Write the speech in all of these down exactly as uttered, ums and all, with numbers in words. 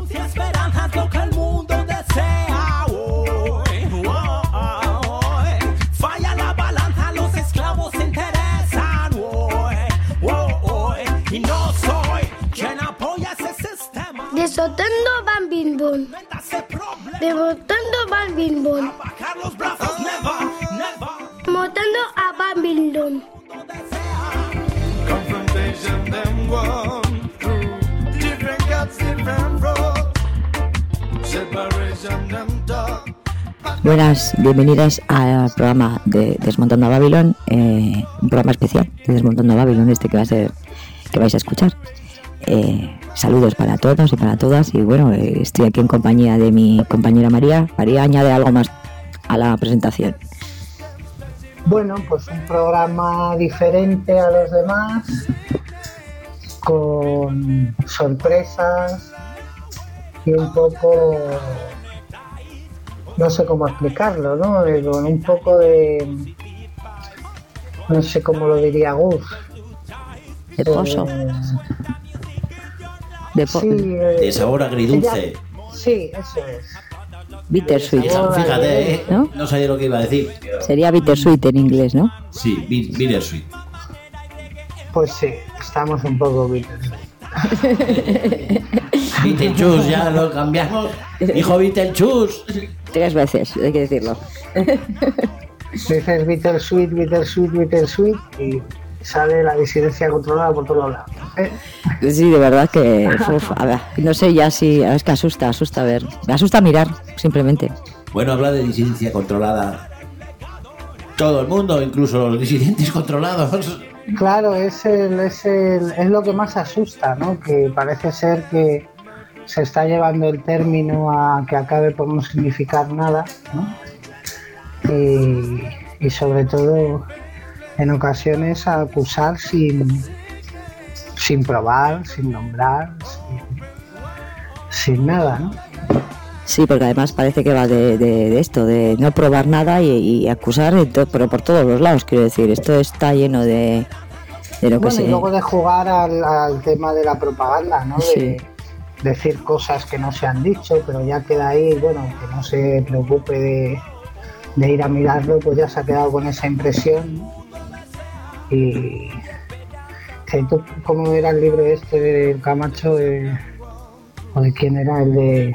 Denuncia esperanzas, lo que el mundo desea. Oh, oh, oh. Falla la balanza, los esclavos se interesan. Oh, oh, oh. Y no soy quien apoya ese sistema. Desotando Bambimbón. Desmontando Bambimbón. Bajar los brazos, never, never. Montando a Bambimbón. Confrontation them one through different cuts, different roads. Separation them talk. Buenas, bienvenidas al programa de Desmontando a Babylon, eh, un programa especial de Desmontando a Babylon, este que va a ser, que vais a escuchar. Eh, saludos para todos y para todas, y bueno, eh, estoy aquí en compañía de mi compañera María. María, añade algo más a la presentación. Bueno, pues un programa diferente a los demás, con sorpresas y un poco, no sé cómo explicarlo, ¿no? Eh, Con un poco de, no sé cómo lo diría Gus. De pozo. Eh, De, po- sí, eh, De sabor agridulce. ya- sí, eso es. bittersweet, Fija- Fíjate, ¿eh? ¿no? No sabía lo que iba a decir. Sería bittersweet en inglés, ¿no? Sí, bi- bittersweet. Pues sí, estamos un poco bitters. Bitterchus, ya lo cambiamos. Hijo Bitterchus. Tres veces, hay que decirlo. Dices bittersweet, bittersweet, bittersweet y sale la disidencia controlada por todos lados. ¿eh? Sí, de verdad que, uf, a ver, no sé ya si, es que asusta, asusta ver, me asusta mirar, simplemente. Bueno, habla de disidencia controlada. Todo el mundo, incluso los disidentes controlados. Claro, es, el, es, el, es lo que más asusta, ¿no? Que parece ser que se está llevando el término a que acabe por no significar nada, ¿no? Y, y sobre todo en ocasiones a acusar sin, sin probar, sin nombrar, sin, sin nada, ¿no? Sí, porque además parece que va de, de, de esto, de no probar nada y, y acusar, de to- pero por todos los lados, quiero decir, esto está lleno de, de lo que Bueno, se... y luego de jugar al, al tema de la propaganda, ¿no? Sí. De decir cosas que no se han dicho, pero ya queda ahí, bueno, que no se preocupe de, de ir a mirarlo, pues ya se ha quedado con esa impresión, ¿no? Y que tú, ¿cómo era el libro este de Camacho? De, ¿O de quién era? El de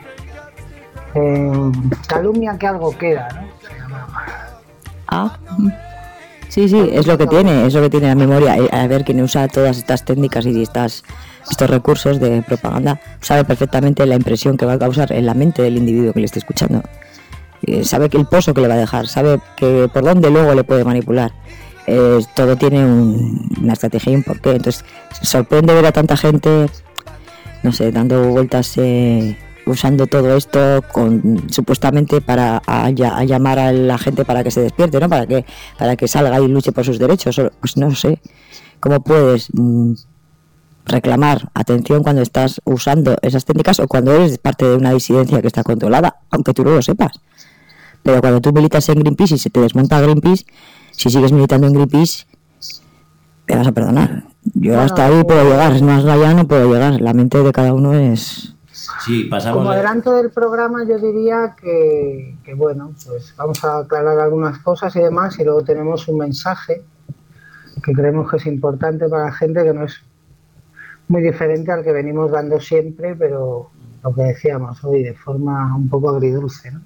eh, Calumnia que algo queda, ¿no? Se llamaba. Ah, sí, sí, es lo que tiene, es lo que tiene la memoria. Eh, A ver, quien usa todas estas técnicas y estas, estos recursos de propaganda sabe perfectamente la impresión que va a causar en la mente del individuo que le esté escuchando. Eh, sabe que el pozo que le va a dejar, sabe que por dónde luego le puede manipular. Eh, todo tiene un- una estrategia y un porqué. Entonces, sorprende ver a tanta gente, no sé, dando vueltas, eh, usando todo esto con supuestamente para a, ya- a llamar a la gente para que se despierte, ¿no? Para que para que salga y luche por sus derechos. O- Pues no sé cómo puedes mm, reclamar atención cuando estás usando esas técnicas o cuando eres parte de una disidencia que está controlada, aunque tú no lo sepas. Pero cuando tú militas en Greenpeace y se te desmonta Greenpeace, si sigues militando en Greenpeace, me vas a perdonar. Yo Bueno, hasta ahí puedo llegar, más allá no puedo llegar. La mente de cada uno es... Sí, pasamos. Como de- adelanto del programa, yo diría que, que, bueno, pues vamos a aclarar algunas cosas y demás, y luego tenemos un mensaje que creemos que es importante para la gente, que no es muy diferente al que venimos dando siempre, pero lo que decíamos hoy, de forma un poco agridulce, ¿no?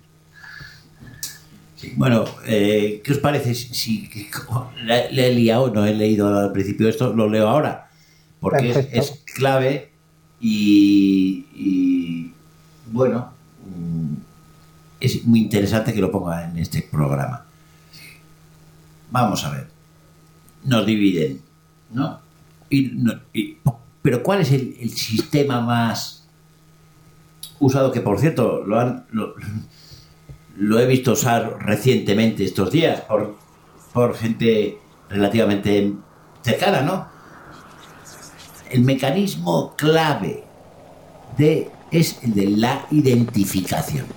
Sí, bueno, eh, ¿qué os parece si, si le, le he liado? No he leído al principio esto, lo leo ahora, porque es, Perfecto. es clave y, y, bueno, mm, es muy interesante que lo ponga en este programa. Vamos a ver, nos dividen, ¿no? Y, no, y- pero ¿cuál es el, el sistema más usado? Que por cierto, lo han... Lo, Lo he visto usar recientemente estos días por, por gente relativamente cercana, ¿no? El mecanismo clave de, es el de la identificación.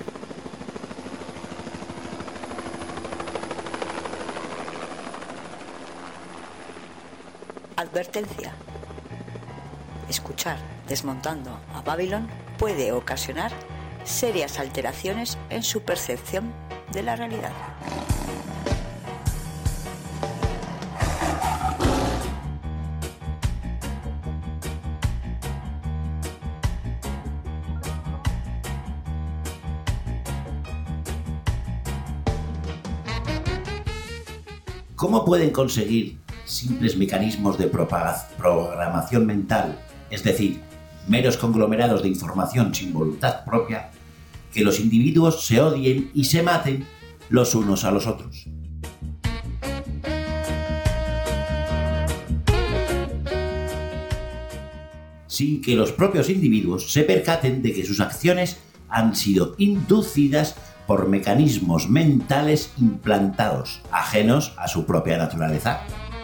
Advertencia. Escuchar Desmontando a Babylon puede ocasionar serias alteraciones en su percepción de la realidad. ¿Cómo pueden conseguir simples mecanismos de propaga- programación mental, es decir, meros conglomerados de información sin voluntad propia, que los individuos se odien y se maten los unos a los otros? Sin que los propios individuos se percaten de que sus acciones han sido inducidas por mecanismos mentales implantados, ajenos a su propia naturaleza.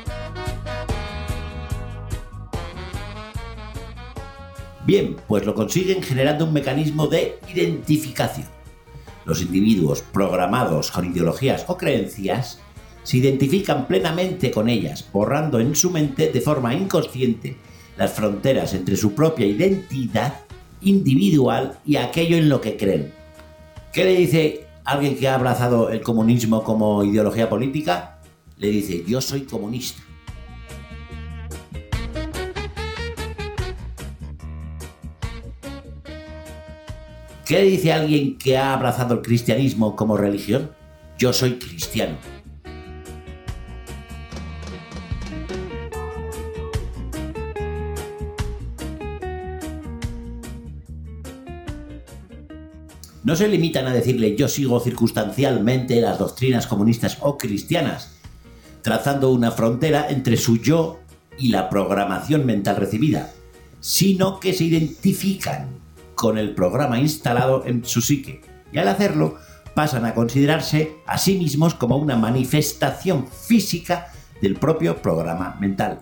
Bien, pues lo consiguen generando un mecanismo de identificación. Los individuos programados con ideologías o creencias se identifican plenamente con ellas, borrando en su mente de forma inconsciente las fronteras entre su propia identidad individual y aquello en lo que creen. ¿Qué le dice alguien que ha abrazado el comunismo como ideología política? Le dice: yo soy comunista. ¿Qué le dice alguien que ha abrazado el cristianismo como religión? Yo soy cristiano. No se limitan a decirle yo sigo circunstancialmente las doctrinas comunistas o cristianas, trazando una frontera entre su yo y la programación mental recibida, sino que se identifican con el programa instalado en su psique y al hacerlo pasan a considerarse a sí mismos como una manifestación física del propio programa mental.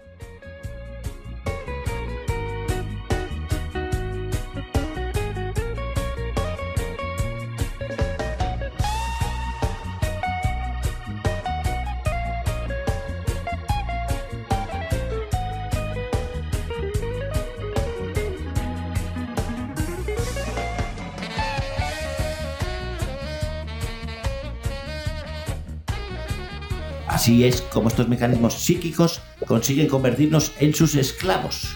Así es como estos mecanismos psíquicos consiguen convertirnos en sus esclavos.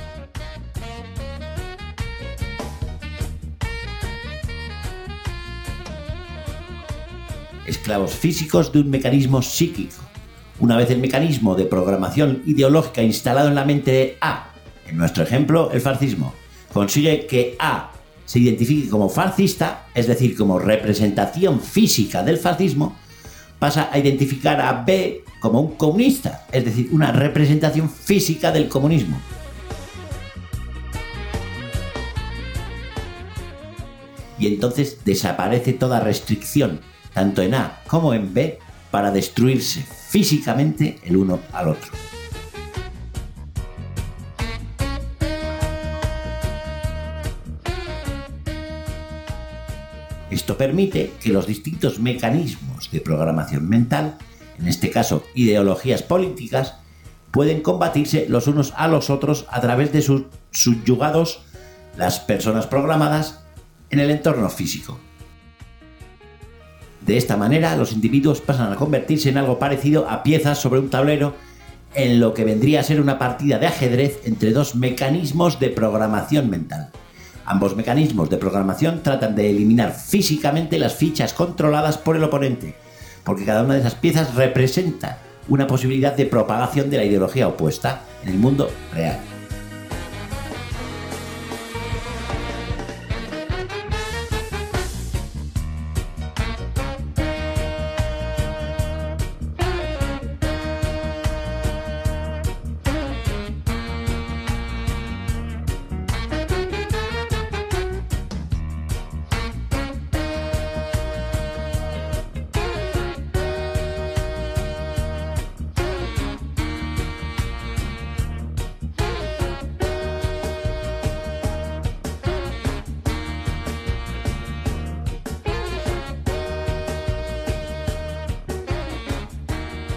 Esclavos físicos de un mecanismo psíquico. Una vez el mecanismo de programación ideológica instalado en la mente de A, en nuestro ejemplo el fascismo, consigue que A se identifique como fascista, es decir, como representación física del fascismo, pasa a identificar a B como un comunista, es decir, una representación física del comunismo. Y entonces desaparece toda restricción, tanto en A como en B, para destruirse físicamente el uno al otro. Esto permite que los distintos mecanismos de programación mental, en este caso ideologías políticas, pueden combatirse los unos a los otros a través de sus subyugados, las personas programadas, en el entorno físico. De esta manera, los individuos pasan a convertirse en algo parecido a piezas sobre un tablero en lo que vendría a ser una partida de ajedrez entre dos mecanismos de programación mental. Ambos mecanismos de programación tratan de eliminar físicamente las fichas controladas por el oponente, porque cada una de esas piezas representa una posibilidad de propagación de la ideología opuesta en el mundo real.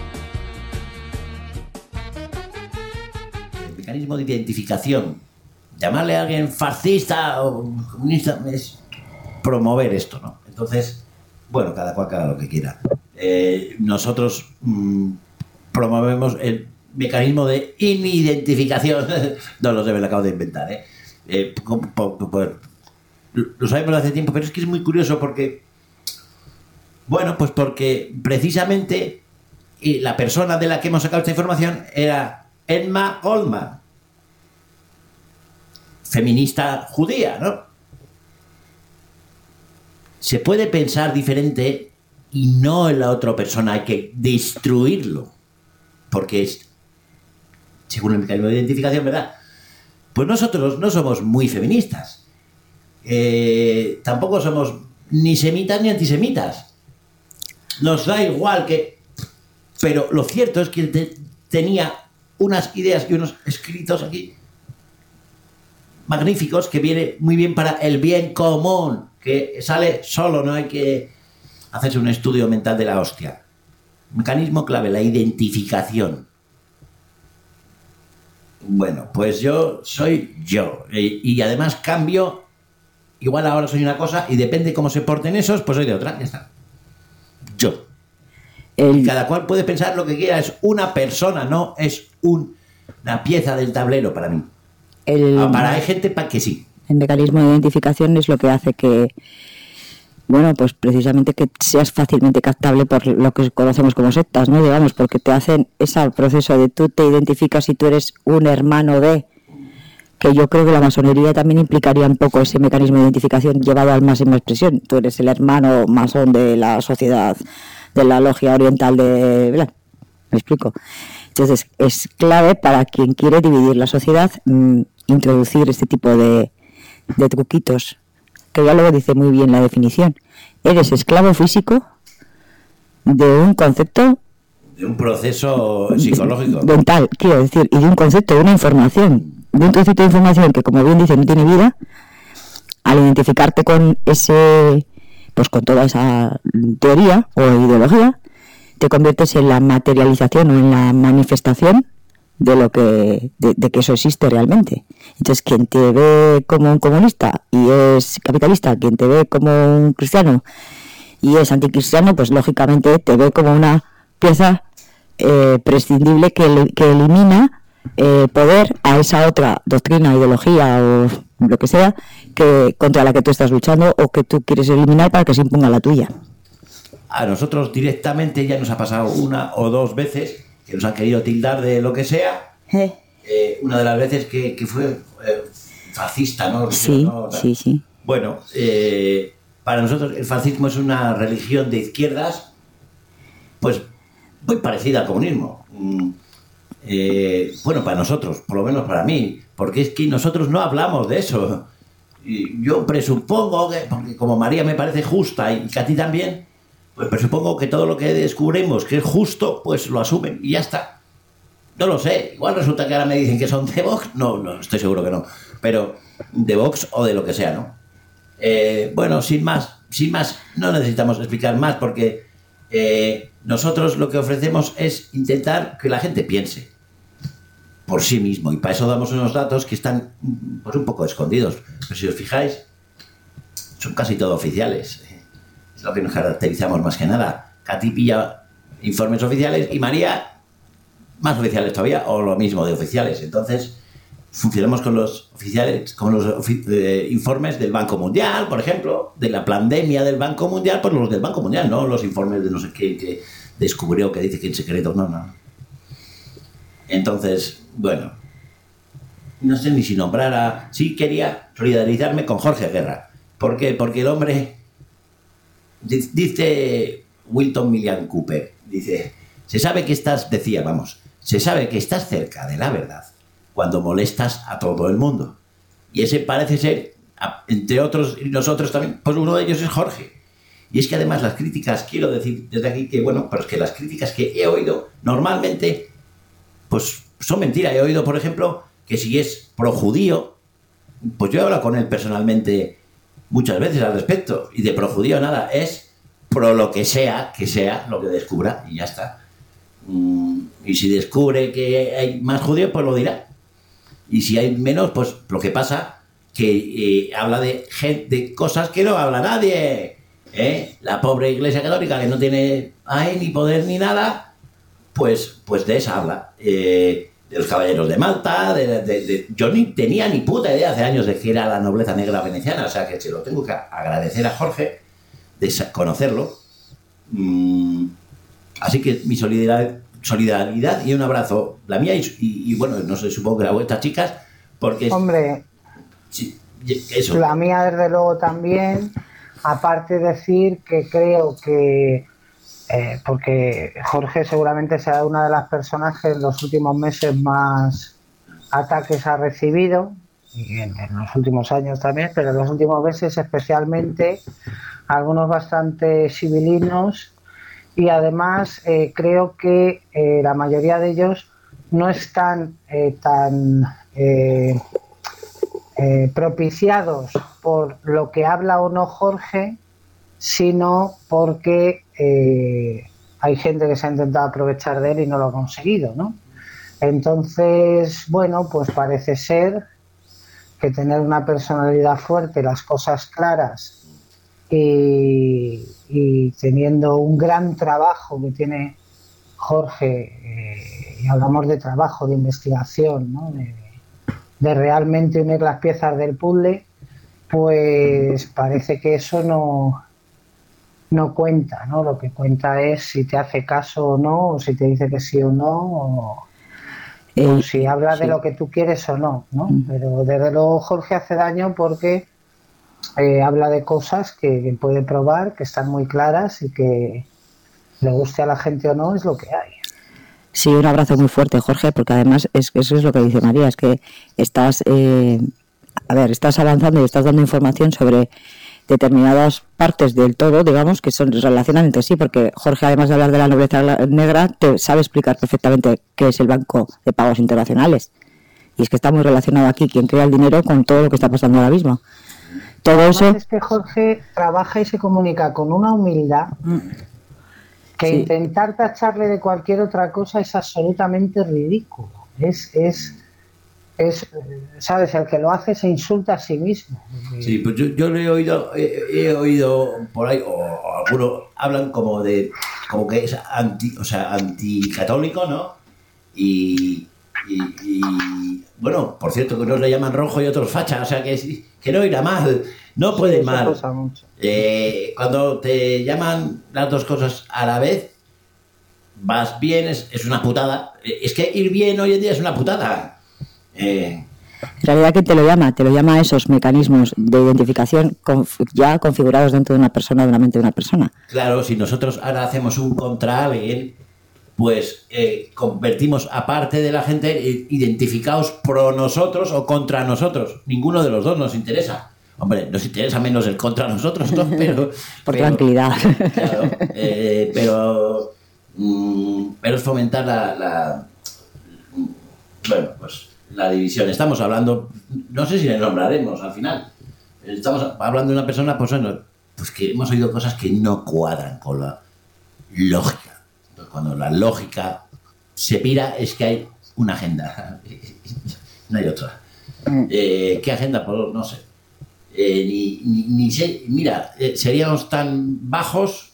El mecanismo de identificación llamarle a alguien fascista o comunista es promover esto, ¿no? Entonces, bueno, cada cual haga lo que quiera. Eh, nosotros mmm, promovemos el mecanismo de inidentificación. No lo sé, me lo acabo de inventar, ¿eh? eh por, por, por, lo sabemos hace tiempo, pero es que es muy curioso porque, bueno, pues porque precisamente la persona de la que hemos sacado esta información era Emma Goldman, feminista judía, ¿no? Se puede pensar diferente y no en la otra persona, hay que destruirlo, porque es, según el mecanismo de identificación, ¿verdad? Pues nosotros no somos muy feministas, eh, tampoco somos ni semitas ni antisemitas, nos da igual que... Pero lo cierto es que te, tenía unas ideas y unos escritos aquí magníficos que viene muy bien para el bien común, que sale solo, no hay que hacerse un estudio mental de la hostia. Mecanismo clave, la identificación. Bueno, pues yo soy yo, y, y además cambio, igual ahora soy una cosa y depende cómo se porten esos, pues soy de otra, ya está. Yo. El... Cada cual puede pensar lo que quiera, es una persona, no es un, una pieza del tablero para mí. El... Para hay gente para que sí. El mecanismo de identificación es lo que hace que, bueno, pues precisamente que seas fácilmente captable por lo que conocemos como sectas, ¿no? Digamos, porque te hacen ese proceso de tú te identificas y tú eres un hermano de, que yo creo que la masonería también implicaría un poco ese mecanismo de identificación llevado al máxima expresión. Tú eres el hermano masón de la sociedad, de la logia oriental de... ¿verdad? ¿Me explico? Entonces, es clave para quien quiere dividir la sociedad mmm, introducir este tipo de, de truquitos, que ya luego dice muy bien la definición. Eres esclavo físico de un concepto... De un proceso psicológico. Mental, quiero decir, y de un concepto, de una información, de un concepto de información que, como bien dice, no tiene vida. Al identificarte con ese... pues con toda esa teoría o ideología, te conviertes en la materialización o en la manifestación de lo que de, de que eso existe realmente. Entonces, quien te ve como un comunista y es capitalista, quien te ve como un cristiano y es anticristiano, pues lógicamente te ve como una pieza eh, prescindible que, que elimina eh, poder a esa otra doctrina, ideología o lo que sea, que contra la que tú estás luchando o que tú quieres eliminar para que se imponga la tuya. A nosotros directamente ya nos ha pasado una o dos veces que nos han querido tildar de lo que sea. ¿Eh? Eh, una de las veces que, que fue eh, fascista, ¿no? Sí, ¿no? sí, sí. Bueno, eh, para nosotros el fascismo es una religión de izquierdas, pues muy parecida al comunismo. Mm, eh, bueno, para nosotros, por lo menos para mí, porque es que nosotros no hablamos de eso. Y yo presupongo que, porque como María me parece justa y que a ti también, pues presupongo que todo lo que descubrimos que es justo, pues lo asumen y ya está. No lo sé, igual resulta que ahora me dicen que son de Vox, no, no, estoy seguro que no, pero de Vox o de lo que sea, ¿no? Eh, bueno, sin más, sin más, no necesitamos explicar más porque eh, nosotros lo que ofrecemos es intentar que la gente piense por sí mismo y para eso damos unos datos que están pues un poco escondidos, pero si os fijáis son casi todo oficiales, es lo que nos caracterizamos más que nada. Katy pilla informes oficiales y María más oficiales todavía o lo mismo de oficiales, entonces funcionamos con los oficiales, con los ofi- eh, informes del Banco Mundial, por ejemplo, de la pandemia del Banco Mundial, pues los del Banco Mundial, no los informes de no sé qué que descubrió que dice que en secreto, no, no. Entonces, bueno, no sé ni si nombrar a... Sí quería solidarizarme con Jorge Guerra. ¿Por qué? Porque el hombre, dice Wilton Millian Cooper, dice, se sabe que estás, decía, vamos, se sabe que estás cerca de la verdad cuando molestas a todo el mundo. Y ese parece ser, entre otros y nosotros también, pues uno de ellos es Jorge. Y es que además las críticas, quiero decir desde aquí que, bueno, pero es que las críticas que he oído normalmente, pues son mentiras. He oído, por ejemplo, que si es projudío, pues yo he hablado con él personalmente muchas veces al respecto, y de projudío nada, es pro lo que sea, que sea lo que descubra, y ya está. Y si descubre que hay más judíos, pues lo dirá. Y si hay menos, pues lo que pasa que eh, habla de, gente, de cosas que no habla nadie. ¿Eh? La pobre Iglesia Católica, que no tiene ay, ni poder ni nada, pues, pues de esa habla. Eh, de los caballeros de Malta, de, de, de, yo ni tenía ni puta idea hace años de que era la nobleza negra veneciana, o sea que se lo tengo que agradecer a Jorge de conocerlo. Mm, así que mi solidaridad, solidaridad y un abrazo, la mía y, y, y bueno, no sé, supongo que la vuestra, chicas, porque... Hombre, sí, eso. La mía desde luego también, aparte decir que creo que, eh, porque Jorge seguramente será una de las personas que en los últimos meses más ataques ha recibido, y en, en los últimos años también, pero en los últimos meses especialmente, algunos bastante civilinos, y además eh, creo que eh, la mayoría de ellos no están eh, tan eh, eh, propiciados por lo que habla o no Jorge, sino porque eh, hay gente que se ha intentado aprovechar de él y no lo ha conseguido, ¿no? Entonces, bueno, pues parece ser que tener una personalidad fuerte, las cosas claras, y, y teniendo un gran trabajo que tiene Jorge, eh, y hablamos de trabajo, de investigación, ¿no? de, de realmente unir las piezas del puzzle, pues parece que eso no, no cuenta, ¿no? Lo que cuenta es si te hace caso o no, o si te dice que sí o no, o, eh, o si habla sí. de lo que tú quieres o no, ¿no? Mm. Pero desde luego Jorge hace daño porque eh, habla de cosas que, que puede probar, que están muy claras y que le guste a la gente o no, es lo que hay. Sí, un abrazo muy fuerte, Jorge, porque además es, eso es lo que dice María, es que estás, eh, a ver, estás avanzando y estás dando información sobre determinadas partes del todo, digamos, que son relacionan entre sí, porque Jorge, además de hablar de la nobleza negra, te sabe explicar perfectamente qué es el Banco de Pagos Internacionales. Y es que está muy relacionado aquí quien crea el dinero con todo lo que está pasando ahora mismo. Todo además eso... es que Jorge trabaja y se comunica con una humildad que sí. Intentar tacharle de cualquier otra cosa es absolutamente ridículo. Es, es, es, ¿sabes? El que lo hace se insulta a sí mismo. Sí, pues yo, yo le he oído, he, he oído por ahí, o, o algunos hablan como de, como que es anti, o sea, anticatólico, ¿no? Y, y, y, bueno, por cierto, que unos le llaman rojo y otros facha, o sea, que, que no irá mal. No puede sí, mal. Eh, cuando te llaman las dos cosas a la vez, vas bien, es, es una putada. Es que ir bien hoy en día es una putada. Eh, en realidad, ¿quién te lo llama? Te lo llama a esos mecanismos de identificación conf- ya configurados dentro de una persona, de una mente de una persona. Claro, si nosotros ahora hacemos un contra alguien, pues eh, convertimos a parte de la gente identificados pro nosotros o contra nosotros. Ninguno de los dos nos interesa. Hombre, nos interesa menos el contra nosotros, ¿no? Pero, por pero, tranquilidad. Claro, eh, pero, mm, pero es fomentar la, la, bueno, pues la división. Estamos hablando, no sé si le nombraremos al final. Estamos hablando de una persona, pues bueno, pues que hemos oído cosas que no cuadran con la lógica. Entonces, cuando la lógica se pira, es que hay una agenda. No hay otra. Eh, ¿Qué agenda? Pues no sé. Eh, ni, ni, ni sé, mira, eh, seríamos tan bajos,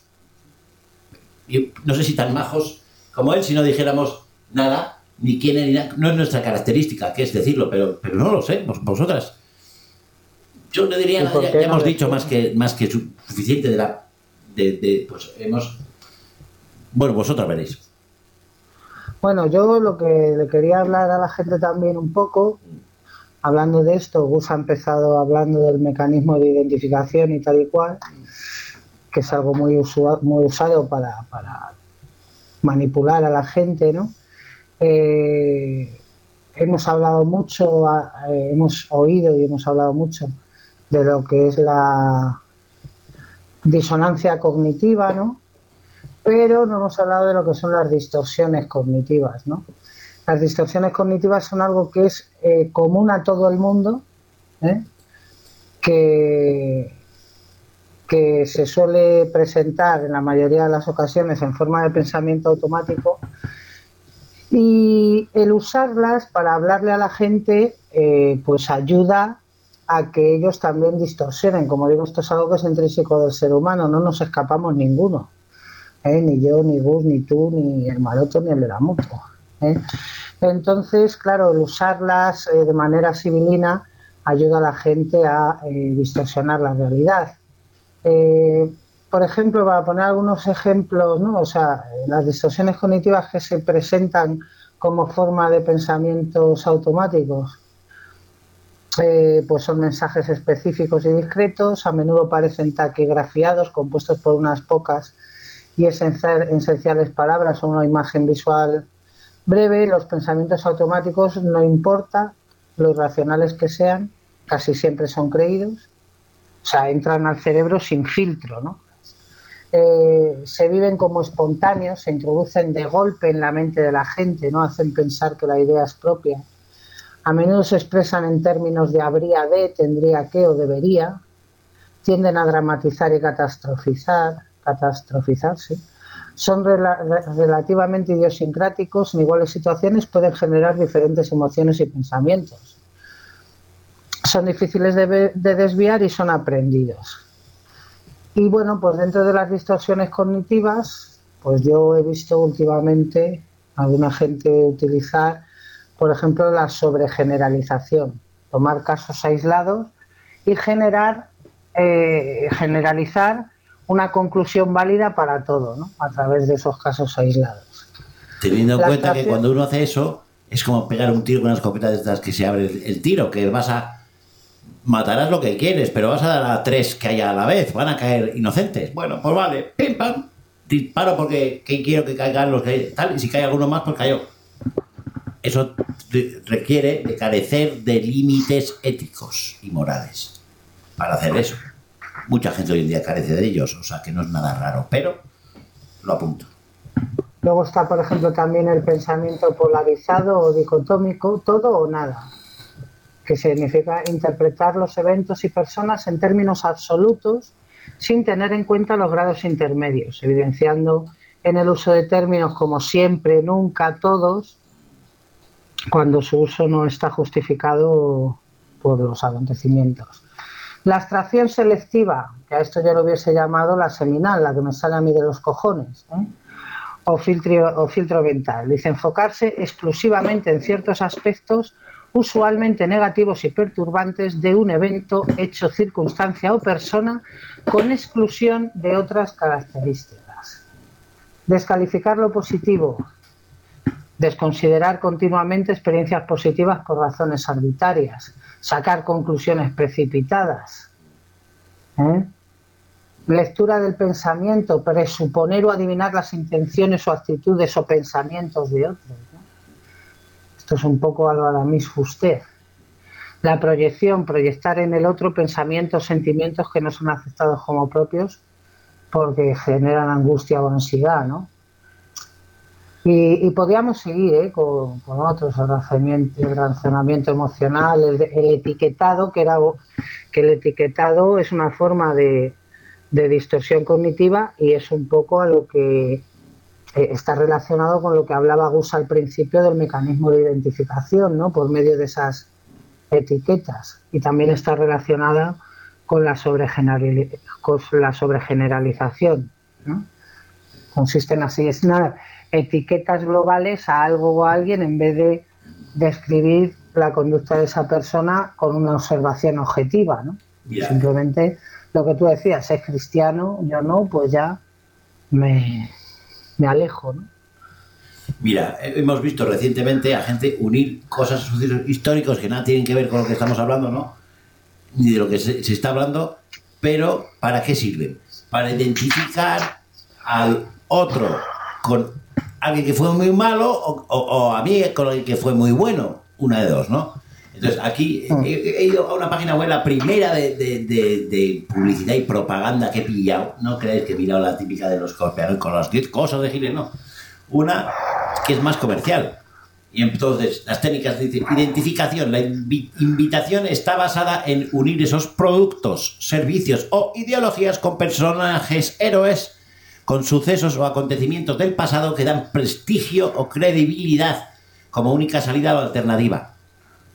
yo no sé si tan bajos como él, si no dijéramos nada, ni quién es, ni nada. No es nuestra característica, que es decirlo, pero, pero no lo sé, vos, vosotras. Yo le diría, ya, ya hemos dicho más que, más que suficiente de la, de, de, pues hemos, bueno, vosotras veréis. Bueno, yo lo que le quería hablar a la gente también un poco. Hablando de esto, Gus ha empezado hablando del mecanismo de identificación y tal y cual, que es algo muy, usual, muy usado para, para manipular a la gente, ¿no? Eh, hemos hablado mucho, eh, hemos oído y hemos hablado mucho de lo que es la disonancia cognitiva, ¿no? Pero no hemos hablado de lo que son las distorsiones cognitivas, ¿no? Las distorsiones cognitivas son algo que es eh, común a todo el mundo, ¿eh? que, que se suele presentar en la mayoría de las ocasiones en forma de pensamiento automático, y el usarlas para hablarle a la gente eh, pues ayuda a que ellos también distorsionen. Como digo, esto es algo que es intrínseco del ser humano, no nos escapamos ninguno, ¿eh? Ni yo, ni Gus, ni tú, ni el Maroto, ni el de la moto, ¿eh? Entonces, claro, el usarlas eh, de manera sibilina ayuda a la gente a eh, distorsionar la realidad. Eh, por ejemplo, para poner algunos ejemplos, ¿no? O sea, las distorsiones cognitivas que se presentan como forma de pensamientos automáticos, eh, pues son mensajes específicos y discretos, a menudo parecen taquigrafiados, compuestos por unas pocas y esenciales palabras o una imagen visual breve. Los pensamientos automáticos, no importa lo irracionales que sean, casi siempre son creídos, o sea, entran al cerebro sin filtro, ¿no? Eh, se viven como espontáneos, se introducen de golpe en la mente de la gente, no hacen pensar que la idea es propia. A menudo se expresan en términos de habría de, tendría que o debería. Tienden a dramatizar y catastrofizar, catastrofizarse. Son rela relativamente idiosincráticos. En iguales situaciones pueden generar diferentes emociones y pensamientos. Son difíciles de, de desviar y son aprendidos. Y bueno, pues dentro de las distorsiones cognitivas, pues yo he visto últimamente a alguna gente utilizar, por ejemplo, la sobregeneralización. Tomar casos aislados y generar, eh, generalizar una conclusión válida para todo, ¿no? A través de esos casos aislados. Teniendo en la cuenta que cuando uno hace eso, es como pegar un tiro con una escopeta de estas que se abre el, el tiro, que vas a... Matarás lo que quieres, pero vas a dar a tres que haya a la vez. Van a caer inocentes. Bueno, pues vale. Pim, pam. Disparo porque que quiero que caigan los que tal. Y si cae alguno más, pues cayó. Eso requiere de carecer de límites éticos y morales para hacer eso. Mucha gente hoy en día carece de ellos, o sea que no es nada raro, pero lo apunto. Luego está, por ejemplo, también el pensamiento polarizado o dicotómico, todo o nada, que significa interpretar los eventos y personas en términos absolutos sin tener en cuenta los grados intermedios, evidenciando en el uso de términos como siempre, nunca, todos, cuando su uso no está justificado por los acontecimientos. La abstracción selectiva, que a esto yo lo hubiese llamado la seminal, la que me sale a mí de los cojones, ¿eh? o, filtro, o filtro mental, dice enfocarse exclusivamente en ciertos aspectos usualmente negativos y perturbantes de un evento, hecho, circunstancia o persona, con exclusión de otras características. Descalificar lo positivo, desconsiderar continuamente experiencias positivas por razones arbitrarias, sacar conclusiones precipitadas, ¿eh? Lectura del pensamiento, presuponer o adivinar las intenciones o actitudes o pensamientos de otros, ¿no? Esto es un poco a lo Aramis Fuster. La proyección, proyectar en el otro pensamientos, sentimientos que no son aceptados como propios porque generan angustia o ansiedad, ¿no? Y, y podríamos seguir ¿eh? con, con otros, el razonamiento, el razonamiento emocional, el, el etiquetado, que, era, que el etiquetado es una forma de, de distorsión cognitiva y es un poco a lo que está relacionado con lo que hablaba Gus al principio del mecanismo de identificación, ¿no? Por medio de esas etiquetas, y también está relacionada con la, sobregeneral, con la sobregeneralización, ¿no? Consisten así, es nada, etiquetas globales a algo o a alguien en vez de describir la conducta de esa persona con una observación objetiva, ¿no? Yeah. Simplemente lo que tú decías, es cristiano, yo no, pues ya me... me alejo, ¿no? Mira, hemos visto recientemente a gente unir cosas, sucesos históricos que nada tienen que ver con lo que estamos hablando, ¿no? Ni de lo que se, se está hablando, pero ¿para qué sirven? Para identificar al otro con alguien que fue muy malo o, o, o a mí con alguien que fue muy bueno, una de dos, ¿no? Entonces aquí he, he ido a una página web, la primera de, de, de, de publicidad y propaganda que he pillado. No creéis que he mirado la típica de los copiadores con las diez cosas de Giles, no. Una que es más comercial. Y entonces las técnicas de identificación, la invi invitación está basada en unir esos productos, servicios o ideologías con personajes héroes, con sucesos o acontecimientos del pasado que dan prestigio o credibilidad como única salida o alternativa.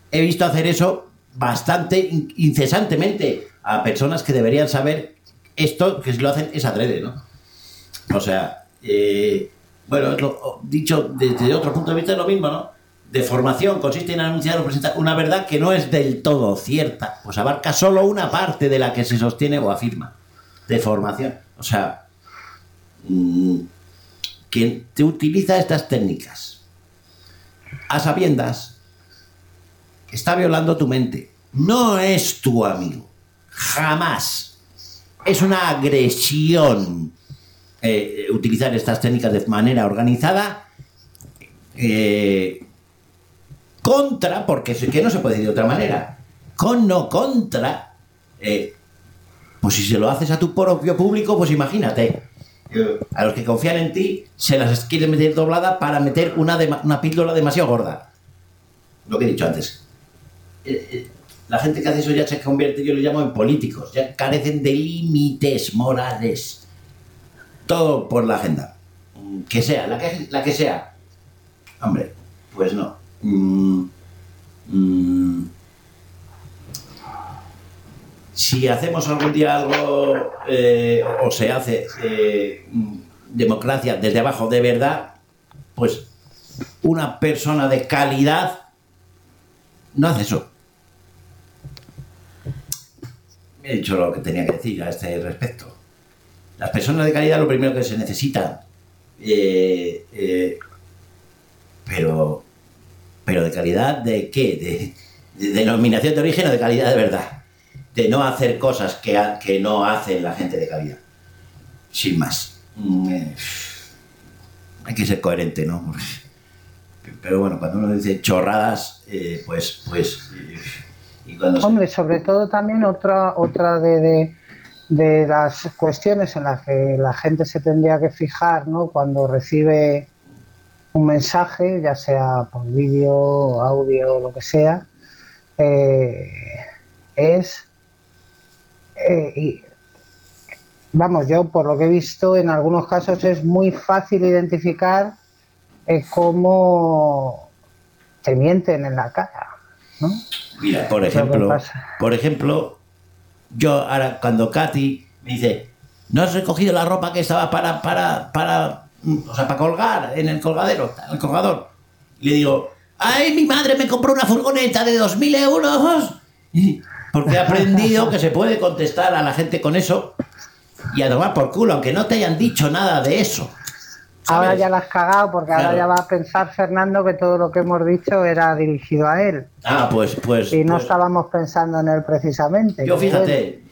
he visto hacer eso bastante incesantemente a personas que deberían saber esto, que si lo hacen es adrede, ¿no? O sea, eh, bueno, lo, dicho desde otro punto de vista es lo mismo, ¿no? De formación consiste en anunciar o presentar una verdad que no es del todo cierta, pues abarca solo una parte de la que se sostiene o afirma. De formación, o sea, mmm, quien te utiliza estas técnicas a sabiendas está violando tu mente. No es tu amigo, jamás. Es una agresión eh, utilizar estas técnicas de manera organizada eh, contra, porque que no se puede decir de otra manera, con no contra, eh, pues si se lo haces a tu propio público, pues imagínate, a los que confían en ti se las quieres meter doblada para meter una, de, una píldora demasiado gorda. Lo que he dicho antes. Eh, eh, la gente que hace eso ya se convierte, yo lo llamo en políticos, ya carecen de límites morales. Todo por la agenda. Que sea, la que, la que sea. Hombre, pues no. Mm, mm, si hacemos algún día algo eh, o se hace eh, democracia desde abajo de verdad, pues una persona de calidad no hace eso. He dicho lo que tenía que decir a este respecto. Las personas de calidad lo primero que se necesitan, eh, eh, pero pero de calidad ¿de qué? De, de denominación de origen o de calidad de verdad. De no hacer cosas que, ha, que no hace la gente de calidad. Sin más. Eh, hay que ser coherente, ¿no? Pero bueno, cuando uno dice chorradas, eh, pues... pues eh, y cuando Hombre, se... sobre todo también otra otra de, de, de las cuestiones en las que la gente se tendría que fijar, ¿no? Cuando recibe un mensaje, ya sea por vídeo, audio, lo que sea, eh, es... Eh, y, vamos, yo por lo que he visto, en algunos casos es muy fácil identificar eh, cómo te mienten en la cara, ¿no? Mira, por ejemplo, por ejemplo, yo ahora cuando Katy me dice, ¿no has recogido la ropa que estaba para, para, para, o sea, para colgar en el colgadero, en el colgador? Le digo, ¡ay, mi madre me compró una furgoneta de dos mil euros! Porque he aprendido que se puede contestar a la gente con eso y a tomar por culo, aunque no te hayan dicho nada de eso. ¿Sabes? Ahora ya la has cagado, porque claro, ahora ya va a pensar Fernando que todo lo que hemos dicho era dirigido a él. Ah, pues... pues y no pues, estábamos pensando en él precisamente. Yo fíjate...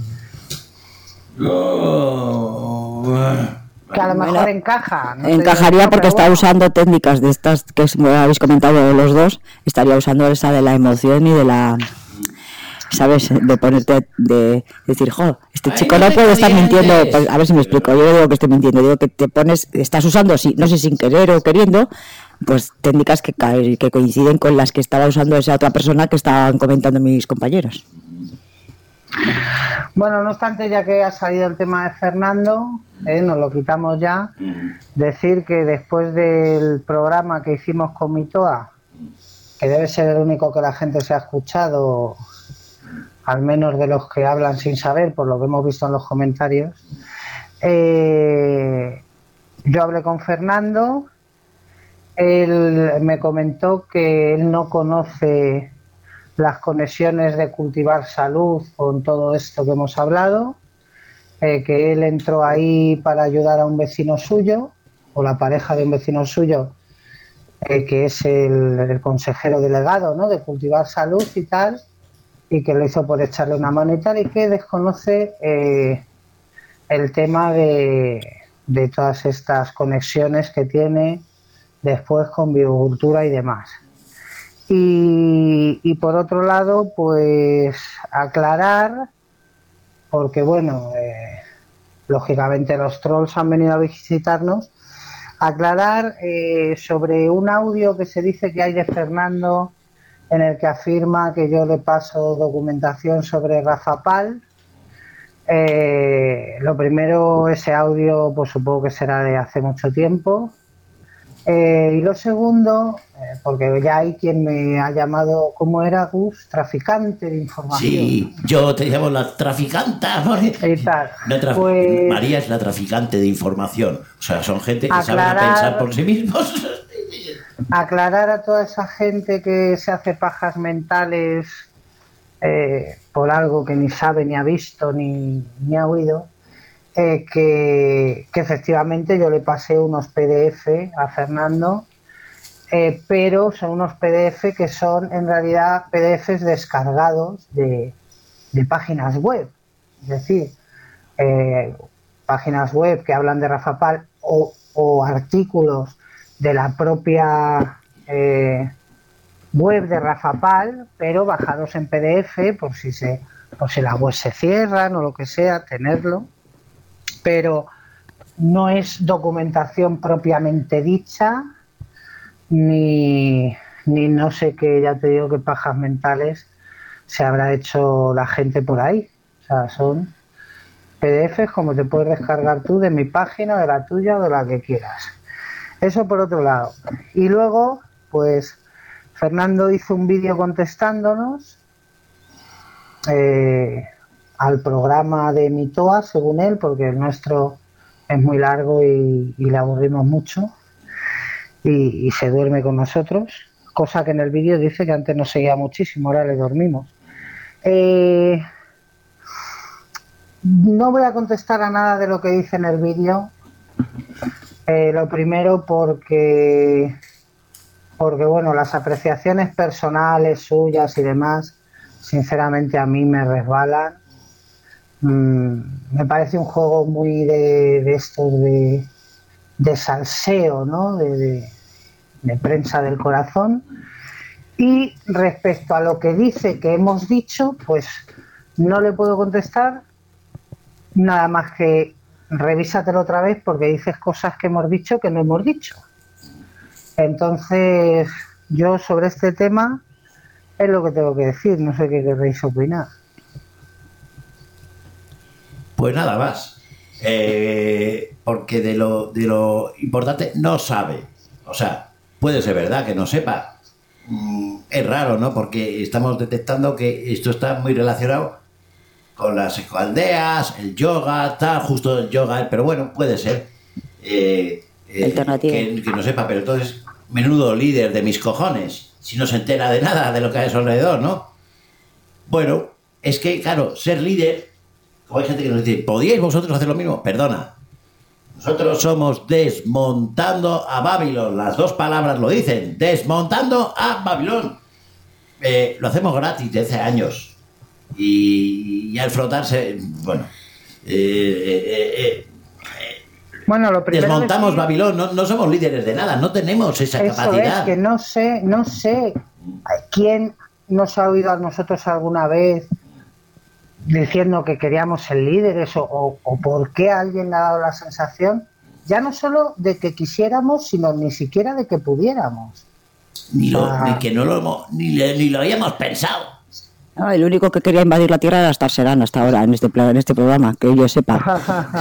Oh, que a lo mejor bueno, encaja. No encajaría porque está bueno. usando técnicas de estas que habéis comentado los dos. Estaría usando esa de la emoción y de la... ¿Sabes? De ponerte, de decir, jo, este Ay, chico no, no puede estar mintiendo. Pues, a ver si me explico. Yo digo que estoy mintiendo. Digo que te pones, estás usando, sí, no sé, sin querer o queriendo, pues técnicas que, que coinciden con las que estaba usando esa otra persona que estaban comentando mis compañeros. Bueno, no obstante, ya que ha salido el tema de Fernando, eh, nos lo quitamos ya. Decir que después del programa que hicimos con Mitoa, que debe ser el único que la gente se ha escuchado, al menos de los que hablan sin saber, por lo que hemos visto en los comentarios, eh, yo hablé con Fernando, él me comentó que él no conoce las conexiones de Cultivar Salud con todo esto que hemos hablado, eh, que él entró ahí para ayudar a un vecino suyo, o la pareja de un vecino suyo, eh, que es el, el consejero delegado, ¿no?, de Cultivar Salud y tal, y que lo hizo por echarle una mano y tal, y que desconoce eh, el tema de, de todas estas conexiones que tiene después con biocultura y demás. Y, y por otro lado, pues aclarar, porque bueno, eh, lógicamente los trolls han venido a visitarnos, aclarar eh, sobre un audio que se dice que hay de Fernando, en el que afirma que yo le paso documentación sobre Rafa Pal. Eh, lo primero, ese audio pues supongo que será de hace mucho tiempo, Eh, y lo segundo, eh, porque ya hay quien me ha llamado, ¿cómo era, Gus? Traficante de información. Sí, yo te llamo la traficanta. Y tal. No traf... Pues, María es la traficante de información. O sea, son gente que aclarar, saben pensar por sí mismos. Aclarar a toda esa gente que se hace pajas mentales eh, por algo que ni sabe, ni ha visto, ni, ni ha oído, eh, que, que efectivamente yo le pasé unos P D F a Fernando, eh, pero son unos P D F que son en realidad P D Fs descargados de, de páginas web. Es decir, eh, páginas web que hablan de Rafa Pal o, o artículos de la propia eh, web de Rafa Pal, pero bajados en P D F por si se, por si la web se cierran o lo que sea, tenerlo. Pero no es documentación propiamente dicha, ni, ni no sé qué, ya te digo, qué pajas mentales se habrá hecho la gente por ahí. O sea, son P D Fs como te puedes descargar tú de mi página, de la tuya o de la que quieras. Eso por otro lado. Y luego, pues, Fernando hizo un vídeo contestándonos eh, al programa de Mitoa, según él, porque el nuestro es muy largo y, y le aburrimos mucho y, y se duerme con nosotros, cosa que en el vídeo dice que antes nos seguía muchísimo, ahora le dormimos. Eh, no voy a contestar a nada de lo que dice en el vídeo. Eh, lo primero porque porque bueno, las apreciaciones personales suyas y demás, sinceramente a mí me resbalan. Mm, me parece un juego muy de, de estos de, de salseo, ¿no? De, de, de prensa del corazón. Y respecto a lo que dice que hemos dicho, pues no le puedo contestar nada más que revísatelo otra vez porque dices cosas que hemos dicho que no hemos dicho. Entonces, yo sobre este tema es lo que tengo que decir, no sé qué queréis opinar. Pues nada más, eh, porque de lo, de lo importante no sabe, o sea, puede ser verdad que no sepa, mm, es raro, ¿no? Porque estamos detectando que esto está muy relacionado con las ecoaldeas, el yoga, tal, justo el yoga, pero bueno, puede ser eh, eh, que, que no sepa, pero entonces, menudo líder de mis cojones, si no se entera de nada de lo que hay a su alrededor, ¿no? Bueno, es que, claro, ser líder, como hay gente que nos dice, ¿podíais vosotros hacer lo mismo? Perdona, nosotros somos desmontando a Babilón, las dos palabras lo dicen, desmontando a Babilón. Eh, lo hacemos gratis de hace años. Y, y al frotarse, bueno, eh, eh, eh, bueno, lo primero desmontamos decir, Babilón, no, no somos líderes de nada, no tenemos esa eso capacidad. Es que no sé, no sé quién nos ha oído a nosotros alguna vez diciendo que queríamos ser líderes o, o, o por qué alguien le ha dado la sensación, ya no solo de que quisiéramos, sino ni siquiera de que pudiéramos. Ni, lo, ah. ni que no lo hemos, ni, ni lo habíamos pensado. No, el único que quería invadir la Tierra era Star Serán hasta ahora en este en este programa, que yo sepa.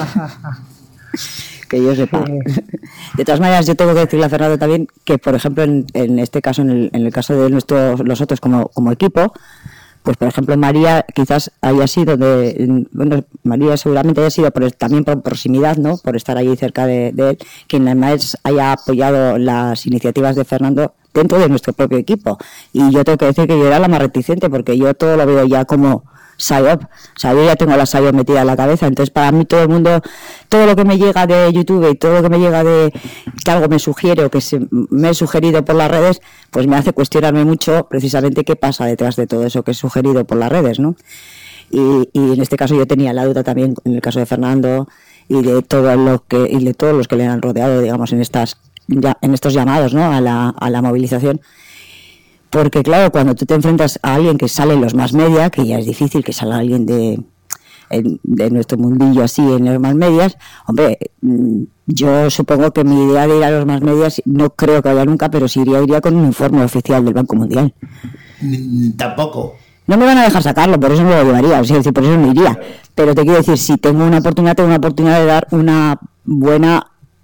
que yo sepa. Sí. De todas maneras, yo tengo que decirle a Fernando también que, por ejemplo, en, en este caso, en el, en el caso de nuestros los otros como, como equipo, pues por ejemplo María quizás haya sido de, bueno, María seguramente haya sido por, también por proximidad, ¿no? Por estar allí cerca de, de él, quien además haya apoyado las iniciativas de Fernando dentro de nuestro propio equipo. Y yo tengo que decir que yo era la más reticente porque yo todo lo veo ya como psyop, o sea, yo ya tengo la psyop metida en la cabeza, entonces para mí todo el mundo, todo lo que me llega de YouTube y todo lo que me llega de que algo me sugiere o que se, me he sugerido por las redes, pues me hace cuestionarme mucho precisamente qué pasa detrás de todo eso que he sugerido por las redes, ¿no? Y, y en este caso yo tenía la duda también en el caso de Fernando y de todos los que y de todos los que le han rodeado, digamos, en estas ya, en estos llamados, ¿no? a la, a la movilización. Porque claro, cuando tú te enfrentas a alguien que sale en los más media, que ya es difícil que salga alguien de, de nuestro mundillo así en los más medias, hombre, yo supongo que mi idea de ir a los más medias no creo que vaya nunca, pero sí iría, iría con un informe oficial del Banco Mundial. Tampoco. No me van a dejar sacarlo, por eso no lo llevaría, o sea, por eso no iría. Pero te quiero decir, si tengo una oportunidad, tengo una oportunidad de dar una buena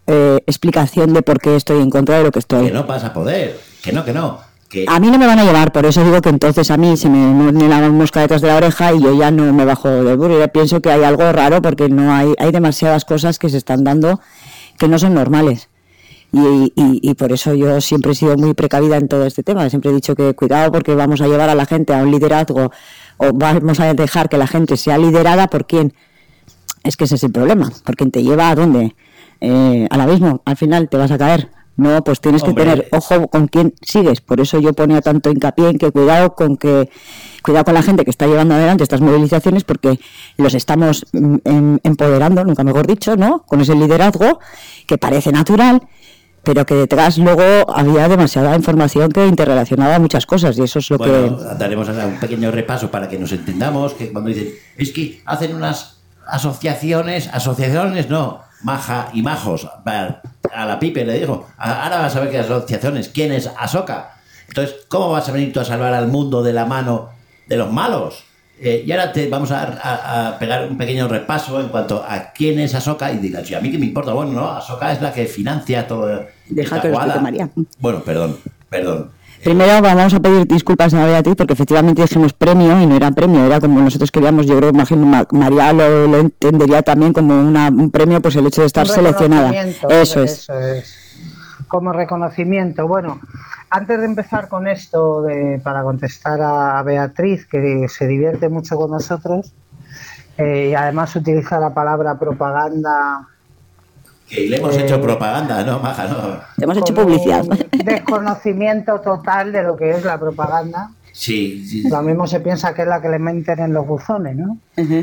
eh, explicación de por qué estoy en contra de lo que estoy. Que no vas a poder, que no, que no. Que... A mí no me van a llevar, por eso digo que entonces a mí se me mueve la mosca detrás de la oreja y yo ya no me bajo del burro. Yo pienso que hay algo raro porque no hay, hay demasiadas cosas que se están dando que no son normales. Y, y, y por eso yo siempre he sido muy precavida en todo este tema. Siempre he dicho que cuidado porque vamos a llevar a la gente a un liderazgo o vamos a dejar que la gente sea liderada por quién. Es que ese es el problema. ¿Por quién te lleva a dónde? Eh, al abismo. Al final te vas a caer. No, pues tienes Hombre. que tener ojo con quién sigues. Por eso yo ponía tanto hincapié en que cuidado con que cuidado con la gente que está llevando adelante estas movilizaciones porque los estamos em, empoderando, nunca mejor dicho, ¿no? Con ese liderazgo que parece natural, pero que detrás luego había demasiada información que interrelacionaba muchas cosas y eso es lo bueno, que... daremos un pequeño repaso para que nos entendamos, que cuando dicen, es que hacen unas asociaciones, asociaciones no, maja y majos, a la Pipe le digo, ahora vas a ver qué asociaciones, ¿quién es Ahsoka? Entonces, ¿cómo vas a venir tú a salvar al mundo de la mano de los malos? Eh, y ahora te vamos a, a, a pegar un pequeño repaso en cuanto a quién es Ahsoka y digas, sí, a mí que me importa, bueno, no, Ahsoka es la que financia todo. Deja que lo explique María. Bueno, perdón, perdón. Primero vamos a pedir disculpas a Beatriz porque efectivamente dijimos premio y no era premio, era como nosotros queríamos, yo creo, imagino María lo, lo entendería también como una, un premio, pues el hecho de estar seleccionada. Eso es. Eso es. Como reconocimiento. Bueno, antes de empezar con esto, de, para contestar a Beatriz, que se divierte mucho con nosotros, eh, y además utiliza la palabra propaganda. Que le hemos eh, hecho propaganda, ¿no, Maja? No. Le hemos hecho publicidad. Desconocimiento total de lo que es la propaganda. Sí, sí. Lo mismo se piensa que es la que le meten en los buzones, ¿no? Uh-huh.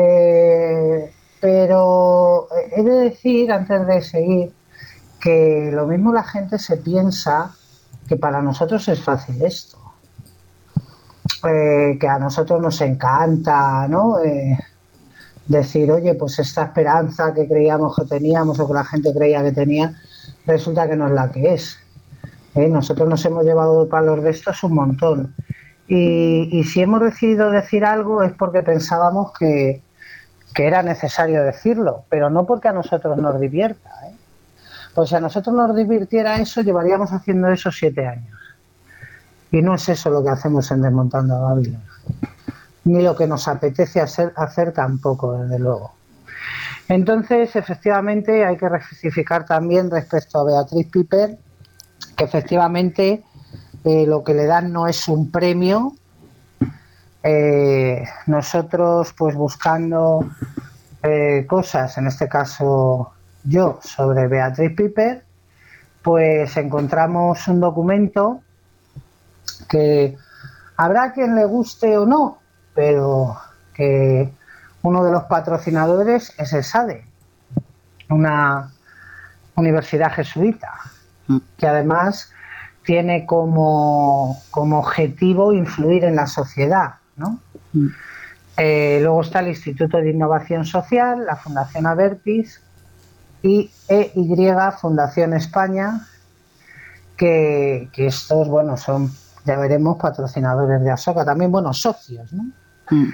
Eh, pero he de decir, antes de seguir, que lo mismo la gente se piensa que para nosotros es fácil esto, eh, que a nosotros nos encanta, ¿no? Eh, decir, oye, pues esta esperanza que creíamos que teníamos o que la gente creía que tenía, resulta que no es la que es. ¿Eh? Nosotros nos hemos llevado palos de estos un montón. Y, y si hemos decidido decir algo es porque pensábamos que, que era necesario decirlo, pero no porque a nosotros nos divierta, ¿eh? Pues si a nosotros nos divirtiera eso, llevaríamos haciendo eso siete años. Y no es eso lo que hacemos en Desmontando a Babilón. Ni lo que nos apetece hacer, hacer tampoco, desde luego. Entonces, efectivamente, hay que rectificar también respecto a Beatriz Piper, que efectivamente eh, lo que le dan no es un premio. Eh, nosotros, pues buscando eh, cosas, en este caso yo, sobre Beatriz Piper, pues encontramos un documento que habrá quien le guste o no, pero que uno de los patrocinadores es el S A D E, una universidad jesuita, que además tiene como, como objetivo influir en la sociedad, ¿no? Mm. Eh, luego está el Instituto de Innovación Social, la Fundación Abertis y E Y Fundación España, que, que estos, bueno, son, ya veremos, patrocinadores de Ahsoka, también, bueno, socios, ¿no? Mm.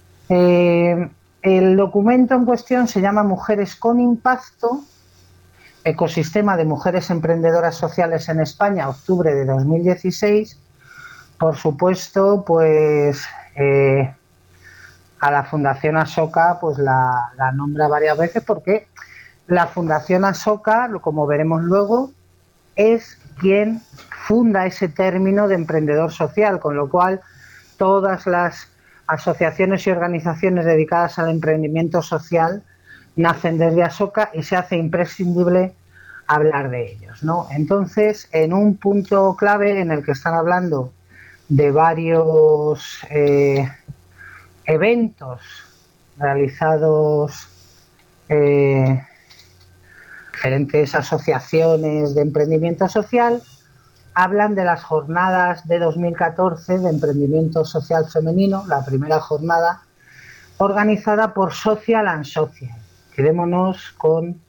Eh, el documento en cuestión se llama Mujeres con Impacto, Ecosistema de Mujeres Emprendedoras Sociales en España, octubre de dos mil dieciséis. Por supuesto, pues eh, a la Fundación Ahsoka pues la, la nombra varias veces porque la Fundación Ahsoka, como veremos luego, es quien funda ese término de emprendedor social, con lo cual todas las asociaciones y organizaciones dedicadas al emprendimiento social nacen desde Ahsoka y se hace imprescindible hablar de ellos, ¿no? Entonces, en un punto clave en el que están hablando de varios eh, eventos realizados eh, diferentes asociaciones de emprendimiento social, hablan de las jornadas de dos mil catorce de emprendimiento social femenino, la primera jornada organizada por Social and Social. Quedémonos con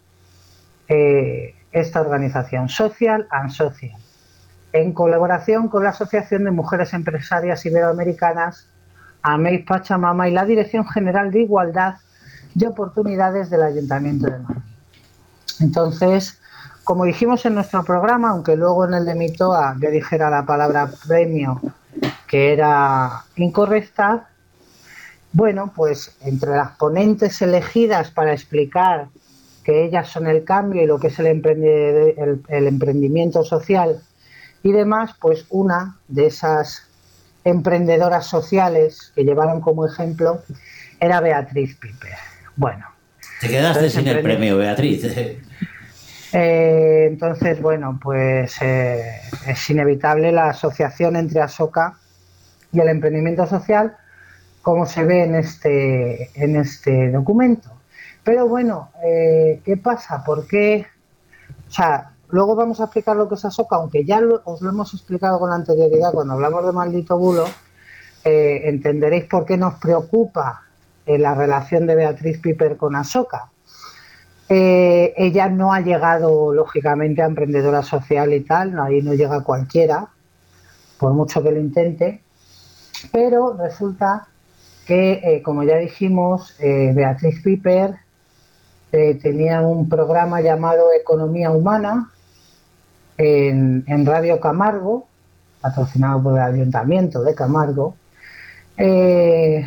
eh, esta organización, Social and Social, en colaboración con la Asociación de Mujeres Empresarias Iberoamericanas, AMEI Pachamama y la Dirección General de Igualdad y Oportunidades del Ayuntamiento de Madrid. Entonces, como dijimos en nuestro programa, aunque luego en el de Mitoa yo dijera la palabra premio que era incorrecta, bueno, pues entre las ponentes elegidas para explicar que ellas son el cambio y lo que es el, emprende, el, el emprendimiento social y demás, pues una de esas emprendedoras sociales que llevaron como ejemplo era Beatriz Piper. Bueno. Te quedaste sin el premio, Beatriz. Eh, entonces, bueno, pues eh, es inevitable la asociación entre Asoka y el emprendimiento social, como se ve en este, en este documento. Pero bueno, eh, ¿qué pasa? ¿Por qué? O sea, luego vamos a explicar lo que es Asoka, aunque ya lo, os lo hemos explicado con anterioridad cuando hablamos de Maldito Bulo, eh, entenderéis por qué nos preocupa eh, la relación de Beatriz Piper con Asoka. Eh, ella no ha llegado, lógicamente, a emprendedora social y tal, no, ahí no llega cualquiera, por mucho que lo intente, pero resulta que, eh, como ya dijimos, eh, Beatriz Piper eh, tenía un programa llamado Economía Humana en, en Radio Camargo, patrocinado por el Ayuntamiento de Camargo, eh,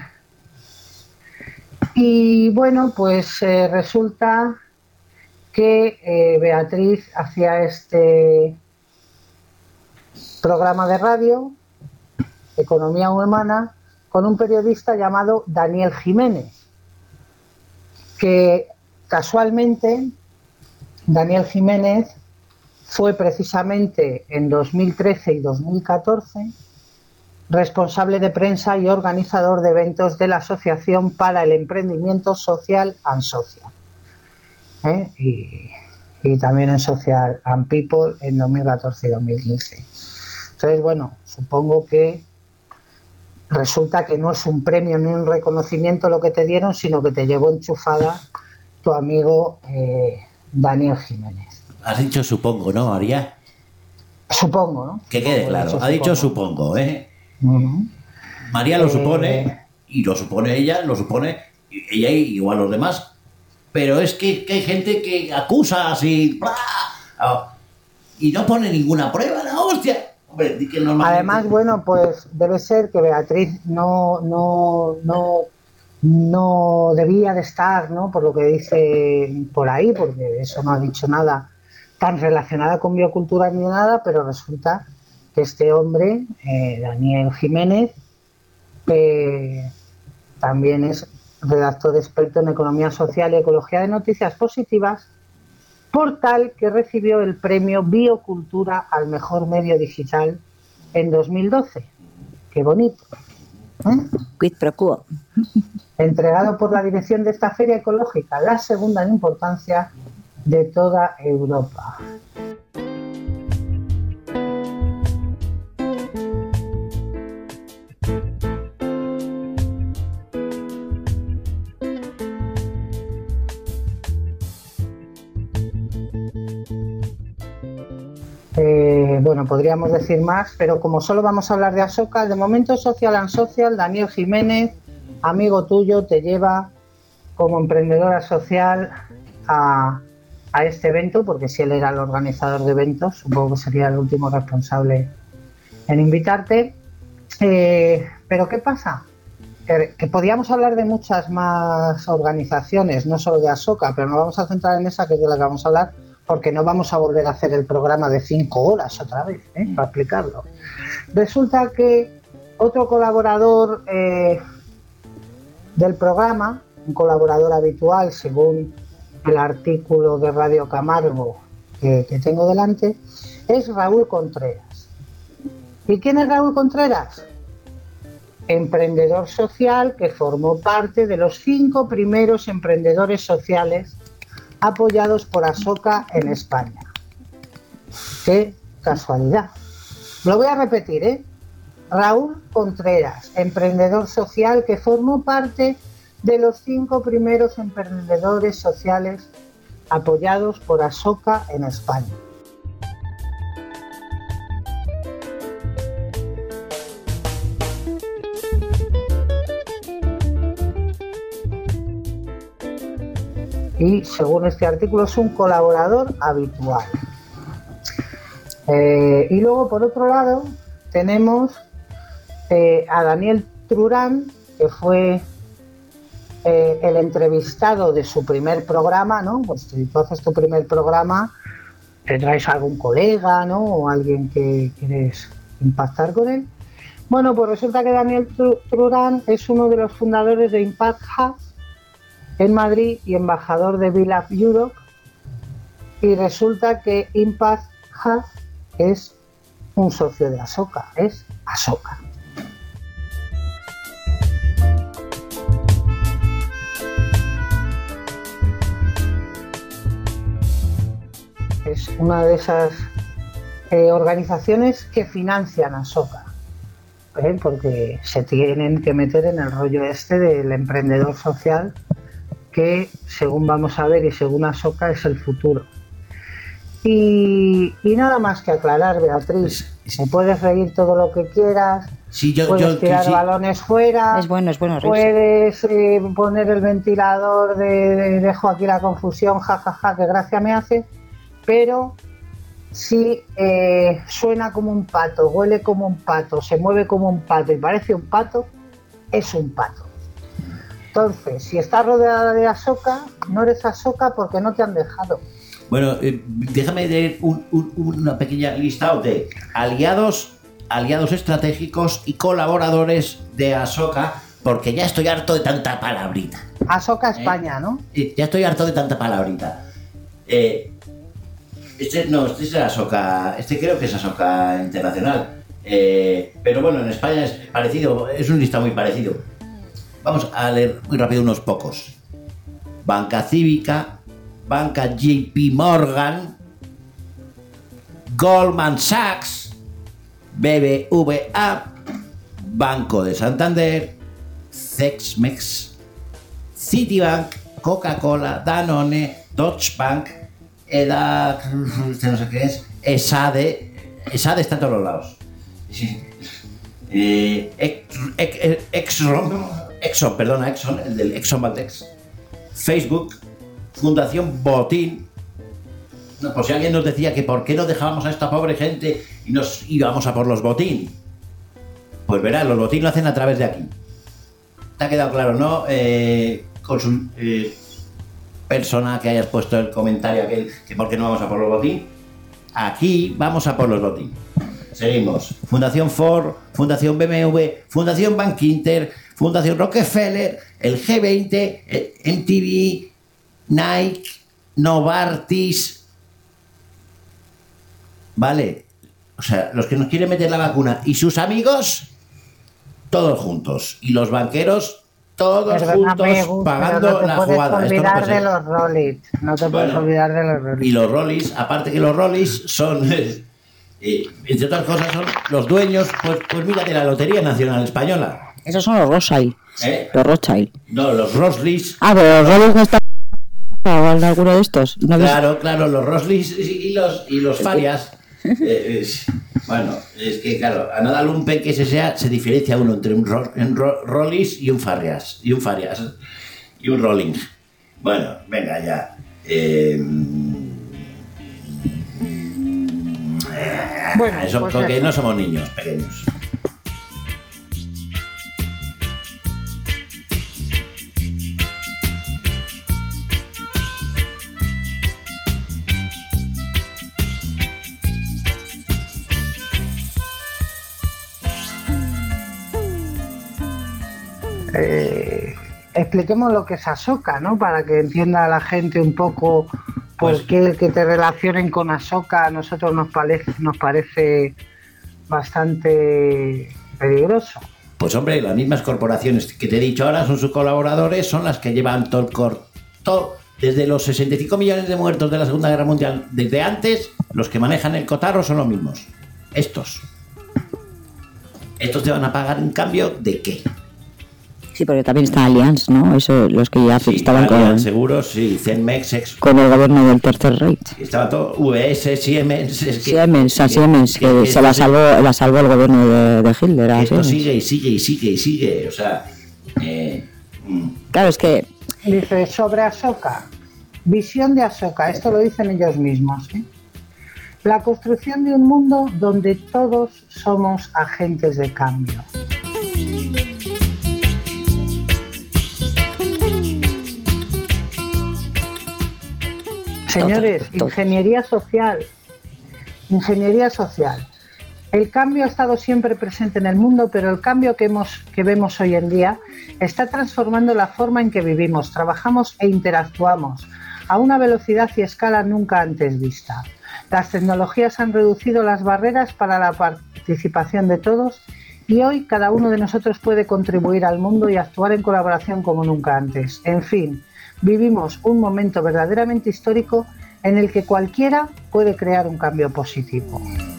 y bueno, pues eh, resulta que eh, Beatriz hacía este programa de radio, Economía Humana, con un periodista llamado Daniel Jiménez, que casualmente Daniel Jiménez fue precisamente en dos mil trece y dos mil catorce responsable de prensa y organizador de eventos de la Asociación para el Emprendimiento Social and Social. ¿Eh? Y, y también en Social and People en dos mil catorce y dos mil quince. Entonces, bueno, supongo que resulta que no es un premio ni un reconocimiento lo que te dieron, sino que te llevó enchufada tu amigo eh, Daniel Jiménez. Has dicho supongo, ¿no, María? Supongo, ¿no? Que quede supongo, claro, dicho, ha dicho supongo. supongo, ¿eh? Uh-huh. María lo eh... supone, y lo supone ella, lo supone ella y igual los demás. Pero es que, que hay gente que acusa así y no pone ninguna prueba, la hostia. Hombre, que normalmente... Además, bueno, pues debe ser que Beatriz no, no, no, no debía de estar, ¿no? Por lo que dice por ahí, porque eso no ha dicho nada tan relacionado con biocultura ni nada, pero resulta que este hombre, eh, Daniel Jiménez, eh, también es redactor experto en Economía Social y Ecología de Noticias Positivas, por tal que recibió el premio Biocultura al mejor medio digital en dos mil doce. ¡Qué bonito! ¿Eh? Quid pro quo. Entregado por la dirección de esta feria ecológica, la segunda en importancia de toda Europa. Eh, bueno, podríamos decir más, pero como solo vamos a hablar de Asoka, de momento Social and Social, Daniel Jiménez, amigo tuyo, te lleva como emprendedora social a, a este evento, porque si él era el organizador de eventos, supongo que sería el último responsable en invitarte. Eh, pero ¿qué pasa? Que, que podíamos hablar de muchas más organizaciones, no solo de Asoka, pero nos vamos a centrar en esa, que es de la que vamos a hablar, porque no vamos a volver a hacer el programa de cinco horas otra vez, ¿eh? Para explicarlo. Resulta que otro colaborador eh, del programa, un colaborador habitual, según el artículo de Radio Camargo que, que tengo delante, es Raúl Contreras. ¿Y quién es Raúl Contreras? Emprendedor social que formó parte de los cinco primeros emprendedores sociales apoyados por Asoka en España. ¡Qué casualidad! Lo voy a repetir, ¿eh? Raúl Contreras, emprendedor social que formó parte de los cinco primeros emprendedores sociales apoyados por Asoka en España. Y según este artículo es un colaborador habitual. Eh, y luego, por otro lado, tenemos eh, a Daniel Trurán, que fue eh, el entrevistado de su primer programa, ¿no? Pues si tú haces tu primer programa, te traes a algún colega, ¿no? O alguien que quieres impactar con él. Bueno, pues resulta que Daniel Trurán es uno de los fundadores de Impact Hub en Madrid y embajador de Villa Europe. Y resulta que Impact Hub es un socio de Asoka, es Asoka. Es una de esas eh, organizaciones que financian Asoka, ¿eh? Porque se tienen que meter en el rollo este del emprendedor social, que según vamos a ver y según Asoka es el futuro. Y, y nada más que aclarar, Beatriz, me puedes reír todo lo que quieras, sí, yo, puedes yo, tirar sí. balones fuera, Es bueno, es bueno reírse. puedes eh, poner el ventilador de, de dejo aquí la confusión, jajaja, ja, ja, que gracia me hace, pero si eh, suena como un pato, huele como un pato, se mueve como un pato y parece un pato, es un pato. Entonces, si estás rodeada de Asoka, no eres Asoka porque no te han dejado. Bueno, eh, déjame leer un, un, una pequeña lista de aliados, aliados estratégicos y colaboradores de Asoka, porque ya estoy harto de tanta palabrita. Asoka España, ¿eh? ¿No? Eh, ya estoy harto de tanta palabrita. Eh, este no, este es Asoka, este creo que es Asoka Internacional. Eh, pero bueno, en España es parecido, es un listado muy parecido. Vamos a leer muy rápido unos pocos. Banca Cívica, Banca J P Morgan, Goldman Sachs, B B V A, Banco de Santander, Cexmex, Citibank, Coca-Cola, Danone, Deutsche Bank, EDA, este no sé qué es, ESADE, ESADE está en todos los lados. Eh, ex, ex, Exxon, Exxon, perdona, Exxon, el del Exxon Valdez, Facebook, Fundación Botín. No, por si alguien nos decía que por qué no dejábamos a esta pobre gente y nos íbamos a por los Botín. Pues verás, los Botín lo hacen a través de aquí. ¿Te ha quedado claro, no? Eh, con su eh, persona que hayas puesto el comentario aquel que por qué no vamos a por los Botín. Aquí vamos a por los Botín. Seguimos. Fundación Ford, Fundación B M W, Fundación Bank Inter, Fundación Rockefeller, el G veinte, el M T V, Nike, Novartis. Vale. O sea, los que nos quieren meter la vacuna y sus amigos, todos juntos. Y los banqueros, todos Perdóname, juntos Gus, pagando no te la puedes jugada. Esto no olvidar puede de ser. los Rollis. No te puedes Bueno, olvidar de los Rollis. Y los Rollis, aparte que los Rollis son, eh, entre otras cosas, son los dueños, pues, pues mira, de la Lotería Nacional Española. Esos son los Rothschild. ¿Eh? Los Rothschild. No, los Roslis. Ah, pero los Rolls no están en alguno de estos. ¿No ves? Claro, claro, los Roslis y los, y los Farias. Eh, es, bueno, es que claro, a nada lumpen que ese sea, se diferencia uno entre un, ro, un ro, Rollis y un Farias. Y un Farias. Y un Rolling. Bueno, venga ya. Eh, Bueno, eso pues porque eso. no somos niños pequeños. Eh, expliquemos lo que es Asoka, ¿no? Para que entienda la gente un poco por Pues- qué el que te relacionen con Asoka a nosotros nos parece, nos parece bastante peligroso. Pues hombre, las mismas corporaciones que te he dicho ahora son sus colaboradores, son las que llevan todo el corto, desde los sesenta y cinco millones de muertos de la Segunda Guerra Mundial, desde antes, los que manejan el cotarro son los mismos. Estos. Estos te van a pagar en cambio de qué. Sí, porque también está Allianz, ¿no? Eso, los que ya Sí, estaban Allianz con, Seguros, sí, Cenmex, Ex- con el gobierno del Tercer Reich. estaba todo, V S, Siemens, es que- Siemens, a Siemens, que, que se la esto salvó, la salvó el gobierno de, de Hitler. a Esto Siemens. sigue y sigue y sigue y sigue, o sea, eh, mm, Claro, es que Dice, sobre Asoka, visión de Asoka, esto lo dicen ellos mismos, ¿eh? La construcción de un mundo donde todos somos agentes de cambio. Señores, ingeniería social. Ingeniería social. El cambio ha estado siempre presente en el mundo, pero el cambio que, hemos, que vemos hoy en día está transformando la forma en que vivimos, trabajamos e interactuamos a una velocidad y escala nunca antes vista. Las tecnologías han reducido las barreras para la participación de todos y hoy cada uno de nosotros puede contribuir al mundo y actuar en colaboración como nunca antes. En fin, vivimos un momento verdaderamente histórico en el que cualquiera puede crear un cambio positivo.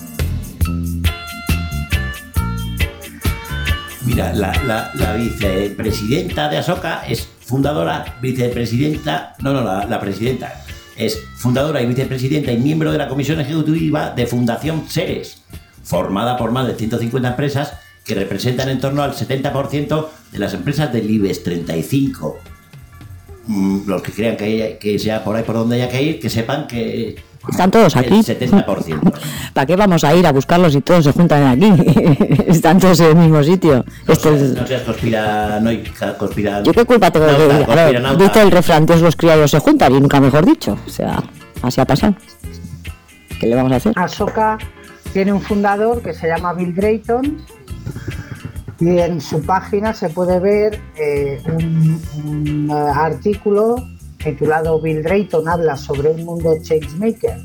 Mira, la, la, la vicepresidenta de Asoka es fundadora, vicepresidenta, no, no, la, la presidenta es fundadora y vicepresidenta y miembro de la comisión ejecutiva de Fundación Seres, formada por más de ciento cincuenta empresas que representan en torno al setenta por ciento de las empresas del IBEX treinta y cinco. Mm, los que crean que, haya, que sea por ahí por donde haya que ir, que sepan que están todos aquí. El setenta por ciento. ¿Para qué vamos a ir a buscarlos si todos se juntan aquí? Están todos en el mismo sitio. No, Esto seas, es... no seas conspiranoica, conspira... ¿Yo qué culpa tengo de que... A ver, dice el refrán, todos los criados se juntan y nunca mejor dicho. O sea, así ha pasado. ¿Qué le vamos a hacer? Asoka tiene un fundador que se llama Bill Drayton y en su página se puede ver eh, un, un uh, artículo titulado Bill Drayton habla sobre un mundo changemaker.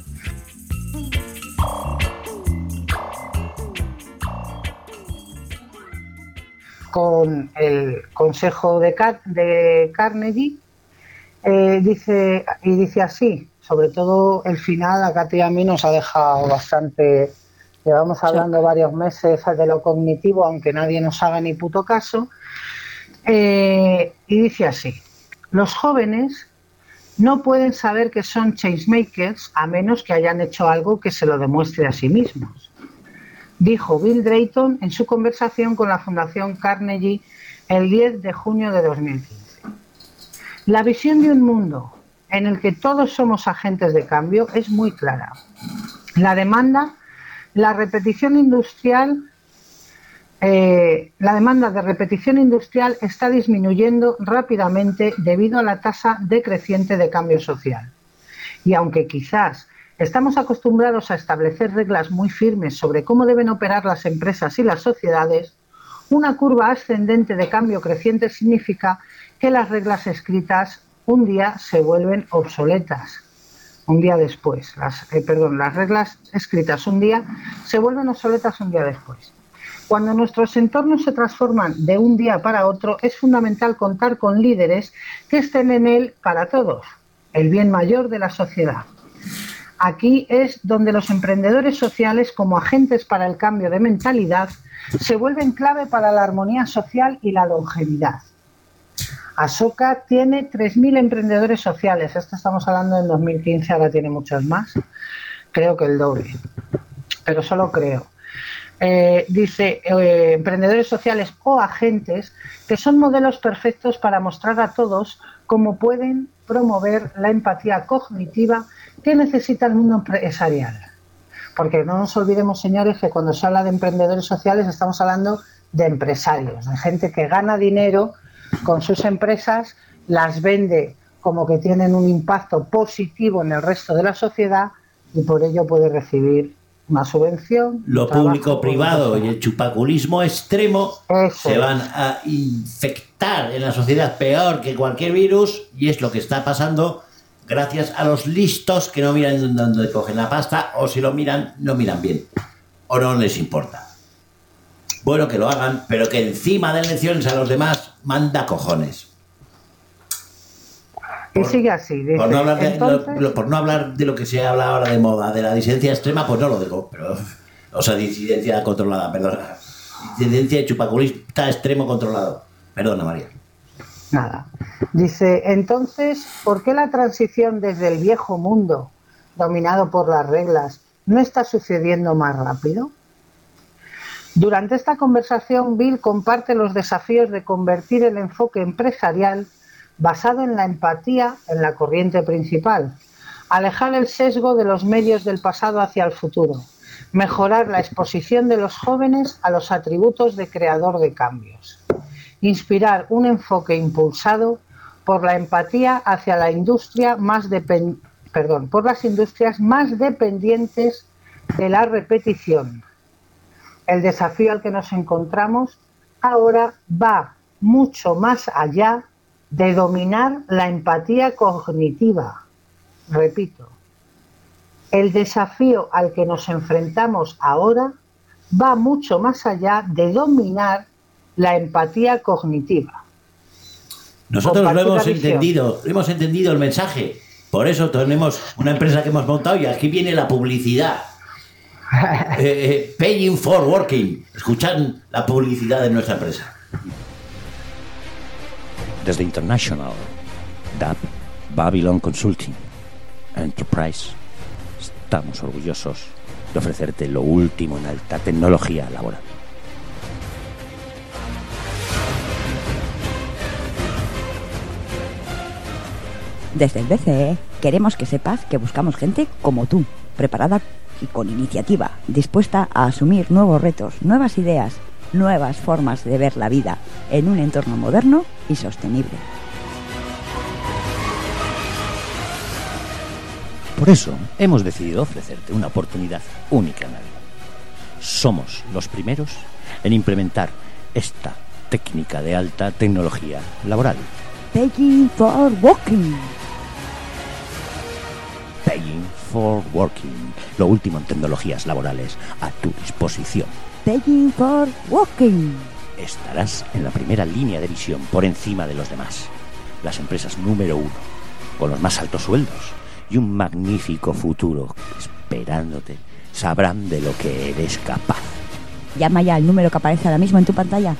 Con el consejo de, Car de Carnegie eh, dice, y dice así, sobre todo el final a Katy y a mí nos ha dejado bastante, llevamos hablando varios meses de lo cognitivo aunque nadie nos haga ni puto caso, eh, y dice así: los jóvenes no pueden saber que son changemakers a menos que hayan hecho algo que se lo demuestre a sí mismos, dijo Bill Drayton en su conversación con la Fundación Carnegie el diez de junio de dos mil quince. La visión de un mundo en el que todos somos agentes de cambio es muy clara. La demanda, la repetición industrial, Eh, la demanda de repetición industrial está disminuyendo rápidamente debido a la tasa decreciente de cambio social. Y aunque quizás estamos acostumbrados a establecer reglas muy firmes sobre cómo deben operar las empresas y las sociedades, una curva ascendente de cambio creciente significa que las reglas escritas un día se vuelven obsoletas. Un día después, las, eh, perdón, las reglas escritas un día se vuelven obsoletas un día después. Cuando nuestros entornos se transforman de un día para otro, es fundamental contar con líderes que estén en él para todos, el bien mayor de la sociedad. Aquí es donde los emprendedores sociales, como agentes para el cambio de mentalidad, se vuelven clave para la armonía social y la longevidad. Asoka tiene tres mil emprendedores sociales, esto estamos hablando en dos mil quince, ahora tiene muchos más, creo que el doble, pero solo creo. Eh, dice eh, emprendedores sociales o agentes que son modelos perfectos para mostrar a todos cómo pueden promover la empatía cognitiva que necesita el mundo empresarial. Porque no nos olvidemos, señores, que cuando se habla de emprendedores sociales estamos hablando de empresarios, de gente que gana dinero con sus empresas, las vende como que tienen un impacto positivo en el resto de la sociedad y por ello puede recibir una subvención. Lo público-privado y el chupaculismo extremo Eso se van a infectar en la sociedad peor que cualquier virus y es lo que está pasando gracias a los listos que no miran dónde cogen la pasta o si lo miran, no miran bien o no les importa. Bueno, que lo hagan, pero que encima de lecciones a los demás manda cojones. Y sigue así. Dice, por, no hablar de, entonces... lo, por no hablar de lo que se habla ahora de moda, de la disidencia extrema, pues no lo digo, pero, o sea, disidencia controlada, perdona. Disidencia y chupaculista extremo controlado. Perdona, María. Nada. Dice, entonces, ¿por qué la transición desde el viejo mundo, dominado por las reglas, no está sucediendo más rápido? Durante esta conversación, Bill comparte los desafíos de convertir el enfoque empresarial basado en la empatía en la corriente principal, alejar el sesgo de los medios del pasado hacia el futuro, mejorar la exposición de los jóvenes a los atributos de creador de cambios, inspirar un enfoque impulsado por la empatía hacia la industria más depend- perdón, por las industrias más dependientes de la repetición. El desafío al que nos encontramos ahora va mucho más allá de dominar la empatía cognitiva. Repito, el desafío al que nos enfrentamos ahora va mucho más allá de dominar la empatía cognitiva. Nosotros Compartir lo hemos la visión. entendido, hemos entendido el mensaje. Por eso tenemos una empresa que hemos montado y aquí viene la publicidad. Eh, eh, paying for working. Escuchad la publicidad de nuestra empresa. Desde International, D A P, Babylon Consulting, Enterprise, estamos orgullosos de ofrecerte lo último en alta tecnología laboral. Desde el B C E queremos que sepas que buscamos gente como tú, preparada y con iniciativa, dispuesta a asumir nuevos retos, nuevas ideas, nuevas formas de ver la vida en un entorno moderno y sostenible. Por eso hemos decidido ofrecerte una oportunidad única en la vida. Somos los primeros en implementar esta técnica de alta tecnología laboral. Paying for Walking. Paying for Working, lo último en tecnologías laborales a tu disposición. Paying for Walking. Estarás en la primera línea de visión por encima de los demás. Las empresas número uno, con los más altos sueldos y un magnífico futuro esperándote, sabrán de lo que eres capaz. Llama ya al número que aparece ahora mismo en tu pantalla.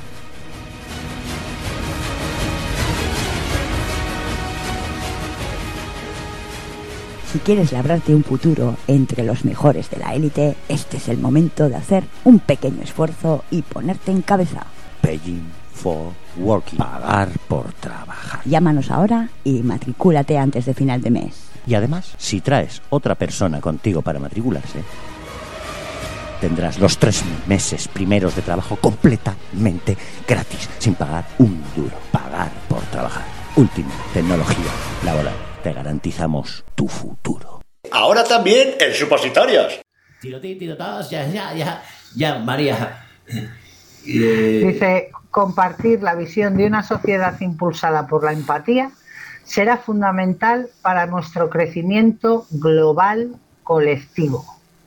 Si quieres labrarte un futuro entre los mejores de la élite, este es el momento de hacer un pequeño esfuerzo y ponerte en cabeza. Paying for Working, pagar por trabajar. Llámanos ahora y matricúlate antes de final de mes. Y además, si traes otra persona contigo para matricularse, tendrás los tres meses primeros de trabajo completamente gratis, sin pagar un duro. Pagar por trabajar. Última tecnología laboral. Te garantizamos tu futuro. Ahora también en supositorios. Tirotí, tirotadas, ya, ya, ya, ya, María. Eh, Dice, compartir la visión de una sociedad impulsada por la empatía será fundamental para nuestro crecimiento global colectivo.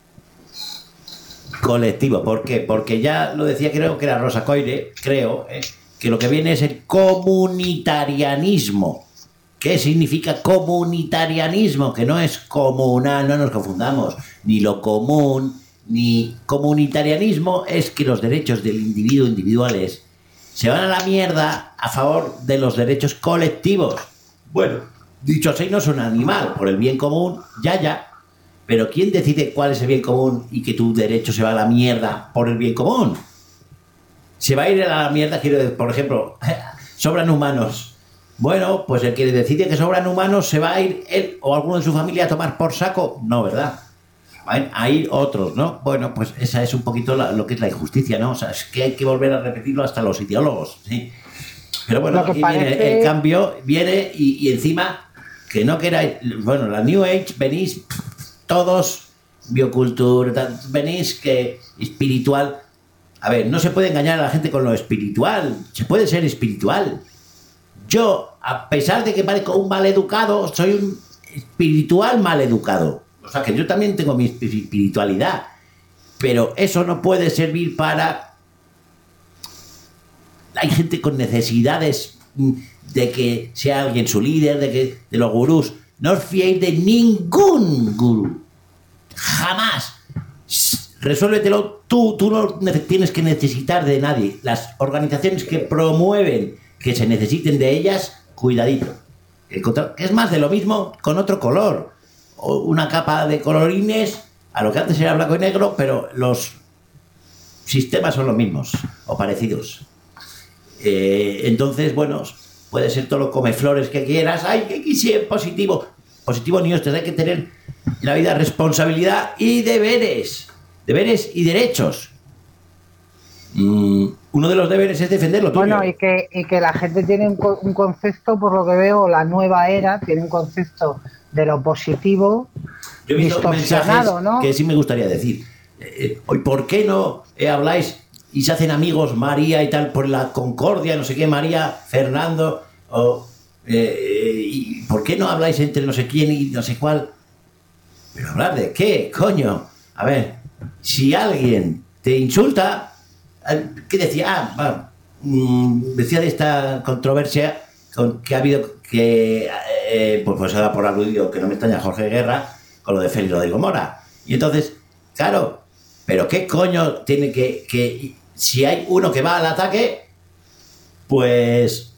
colectivo, ¿por qué? Porque ya lo decía, creo que era Rosa Coire, creo, eh, que lo que viene es el comunitarianismo. ¿Qué significa comunitarianismo? Que no es comunal, no nos confundamos, ni lo común, ni comunitarianismo es que los derechos del individuo individuales se van a la mierda a favor de los derechos colectivos. Bueno, dicho así, no es un animal, por el bien común, ya, ya. Pero ¿quién decide cuál es el bien común y que tu derecho se va a la mierda por el bien común? Se va a ir a la mierda, quiero decir, por ejemplo, sobran humanos. Bueno, pues el que decide que sobran humanos se va a ir él o alguno de su familia a tomar por saco. No, ¿verdad? Van a ir otros, ¿no? Bueno, pues esa es un poquito la, lo que es la injusticia, ¿no? O sea, es que hay que volver a repetirlo hasta los ideólogos, ¿sí? Pero bueno, aquí parece... viene el cambio, viene y, y encima, que no queráis... Bueno, la New Age, venís todos, biocultura, venís que espiritual... A ver, no se puede engañar a la gente con lo espiritual, se puede ser espiritual. Yo, a pesar de que parezco un maleducado, soy un espiritual maleducado. O sea, que yo también tengo mi espiritualidad. Pero eso no puede servir para... Hay gente con necesidades de que sea alguien su líder, de que de los gurús. No os fiéis de ningún gurú. Jamás. Resuélvetelo tú. Tú no tienes que necesitar de nadie. Las organizaciones que promueven que se necesiten de ellas, cuidadito. Es más de lo mismo con otro color. O una capa de colorines, a lo que antes era blanco y negro, pero los sistemas son los mismos, o parecidos. Eh, entonces, bueno, puede ser todo lo come flores que quieras. ¡Ay, que quisiera positivo! positivo ni hostias. Hay que tener en la vida responsabilidad y deberes. Deberes y derechos. Mm, uno de los deberes es defender lo tuyo. Bueno, y que, y que la gente tiene un, co- un concepto, por lo que veo, la nueva era tiene un concepto de lo positivo Yo he visto distorsionado, mensajes ¿no? que sí me gustaría decir. Eh, hoy, ¿por qué no eh, habláis y se hacen amigos María y tal por la concordia, no sé qué, María, Fernando, o eh, y ¿por qué no habláis entre no sé quién y no sé cuál? Pero hablar de qué, coño. A ver, si alguien te insulta, ¿qué decía? Ah, va, mm, decía de esta controversia con, que ha habido que eh, pues, pues ahora por aludido, que no me extraña, Jorge Guerra con lo de Félix Rodrigo Mora. Y entonces, claro, pero qué coño tiene que, que si hay uno que va al ataque, pues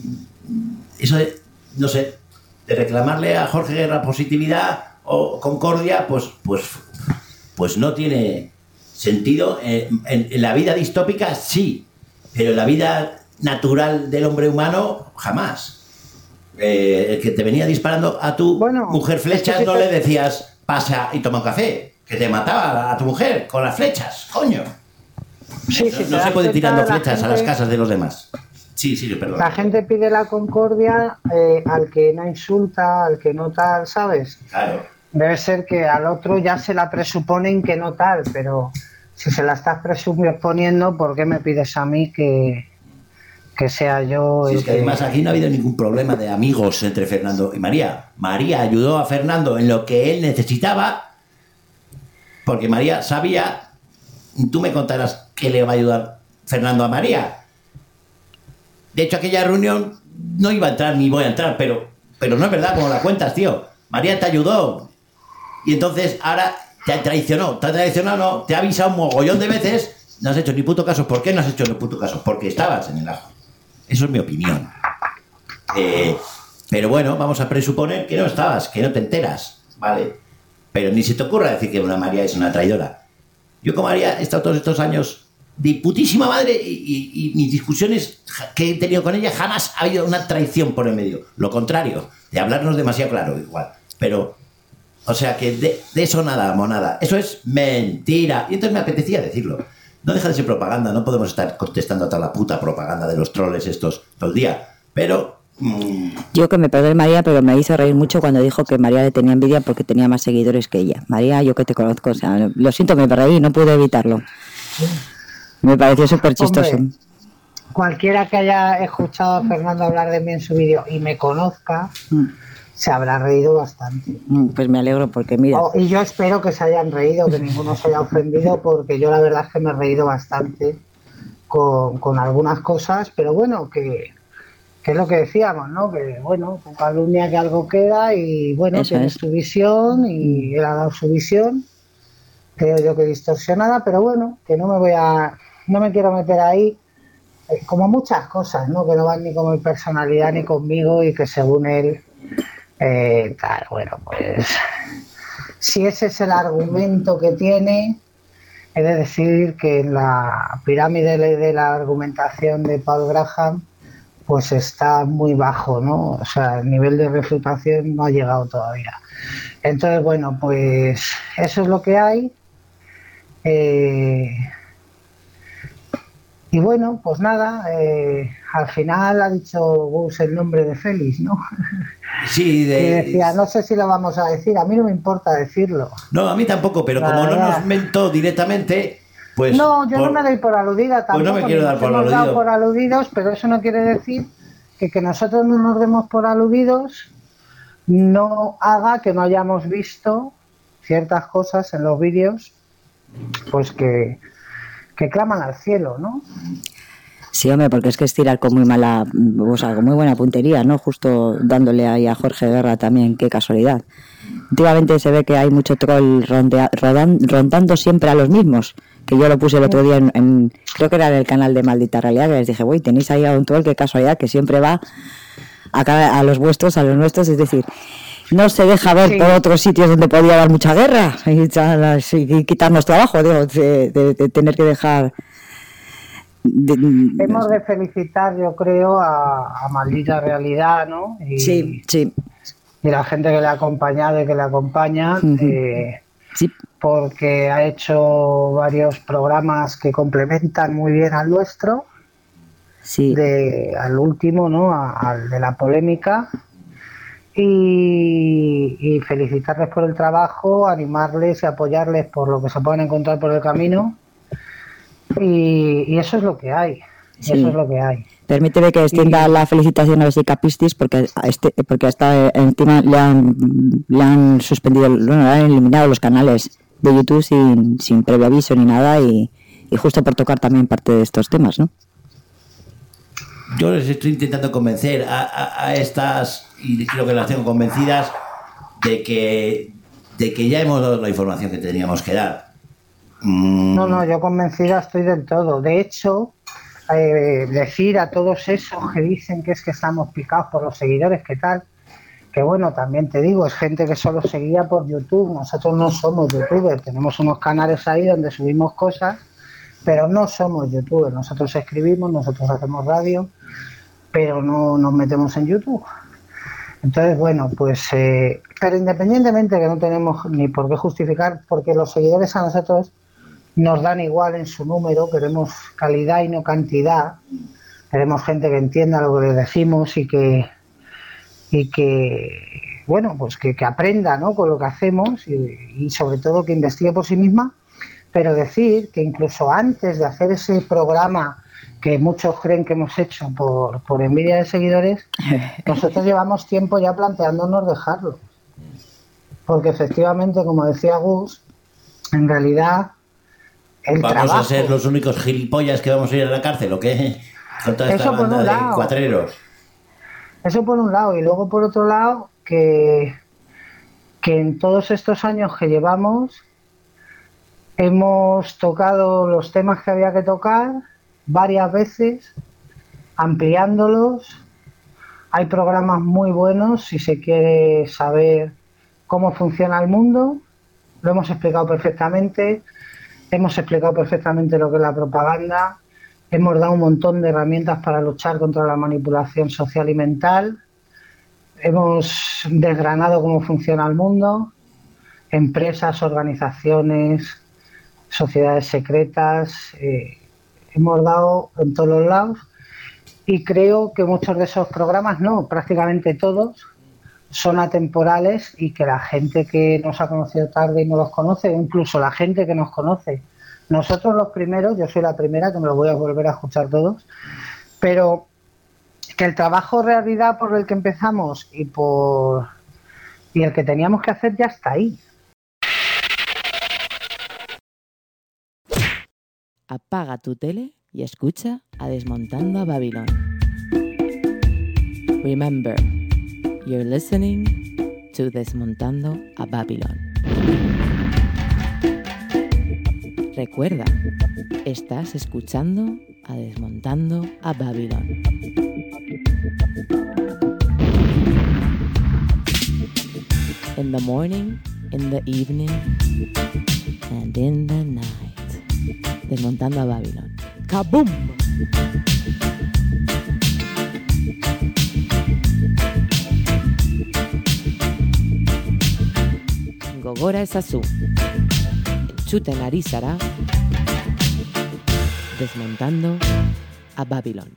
eso de, no sé, de reclamarle a Jorge Guerra positividad o concordia, pues pues pues no tiene sentido. En, en, en la vida distópica sí, pero en la vida natural del hombre humano jamás. Eh, el que te venía disparando a tu bueno, mujer flechas, no le decías pasa y toma un café, que te mataba a tu mujer con las flechas, coño. Sí, sí, no no se puede tirando flechas gente, a las casas de los demás. Sí, sí, perdón. La gente pide la concordia eh, al que no insulta, al que no tal, ¿sabes? Claro. Debe ser que al otro ya se la presuponen que no tal, pero si se la estás presuponiendo, ¿por qué me pides a mí que, que sea yo? Sí, es que además aquí no ha habido ningún problema de amigos entre Fernando y María. María ayudó a Fernando en lo que él necesitaba, porque María sabía, tú me contarás qué le va a ayudar Fernando a María. De hecho, aquella reunión no iba a entrar ni voy a entrar, pero, pero no es verdad como la cuentas, tío. María te ayudó y entonces ahora te traicionó. Te ha traicionado, no, te ha avisado un mogollón de veces, no has hecho ni puto caso. ¿Por qué no has hecho ni puto caso? Porque estabas en el ajo. Eso es mi opinión. Eh, pero bueno, vamos a presuponer que no estabas, que no te enteras, ¿vale? Pero ni se te ocurra decir que una María es una traidora. Yo con María he estado todos estos años de putísima madre y, y, y mis discusiones que he tenido con ella jamás ha habido una traición por el medio. Lo contrario, de hablarnos demasiado claro igual. Pero, o sea que de, de eso nada, monada. Eso es mentira. Y entonces me apetecía decirlo. No deja de ser propaganda, no podemos estar contestando a toda la puta propaganda de los troles estos todo el día. Pero... Mmm... Yo que me perdone María, pero me hizo reír mucho cuando dijo que María le tenía envidia porque tenía más seguidores que ella. María, yo que te conozco, o sea, lo siento, me reí, no pude evitarlo. Me pareció súper chistoso. Hombre, cualquiera que haya escuchado a Fernando hablar de mí en su vídeo y me conozca, mm. se habrá reído bastante. Mm, pues me alegro porque mira... Oh, y yo espero que se hayan reído, que ninguno se haya ofendido, porque yo la verdad es que me he reído bastante con, con algunas cosas, pero bueno, que, que es lo que decíamos, ¿no? Que bueno, con calumnia que algo queda y bueno, Eso tiene es. su visión y él ha dado su visión, creo yo que distorsionada, pero bueno, que no me voy a... no me quiero meter ahí, eh, como muchas cosas, ¿no? Que no van ni con mi personalidad ni conmigo y que según él, eh, tal, bueno, pues si ese es el argumento que tiene, he de decir que en la pirámide de la argumentación de Paul Graham, pues está muy bajo, ¿no? O sea, el nivel de refutación no ha llegado todavía. Entonces, bueno, pues eso es lo que hay. Eh... Y bueno, pues nada, eh, al final ha dicho Gus el nombre de Félix, ¿no? Sí, de... Y decía, no sé si lo vamos a decir, a mí no me importa decirlo. No, a mí tampoco, pero La como verdad. no nos mentó directamente, pues... No, yo por... no me doy por aludida tampoco. Pues no me quiero dar por hemos aludido. dado por aludidos, pero eso no quiere decir que que nosotros no nos demos por aludidos no haga que no hayamos visto ciertas cosas en los vídeos, pues que... que claman al cielo, ¿no? Sí, hombre, porque es que es tirar con muy mala, o sea, con muy buena puntería, ¿no? Justo dándole ahí a Jorge Guerra también, qué casualidad. Últimamente se ve que hay mucho troll rondea, rodan, rondando siempre a los mismos, que yo lo puse el otro día en, en creo que era en el canal de Maldita Realidad, que les dije, uy, tenéis ahí a un troll, qué casualidad, que siempre va a, cada, a los vuestros, a los nuestros, es decir... No se deja ver sí. por otros sitios donde podía haber mucha guerra y, y quitarnos trabajo, digo, de, de, de tener que dejar... De, Hemos de felicitar, yo creo, a, a Maldita Realidad, ¿no? Y, sí, sí. y la gente que le ha acompañado y que le acompaña, Uh-huh. eh, Sí. porque ha hecho varios programas que complementan muy bien al nuestro, Sí. de, al último, ¿no? A- al de la polémica. Y, y felicitarles por el trabajo, animarles y apoyarles por lo que se puedan encontrar por el camino. Y, y eso es lo que hay. Y Sí. eso es lo que hay. Permíteme que extienda la felicitación a Besica Pistis porque a este, porque hasta encima le han, le han suspendido, bueno, le han eliminado los canales de YouTube sin, sin previo aviso ni nada y, y justo por tocar también parte de estos temas, ¿no? Yo les estoy intentando convencer a, a, a estas, y creo que las tengo convencidas, de que, de que ya hemos dado la información que teníamos que dar. Mm. No, no, yo convencida estoy del todo. De hecho, eh, decir a todos esos que dicen que es que estamos picados por los seguidores, que tal, que bueno, también te digo, es gente que solo seguía por YouTube. Nosotros no somos youtubers, tenemos unos canales ahí donde subimos cosas, pero no somos youtubers. Nosotros escribimos, nosotros hacemos radio, pero no nos metemos en YouTube. Entonces, bueno, pues, eh, pero independientemente que no tenemos ni por qué justificar, porque los seguidores a nosotros nos dan igual en su número, queremos calidad y no cantidad, queremos gente que entienda lo que les decimos y que, y que bueno, pues que, que aprenda, ¿no?, con lo que hacemos y, y sobre todo que investigue por sí misma, pero decir que incluso antes de hacer ese programa que muchos creen que hemos hecho por, por envidia de seguidores, nosotros llevamos tiempo ya planteándonos dejarlo. Porque efectivamente, como decía Gus, en realidad el ¿Vamos trabajo... a ser los únicos gilipollas que vamos a ir a la cárcel o qué? Con toda esta Eso por banda un de lado. cuatreros. Eso por un lado. Y luego por otro lado, que, que en todos estos años que llevamos hemos tocado los temas que había que tocar varias veces, ampliándolos. Hay programas muy buenos si se quiere saber cómo funciona el mundo. Lo hemos explicado perfectamente. Hemos explicado perfectamente lo que es la propaganda. Hemos dado un montón de herramientas para luchar contra la manipulación social y mental. Hemos desgranado cómo funciona el mundo. Empresas, organizaciones, sociedades secretas. Eh, hemos dado en todos los lados. Y creo que muchos de esos programas, no, prácticamente todos, son atemporales y que la gente que nos ha conocido tarde y no los conoce, o incluso la gente que nos conoce, nosotros los primeros, yo soy la primera que me lo voy a volver a escuchar todos, pero que el trabajo realidad por el que empezamos y por y el que teníamos que hacer ya está ahí. Apaga tu tele y escucha a Desmontando a Babilón. Remember, you're listening to Desmontando a Babilón. Recuerda, estás escuchando a Desmontando a Babilón. In the morning, in the evening, and in the night. Desmontando a Babilón. ¡Kaboom! Gogora ezazu. Entzuten ari zara. Desmontando a Babilón.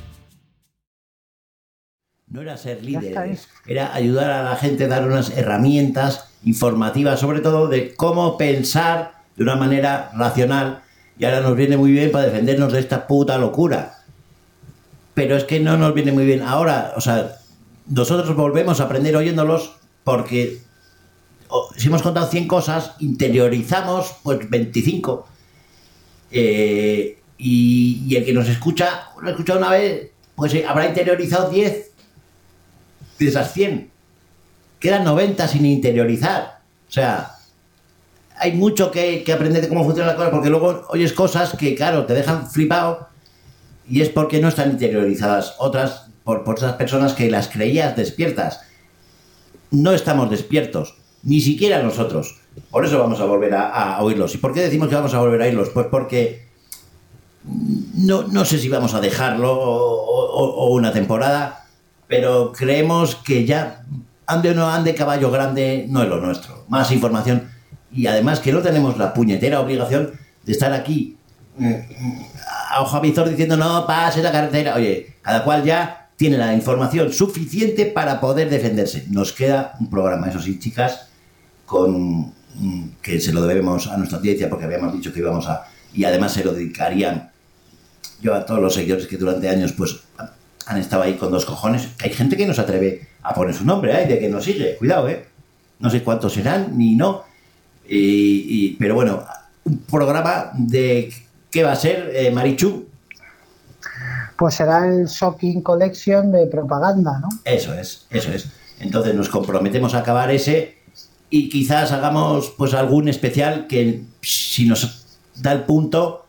No era ser líderes, era ayudar a la gente a dar unas herramientas informativas, sobre todo de cómo pensar de una manera racional, y ahora nos viene muy bien para defendernos de esta puta locura. Pero es que no nos viene muy bien ahora, o sea, nosotros volvemos a aprender oyéndolos porque oh, si hemos contado cien cosas, interiorizamos pues veinticinco. Eh, y, y el que nos escucha, lo ha escuchado una vez, pues eh, habrá interiorizado diez de esas cien. Quedan noventa sin interiorizar. O sea, hay mucho que, que aprender de cómo funciona la cosa, porque luego oyes cosas que, claro, te dejan flipado y es porque no están interiorizadas. Otras, por, por esas personas que las creías despiertas. No estamos despiertos, ni siquiera nosotros. Por eso vamos a volver a, a oírlos. ¿Y por qué decimos que vamos a volver a oírlos? Pues porque no, no sé si vamos a dejarlo o, o, o una temporada, pero creemos que ya ande o no ande, caballo grande no es lo nuestro. Más información. Y además que no tenemos la puñetera obligación de estar aquí a ojo avizor diciendo no, pase la carretera. Oye, cada cual ya tiene la información suficiente para poder defenderse. Nos queda un programa, eso sí, chicas, con que se lo debemos a nuestra audiencia porque habíamos dicho que íbamos a... Y además se lo dedicarían yo a todos los seguidores que durante años pues han estado ahí con dos cojones. Hay gente que no se atreve a poner su nombre, ¿eh? De que nos sigue, cuidado, ¿eh? No sé cuántos serán, ni no. Y, y, pero bueno, un programa de... ¿Qué va a ser, eh, Marichu? Pues será el Shocking Collection de propaganda, ¿no? Eso es, eso es. Entonces nos comprometemos a acabar ese y quizás hagamos pues algún especial que si nos da el punto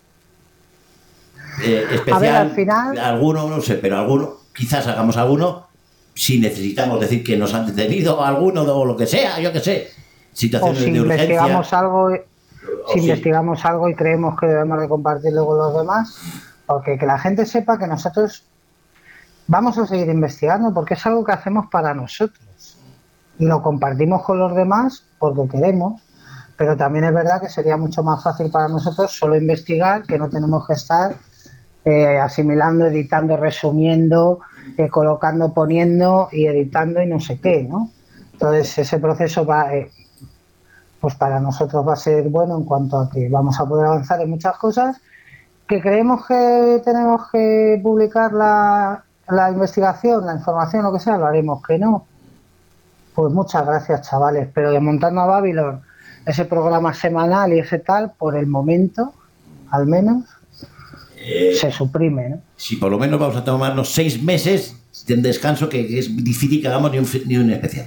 eh, especial. A ver, al final... Alguno, no sé, pero alguno, quizás hagamos alguno si necesitamos decir que nos han detenido alguno o lo que sea, yo qué sé. Situaciones o si de urgencia. Investigamos algo, si sí. investigamos algo y creemos que debemos de compartirlo con los demás, porque que la gente sepa que nosotros vamos a seguir investigando porque es algo que hacemos para nosotros y lo compartimos con los demás porque queremos, pero también es verdad que sería mucho más fácil para nosotros solo investigar, que no tenemos que estar eh, asimilando, editando, resumiendo, eh, colocando, poniendo y editando y no sé qué, ¿no? Entonces ese proceso va, eh, pues para nosotros va a ser bueno en cuanto a que vamos a poder avanzar en muchas cosas. ¿Que creemos que tenemos que publicar la, la investigación, la información, lo que sea? Lo haremos. ¿Que no? Pues muchas gracias, chavales. Pero de Montando a Babylon, ese programa semanal y ese tal, por el momento, al menos, eh, se suprime, ¿no? Si por lo menos vamos a tomarnos seis meses de descanso, que, que es difícil que hagamos ni un, ni un especial.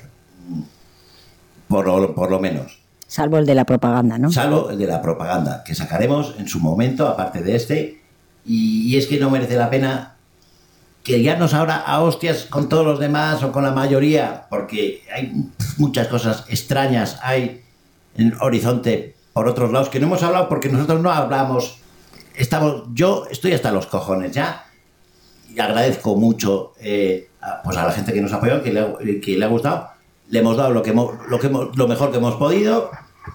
Por lo, por lo menos. Salvo el de la propaganda, ¿no? Salvo el de la propaganda, que sacaremos en su momento, aparte de este. Y, y es que no merece la pena que liarnos ahora a hostias con todos los demás o con la mayoría, porque hay muchas cosas extrañas, hay en el horizonte por otros lados que no hemos hablado porque nosotros no hablamos. Estamos, yo estoy hasta los cojones ya y agradezco mucho eh, a, pues a la gente que nos apoyó, que le, que le ha gustado. Le hemos dado lo que hemos, lo que hemos, lo mejor que hemos podido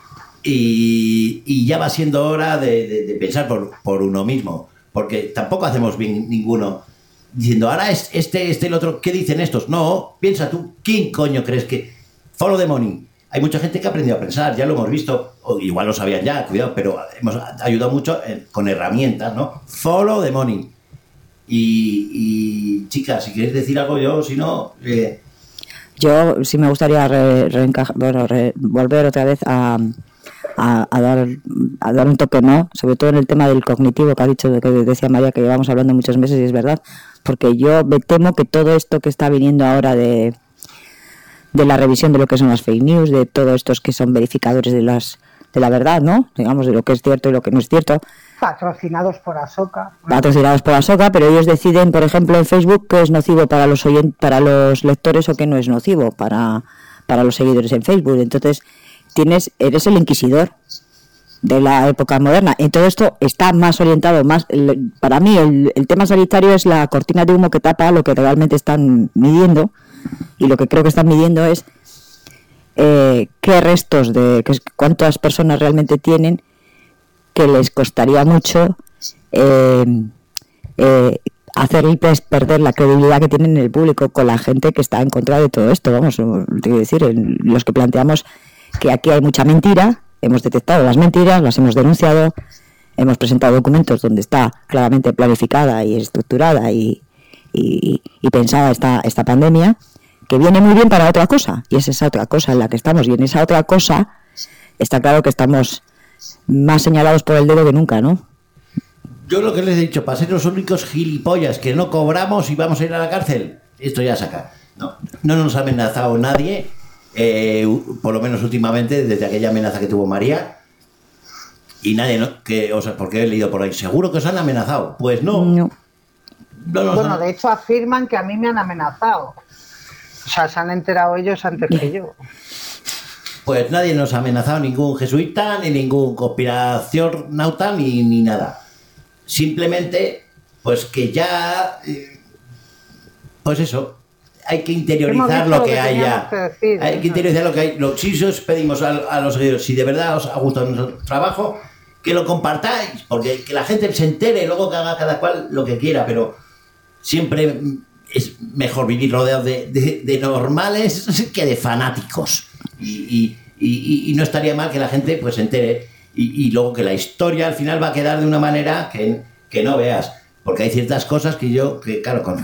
y, y ya va siendo hora de, de, de pensar por, por uno mismo, porque tampoco hacemos bien ninguno diciendo ahora es este, este, el otro, ¿qué dicen estos? No, piensa tú, ¿quién coño crees que? Follow the money. Hay mucha gente que ha aprendido a pensar, ya lo hemos visto, o igual lo sabían ya, cuidado, pero hemos ayudado mucho en, con herramientas, ¿no? Follow the money. Y, y chicas, si queréis decir algo, yo, si no... Eh, Yo sí me gustaría re, reencaja, bueno, re, volver otra vez a, a, a, dar, a dar un toque, ¿no? Sobre todo en el tema del cognitivo que ha dicho, que decía María, que llevamos hablando muchos meses y es verdad, porque yo me temo que todo esto que está viniendo ahora de, de la revisión de lo que son las fake news, de todos estos que son verificadores de las de la verdad, ¿no? Digamos, de lo que es cierto y lo que no es cierto. Patrocinados por Ahsoka. Patrocinados por Ahsoka, pero ellos deciden, por ejemplo, en Facebook qué es nocivo para los oyentes, para los lectores o qué no es nocivo para, para los seguidores en Facebook. Entonces, tienes, eres el inquisidor de la época moderna. Y todo esto está más orientado, más el, para mí el, el tema sanitario es la cortina de humo que tapa lo que realmente están midiendo, y lo que creo que están midiendo es eh, qué restos de, que, cuántas personas realmente tienen, que les costaría mucho eh, eh, hacerles perder la credibilidad que tienen en el público con la gente que está en contra de todo esto. Vamos, te quiero decir, en los que planteamos que aquí hay mucha mentira, hemos detectado las mentiras, las hemos denunciado, hemos presentado documentos donde está claramente planificada y estructurada y, y, y pensada esta, esta pandemia, que viene muy bien para otra cosa, y es esa otra cosa en la que estamos, y en esa otra cosa está claro que estamos más señalados por el dedo que nunca, ¿no? Yo lo que les he dicho, para ser los únicos gilipollas que no cobramos y vamos a ir a la cárcel, esto ya saca. No, no nos ha amenazado nadie, eh, por lo menos últimamente, desde aquella amenaza que tuvo María, y nadie, ¿no? Que, o sea, porque he leído por ahí, ¿seguro que os han amenazado? Pues no. No. no, no bueno, han... de hecho afirman que a mí me han amenazado. O sea, se han enterado ellos antes que yo. Pues nadie nos ha amenazado, ningún jesuita, ni ningún conspiración nauta, ni, ni nada. Simplemente, pues que ya... Pues eso, hay que interiorizar lo que, que haya. Que decir, hay que interiorizar lo que hay. Lo, si os pedimos a, a los seguidores, si de verdad os ha gustado nuestro trabajo, que lo compartáis, porque que la gente se entere, luego que haga cada cual lo que quiera, pero siempre es mejor vivir rodeado de, de, de normales que de fanáticos. Y, y, y, y no estaría mal que la gente pues se entere. Y, y luego que la historia al final va a quedar de una manera que, que no veas. Porque hay ciertas cosas que yo, que claro, con,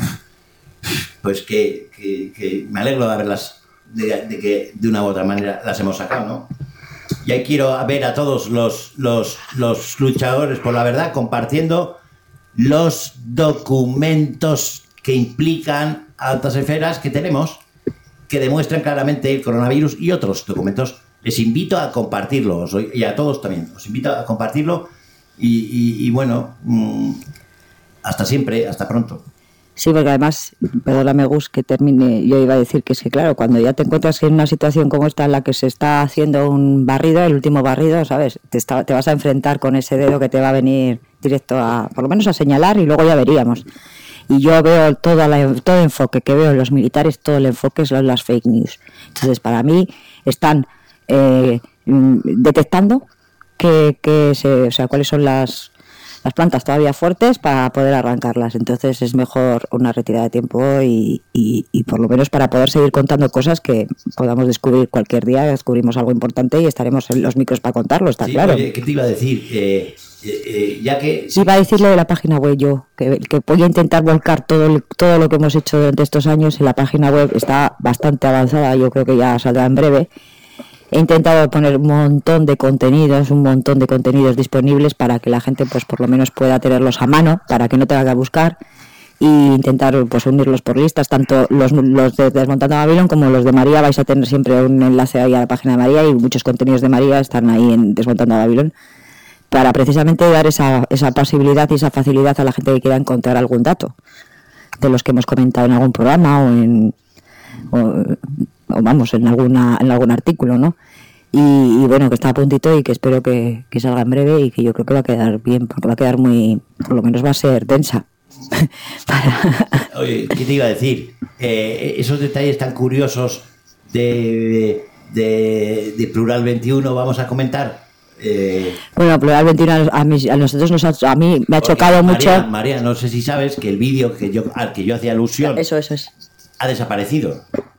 pues que, que, que me alegro de haberlas, de, de que de una u otra manera las hemos sacado, ¿no? Y ahí quiero ver a todos los, los, los luchadores por la verdad compartiendo los documentos que implican altas esferas que tenemos, que demuestran claramente el coronavirus y otros documentos. Les invito a compartirlo, y a todos también, os invito a compartirlo y, y, y bueno, mmm, hasta siempre, hasta pronto. Sí, porque además, perdóname Gus, que termine, yo iba a decir que es que claro, cuando ya te encuentras en una situación como esta en la que se está haciendo un barrido, el último barrido, ¿sabes? Te, está, te vas a enfrentar con ese dedo que te va a venir directo a, por lo menos a señalar y luego ya veríamos. Y yo veo toda la, todo el enfoque que veo en los militares, todo el enfoque son las fake news. Entonces, para mí, están eh, detectando que, que se, o sea, cuáles son las... las plantas todavía fuertes para poder arrancarlas. Entonces es mejor una retirada de tiempo y, y, y por lo menos para poder seguir contando cosas que podamos descubrir cualquier día, descubrimos algo importante y estaremos en los micros para contarlo, está sí, claro. Oye, ¿qué te iba a decir? Eh, eh, eh, ya que... Sí, iba a decirle de la página web yo, que, que voy a intentar volcar todo, el, todo lo que hemos hecho durante estos años en la página web, está bastante avanzada, yo creo que ya saldrá en breve. He intentado poner un montón de contenidos, un montón de contenidos disponibles para que la gente, pues por lo menos pueda tenerlos a mano, para que no tenga que buscar, e intentar pues unirlos por listas, tanto los, los de Desmontando Babylon como los de María. Vais a tener siempre un enlace ahí a la página de María y muchos contenidos de María están ahí en Desmontando Babylon, para precisamente dar esa, esa posibilidad y esa facilidad a la gente que quiera encontrar algún dato de los que hemos comentado en algún programa o en... O, o vamos, en alguna en algún artículo, ¿no? Y, y bueno, que está a puntito y que espero que, que salga en breve y que yo creo que va a quedar bien, porque va a quedar muy, por lo menos va a ser densa. Para... Oye, ¿qué te iba a decir? Eh, esos detalles tan curiosos de, de, de Plural veintiuno vamos a comentar. Eh, bueno, Plural veintiuno a, mí, a nosotros nos ha, a mí me ha chocado María, mucho. María, no sé si sabes que el vídeo que yo, al que yo hacía alusión eso, eso es. ha desaparecido.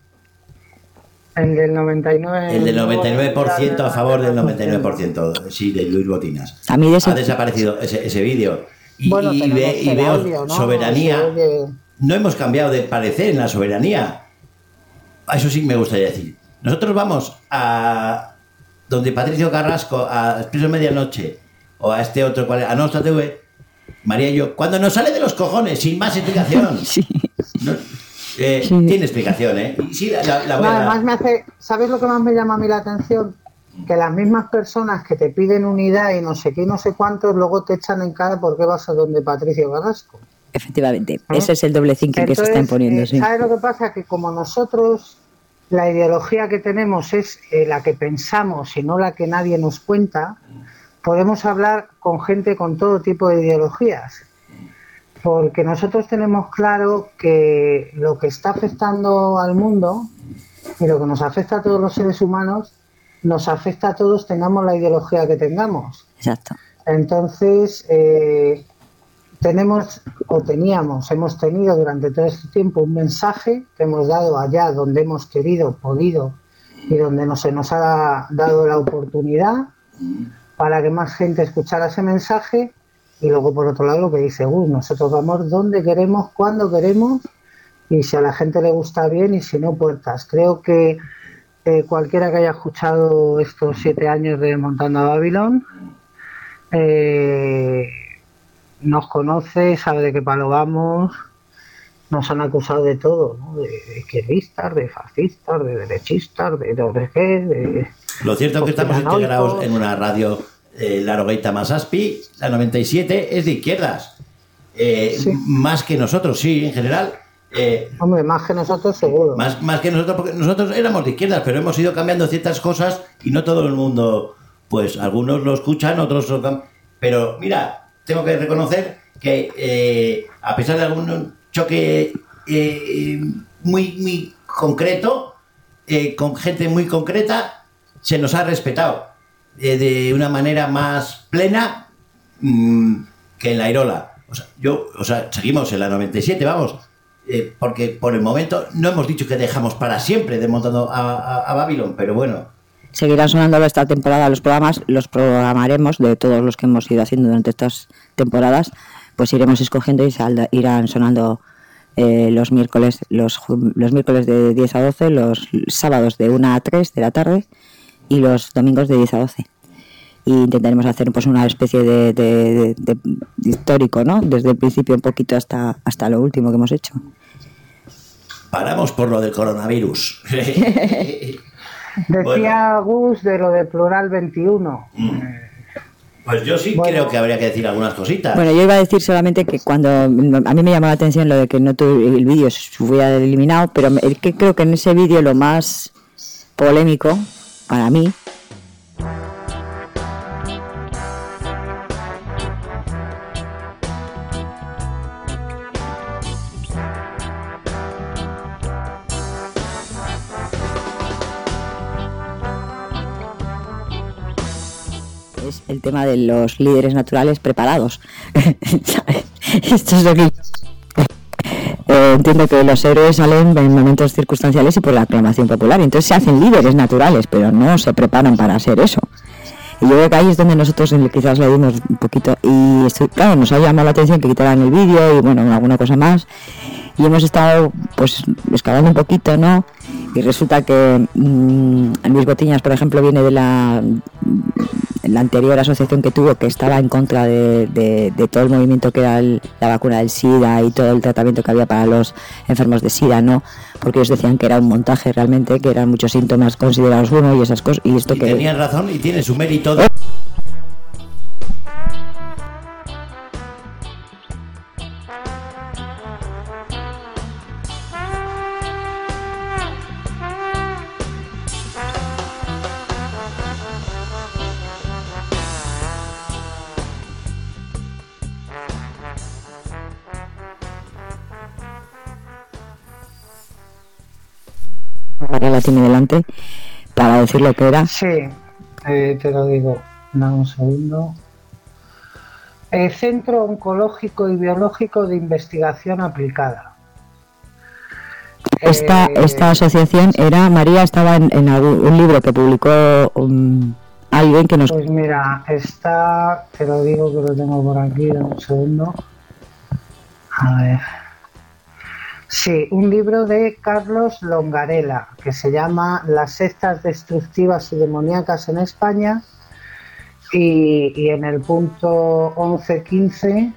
El del noventa y nueve... El del noventa y nueve por ciento a favor del noventa y nueve por ciento, sí, de Luis Botinas. A mí de ese... Ha desaparecido ese, ese vídeo. Y, bueno, y, ve, y veo audio, ¿no? soberanía. Oye... No hemos cambiado de parecer en la soberanía. Eso sí me gustaría decir. Nosotros vamos a donde Patricio Carrasco, a Expreso Medianoche, o a este otro, a Nostra T V, María y yo, cuando nos sale de los cojones, sin más explicación. Sí. No, Eh, sí. Tiene explicación, ¿eh? Sí, la, la, la no, además me hace, ¿sabes lo que más me llama a mí la atención? Que las mismas personas que te piden unidad y no sé qué y no sé cuántos, luego te echan en cara por qué vas a donde Patricio Carrasco. Efectivamente, ¿eh? Ese es el doble thinking que se está imponiendo. Eh, sí. ¿Sabes lo que pasa? Que como nosotros, la ideología que tenemos es eh, la que pensamos y no la que nadie nos cuenta, podemos hablar con gente con todo tipo de ideologías. Porque nosotros tenemos claro que lo que está afectando al mundo y lo que nos afecta a todos los seres humanos, nos afecta a todos, tengamos la ideología que tengamos. Exacto. Entonces, eh, tenemos o teníamos, hemos tenido durante todo este tiempo un mensaje que hemos dado allá donde hemos querido, podido y donde no se nos ha dado la oportunidad para que más gente escuchara ese mensaje. Y luego, por otro lado, lo que dice Gus, nosotros vamos donde queremos, cuando queremos, y si a la gente le gusta bien, y si no, puertas. Creo que eh, cualquiera que haya escuchado estos siete años de Montando a Babylon eh, nos conoce, sabe de qué palo vamos. Nos han acusado de todo, ¿no? De, de izquierdistas, de fascistas, de derechistas, de no sé qué. De, Lo cierto es que estamos integrados en una radio... Eh, la Rogueita Masaspi, la noventa y siete, es de izquierdas. Eh, sí. Más que nosotros, sí, en general. Eh, Hombre, más que nosotros, seguro. Más, más que nosotros, porque nosotros éramos de izquierdas, pero hemos ido cambiando ciertas cosas y no todo el mundo, pues algunos lo escuchan, otros lo... Pero mira, tengo que reconocer que eh, a pesar de algún choque eh, muy, muy concreto, eh, con gente muy concreta, se nos ha respetado eh, de una manera más plena mmm, que en la Irola. O sea, yo, o sea, seguimos en la noventa y siete, vamos, eh, porque por el momento no hemos dicho que dejamos para siempre de Montando a, a, a Babylon, pero bueno. Seguirán sonando esta temporada los programas, los programaremos de todos los que hemos ido haciendo durante estas temporadas, pues iremos escogiendo y sal, irán sonando eh, los miércoles los, los miércoles de diez a doce, los sábados de una a tres de la tarde y los domingos de diez a doce. Y intentaremos hacer pues una especie de, de, de, de histórico, ¿no? Desde el principio un poquito hasta, hasta lo último que hemos hecho. Paramos por lo del coronavirus. Decía bueno. Gus de lo de Plural veintiuno. Pues yo sí bueno. creo que habría que decir algunas cositas. Bueno, yo iba a decir solamente que cuando a mí me llamó la atención lo de que no tuve, el vídeo se hubiera eliminado, pero el que creo que en ese vídeo lo más polémico para mí es el tema de los líderes naturales preparados. Esto es lo que eh, entiendo que los héroes salen en momentos circunstanciales y por la aclamación popular, entonces se hacen líderes naturales, pero no se preparan para hacer eso. Y yo creo que ahí es donde nosotros quizás le dimos un poquito, y esto, claro, nos ha llamado la atención que quitaran el vídeo y bueno, alguna cosa más, y hemos estado pues excavando un poquito, ¿no? Y resulta que mmm, Luis Botiñas, por ejemplo, viene de la, la anterior asociación que tuvo, que estaba en contra de, de, de todo el movimiento que era el, la vacuna del SIDA y todo el tratamiento que había para los enfermos de SIDA, ¿no? Porque ellos decían que era un montaje realmente, que eran muchos síntomas considerados uno y esas cosas. Y esto y que tenían razón y tiene su mérito. ¿Eh? María la tiene delante para decir lo que era. Sí, eh, te lo digo. Dame un segundo. El Centro Oncológico y Biológico de Investigación Aplicada. Esta, eh, esta asociación era, María, estaba en, en algún, un libro que publicó um, alguien que nos... Pues mira, está, te lo digo que lo tengo por aquí, dame un segundo. A ver... Sí, un libro de Carlos Longarela que se llama Las sectas destructivas y demoníacas en España y, y en el punto once quince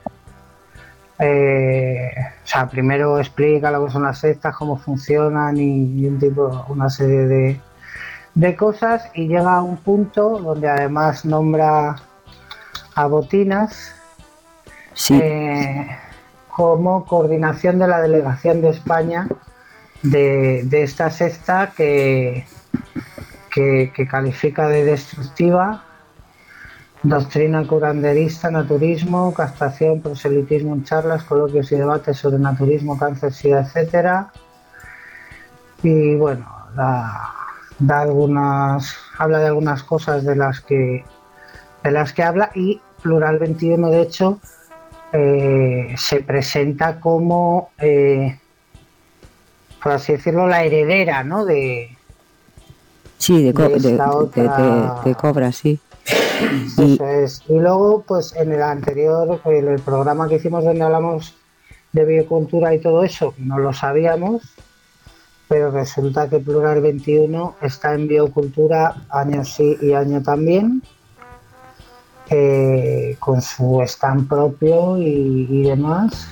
eh, o sea, primero explica lo que son las sectas, cómo funcionan y, y un tipo, una serie de, de cosas y llega a un punto donde además nombra a Botinas. Sí. Eh, como coordinación de la delegación de España de, de esta secta que, que, que califica de destructiva, doctrina curanderista, naturismo, castración, proselitismo en charlas, coloquios y debates sobre naturismo, cáncer, sida, etcétera. Y bueno, da, da algunas, habla de algunas cosas de las que de las que habla y Plural veintiuno, de hecho, Eh, se presenta como, eh, por así decirlo, la heredera, ¿no? De, sí, de, co de, de, otra... de, de, de Cobra, sí. Eso y... es. Y luego, pues en el anterior, en el programa que hicimos donde hablamos de biocultura y todo eso, no lo sabíamos, pero resulta que Plural veintiuno está en biocultura año sí y año también. Eh, con su stand propio y, y demás.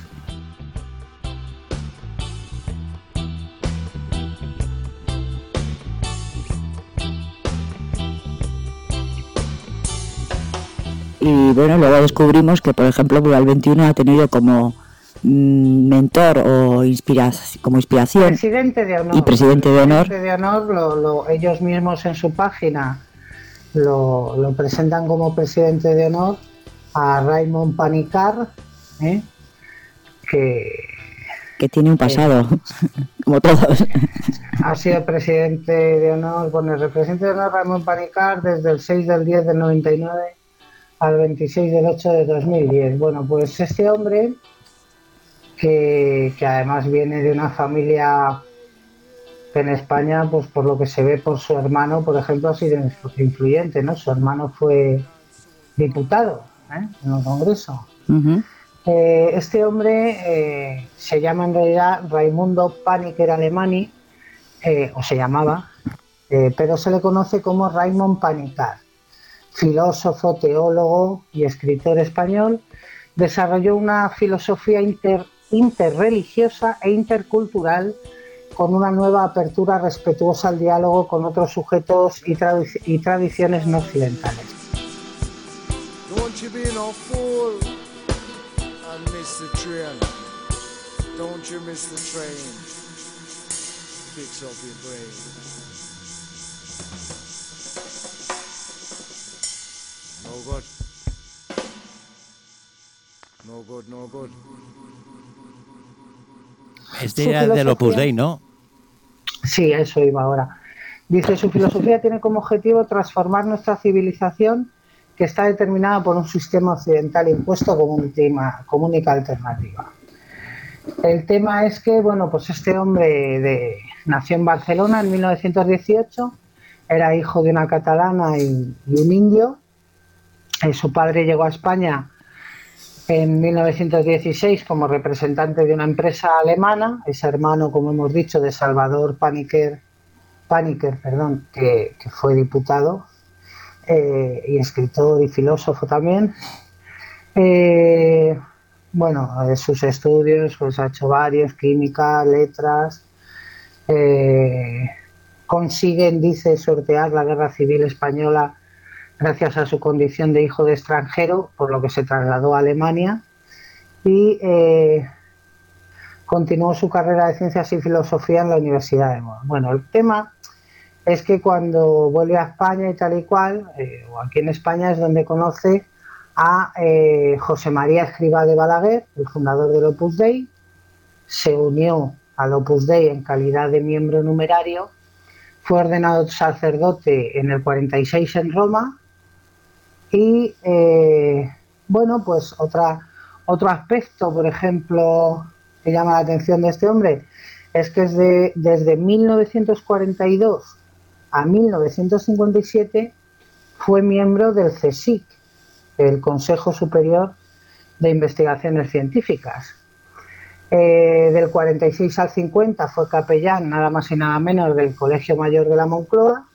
Y bueno, luego descubrimos que, por ejemplo, Plural veintiuno ha tenido como mm, mentor o inspira como inspiración presidente de honor, y presidente de honor, presidente de honor lo, lo, ellos mismos en su página Lo, lo presentan como presidente de honor a Raymond Panikkar, ¿eh? que, Que tiene un pasado, eh, como todos. Ha sido presidente de honor, bueno, el presidente de honor Raimon Panikkar desde el seis del diez del noventa y nueve al veintiséis del ocho de dos mil diez. Bueno, pues este hombre, que, que además viene de una familia que en España, pues por lo que se ve por su hermano, por ejemplo, ha sido influyente, ¿no? Su hermano fue diputado, ¿eh? En el Congreso. Uh-huh. Eh, este hombre eh, se llama en realidad Raimundo Panikkar Alemany, eh, o se llamaba, eh, pero se le conoce como Raimon Panikkar. Filósofo, teólogo y escritor español, desarrolló una filosofía inter, interreligiosa e intercultural con una nueva apertura respetuosa al diálogo con otros sujetos y, tradi- y tradiciones no occidentales. Don't you be no fool and miss the train. Don't you miss the train. Fix up your brain. No good. No good, no good. Este era del Opus Dei, ¿no? Sí, eso iba ahora. Dice, su filosofía tiene como objetivo transformar nuestra civilización, que está determinada por un sistema occidental impuesto como única, como única alternativa. El tema es que, bueno, pues este hombre de, nació en Barcelona en mil novecientos dieciocho, era hijo de una catalana y, y un indio. Eh, su padre llegó a España en mil novecientos dieciséis como representante de una empresa alemana, es hermano, como hemos dicho, de Salvador Panikkar, Panikkar perdón, que, que fue diputado eh, y escritor y filósofo también. Eh, bueno, de sus estudios pues ha hecho varios, química, letras. Eh, consiguen, dice, sortear la Guerra Civil Española gracias a su condición de hijo de extranjero, por lo que se trasladó a Alemania y eh, continuó su carrera de Ciencias y Filosofía en la Universidad de Bonn. Bueno, el tema es que cuando vuelve a España y tal y cual, eh, o aquí en España, es donde conoce a eh, José María Escrivá de Balaguer, el fundador del Opus Dei. Se unió al Opus Dei en calidad de miembro numerario, fue ordenado sacerdote en el cuarenta y seis en Roma. Y eh, bueno, pues otra, otro aspecto, por ejemplo, que llama la atención de este hombre, es que es de, desde mil novecientos cuarenta y dos a mil novecientos cincuenta y siete fue miembro del CSIC, el Consejo Superior de Investigaciones Científicas. Eh, del cuarenta y seis al cincuenta fue capellán, nada más y nada menos, del Colegio Mayor de la Moncloa.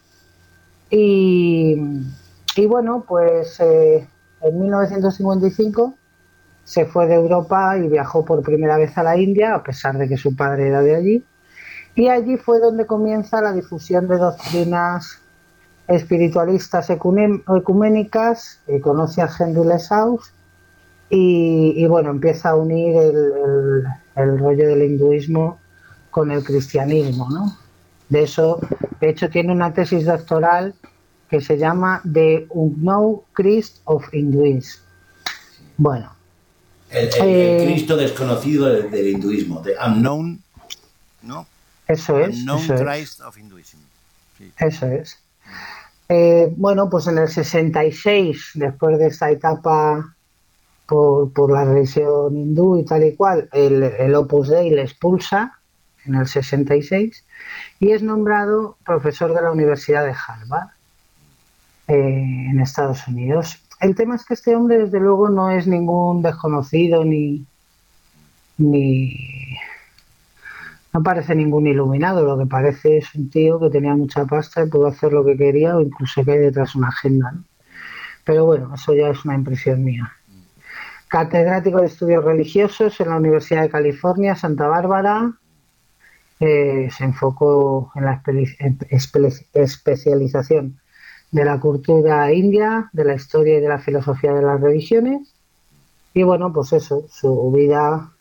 Y... Y bueno, pues eh, en mil novecientos cincuenta y cinco se fue de Europa y viajó por primera vez a la India, a pesar de que su padre era de allí. Y allí fue donde comienza la difusión de doctrinas espiritualistas ecuménicas, eh, conoce a Henry Lesaux y, y bueno, empieza a unir el, el, el rollo del hinduismo con el cristianismo, ¿no? De eso, de hecho, tiene una tesis doctoral que se llama The Unknown Christ of Hinduism. Bueno. El, el, eh, el Cristo desconocido del, del hinduismo, The Unknown, ¿no? Eso es. Unknown eso Christ es. of Hinduism. Sí. Eso es. Eh, bueno, pues en el sesenta y seis, después de esta etapa por, por la religión hindú y tal y cual, el, el Opus Dei le expulsa en el sesenta y seis y es nombrado profesor de la Universidad de Harvard. Eh, en Estados Unidos. El tema es que este hombre desde luego no es ningún desconocido ni ni no parece ningún iluminado, lo que parece es un tío que tenía mucha pasta y pudo hacer lo que quería o incluso que hay detrás una agenda, ¿no? Pero bueno, eso ya es una impresión mía. Catedrático de Estudios Religiosos en la Universidad de California, Santa Bárbara. Eh, se enfocó en la espe- espe- especialización de la cultura india, de la historia y de la filosofía de las religiones. Y bueno, pues eso, su vida,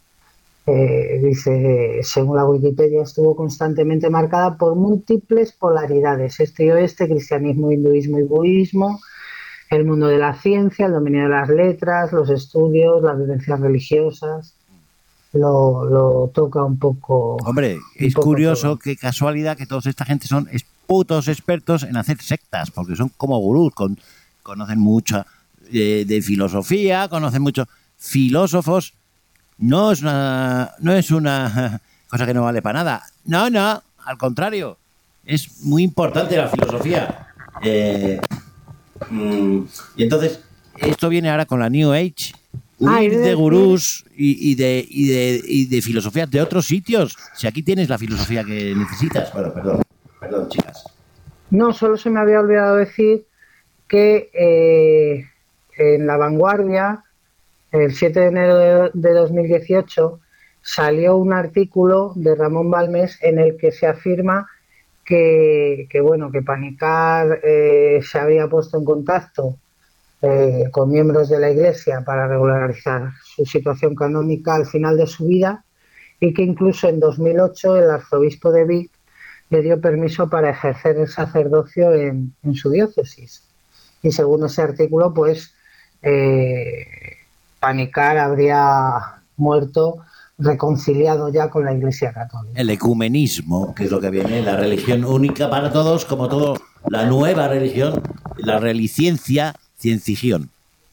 eh, dice, según la Wikipedia, estuvo constantemente marcada por múltiples polaridades, este y oeste, cristianismo, hinduismo y budismo, el mundo de la ciencia, el dominio de las letras, los estudios, las vivencias religiosas, lo, lo toca un poco. Hombre, es poco curioso, todo. qué casualidad que toda esta gente son es- putos expertos en hacer sectas, porque son como gurús, con, conocen mucho eh, de filosofía, conocen mucho filósofos. No es una, no es una cosa que no vale para nada. No, no, al contrario. Es muy importante la filosofía. Eh, mm, y entonces, esto viene ahora con la New Age. Ah, Huir es de decir- gurús y, y de, y, de, y de filosofías de otros sitios. Si aquí tienes la filosofía que necesitas. Bueno, perdón, perdón, chicas. No, solo se me había olvidado decir que eh, en La Vanguardia, el siete de enero de, de dos mil dieciocho, salió un artículo de Ramón Balmes en el que se afirma que, que bueno, que Panicar eh, se habría puesto en contacto eh, con miembros de la Iglesia para regularizar su situación canónica al final de su vida, y que incluso en dos mil ocho el arzobispo de Vic le dio permiso para ejercer el sacerdocio en, en su diócesis. Y según ese artículo, pues eh, Panicar habría muerto reconciliado ya con la Iglesia Católica. El ecumenismo, que es lo que viene, la religión única para todos, como todo, la nueva religión, la reliciencia, ciencigión.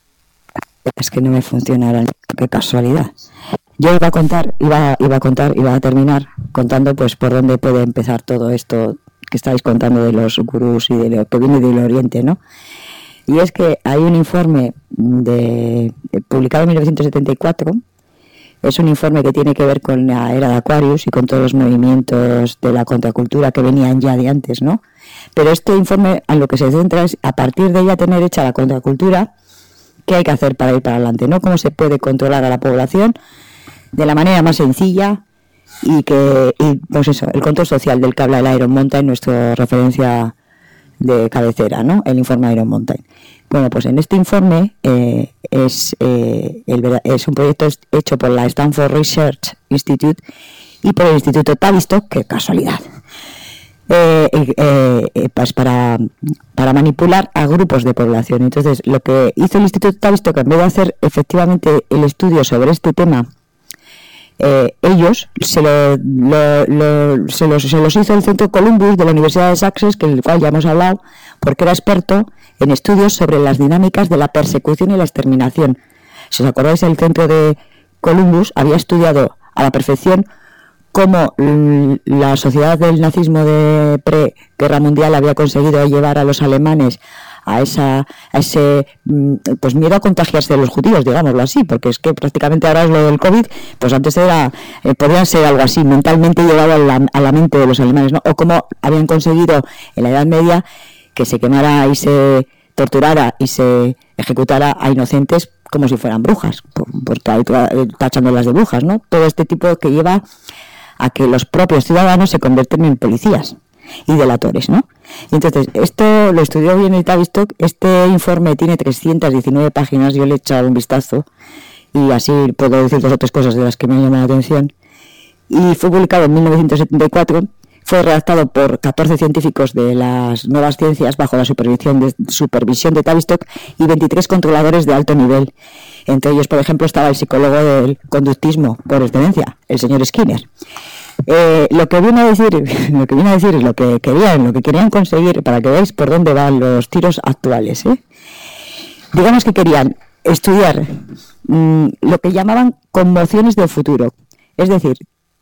Es que no me funcionará, qué casualidad. Yo iba a contar, iba, iba a contar, iba a terminar contando pues por dónde puede empezar todo esto que estáis contando de los gurús y de lo que viene del Oriente, ¿no? Y es que hay un informe de, publicado en mil novecientos setenta y cuatro, es un informe que tiene que ver con la era de Aquarius y con todos los movimientos de la contracultura que venían ya de antes, ¿no? Pero este informe en lo que se centra es, a partir de ya tener hecha la contracultura, ¿qué hay que hacer para ir para adelante, ¿no? ¿Cómo se puede controlar a la población de la manera más sencilla y que, y, pues eso, el control social del que habla el Iron Mountain, nuestra referencia de cabecera, ¿no? El informe Iron Mountain. Bueno, pues en este informe eh, es, eh, el, es un proyecto hecho por la Stanford Research Institute y por el Instituto Tavistock, qué casualidad, eh, eh, eh, pues para, para manipular a grupos de población. Entonces, lo que hizo el Instituto Tavistock, en vez de hacer efectivamente el estudio sobre este tema, Eh, ellos se, lo, lo, lo, se, los, se los hizo el Centro Columbus de la Universidad de Sussex, que el cual ya hemos hablado, porque era experto en estudios sobre las dinámicas de la persecución y la exterminación. Si os acordáis, el Centro de Columbus había estudiado a la perfección cómo la sociedad del nazismo de pre-guerra mundial había conseguido llevar a los alemanes a esa a ese pues miedo a contagiarse de los judíos, digámoslo así, porque es que prácticamente ahora es lo del COVID, pues antes era eh, podría ser algo así, mentalmente llevado a la, a la mente de los alemanes, ¿no? O cómo habían conseguido en la Edad Media que se quemara y se torturara y se ejecutara a inocentes como si fueran brujas, por, por tachándolas de brujas, ¿no? Todo este tipo que lleva a que los propios ciudadanos se convierten en policías y delatores, ¿no? Entonces, esto lo estudió bien el Tavistock. Este informe tiene trescientas diecinueve páginas, yo le he echado un vistazo y así puedo decir dos o tres cosas de las que me han llamado la atención. Y fue publicado en mil novecientos setenta y cuatro, fue redactado por catorce científicos de las nuevas ciencias bajo la supervisión de, supervisión de Tavistock y veintitrés controladores de alto nivel. Entre ellos, por ejemplo, estaba el psicólogo del conductismo por excelencia, el señor Skinner. Eh, lo que viene a decir, lo que viene a decir es lo que querían, lo que querían conseguir, para que veáis por dónde van los tiros actuales, ¿eh? Digamos que querían estudiar mmm, lo que llamaban conmociones del futuro, es decir,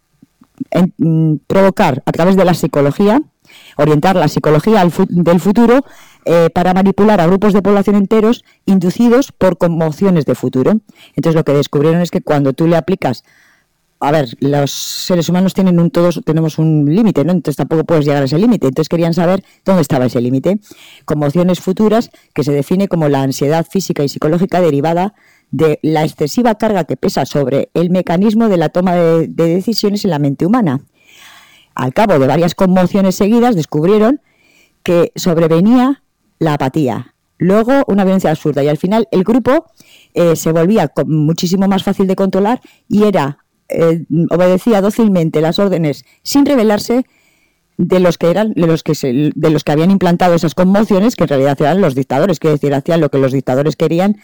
en, mmm, provocar a través de la psicología, orientar la psicología al fu- del futuro eh, para manipular a grupos de población enteros inducidos por conmociones de futuro. Entonces lo que descubrieron es que cuando tú le aplicas, a ver, los seres humanos tienen un todos tenemos un límite, ¿no? Entonces tampoco puedes llegar a ese límite. Entonces querían saber dónde estaba ese límite. Conmociones futuras, que se define como la ansiedad física y psicológica derivada de la excesiva carga que pesa sobre el mecanismo de la toma de, de decisiones en la mente humana. Al cabo de varias conmociones seguidas, descubrieron que sobrevenía la apatía, luego una violencia absurda, y al final el grupo eh, se volvía muchísimo más fácil de controlar y era Eh, obedecía dócilmente las órdenes sin rebelarse de los que eran de los que se, de los que habían implantado esas conmociones, que en realidad eran los dictadores, quiere decir, hacían lo que los dictadores querían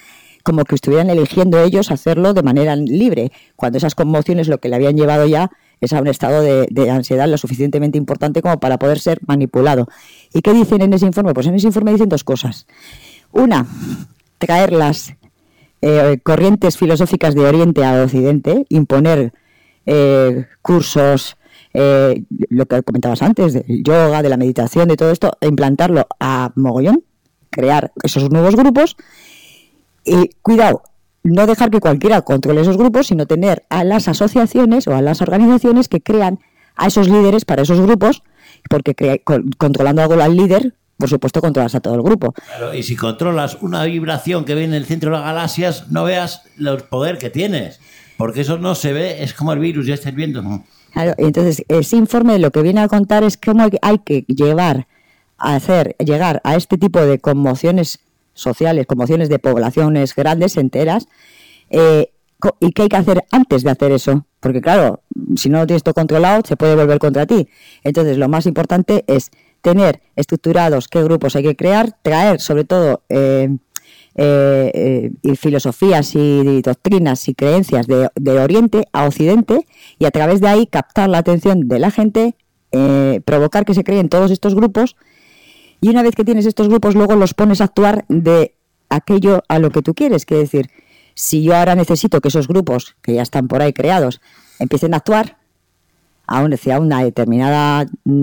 como que estuvieran eligiendo ellos hacerlo de manera libre, cuando esas conmociones lo que le habían llevado ya es a un estado de, de ansiedad lo suficientemente importante como para poder ser manipulado. ¿Y qué dicen en ese informe? Pues en ese informe dicen dos cosas. Una, traer las eh, corrientes filosóficas de Oriente a Occidente, imponer eh, cursos, eh, lo que comentabas antes, del yoga, de la meditación, de todo esto, e implantarlo a mogollón, crear esos nuevos grupos y, cuidado, no dejar que cualquiera controle esos grupos, sino tener a las asociaciones o a las organizaciones que crean a esos líderes para esos grupos, porque crea, con, controlando algo al líder, por supuesto controlas a todo el grupo. Claro, y si controlas una vibración que viene en el centro de las galaxias, no veas el poder que tienes, porque eso no se ve, es como el virus, ya estáis viendo. Claro, entonces ese informe lo que viene a contar es cómo hay que llevar a hacer, llegar a este tipo de conmociones sociales, conmociones de poblaciones grandes, enteras, eh, y qué hay que hacer antes de hacer eso, porque claro, si no lo tienes todo controlado, se puede volver contra ti. Entonces lo más importante es tener estructurados qué grupos hay que crear, traer sobre todo eh, eh, eh, y filosofías y, y doctrinas y creencias de, de Oriente a Occidente, y a través de ahí captar la atención de la gente, eh, provocar que se creen todos estos grupos. Y una vez que tienes estos grupos, luego los pones a actuar de aquello a lo que tú quieres. Quiere decir, si yo ahora necesito que esos grupos, que ya están por ahí creados, empiecen a actuar hacia una determinada,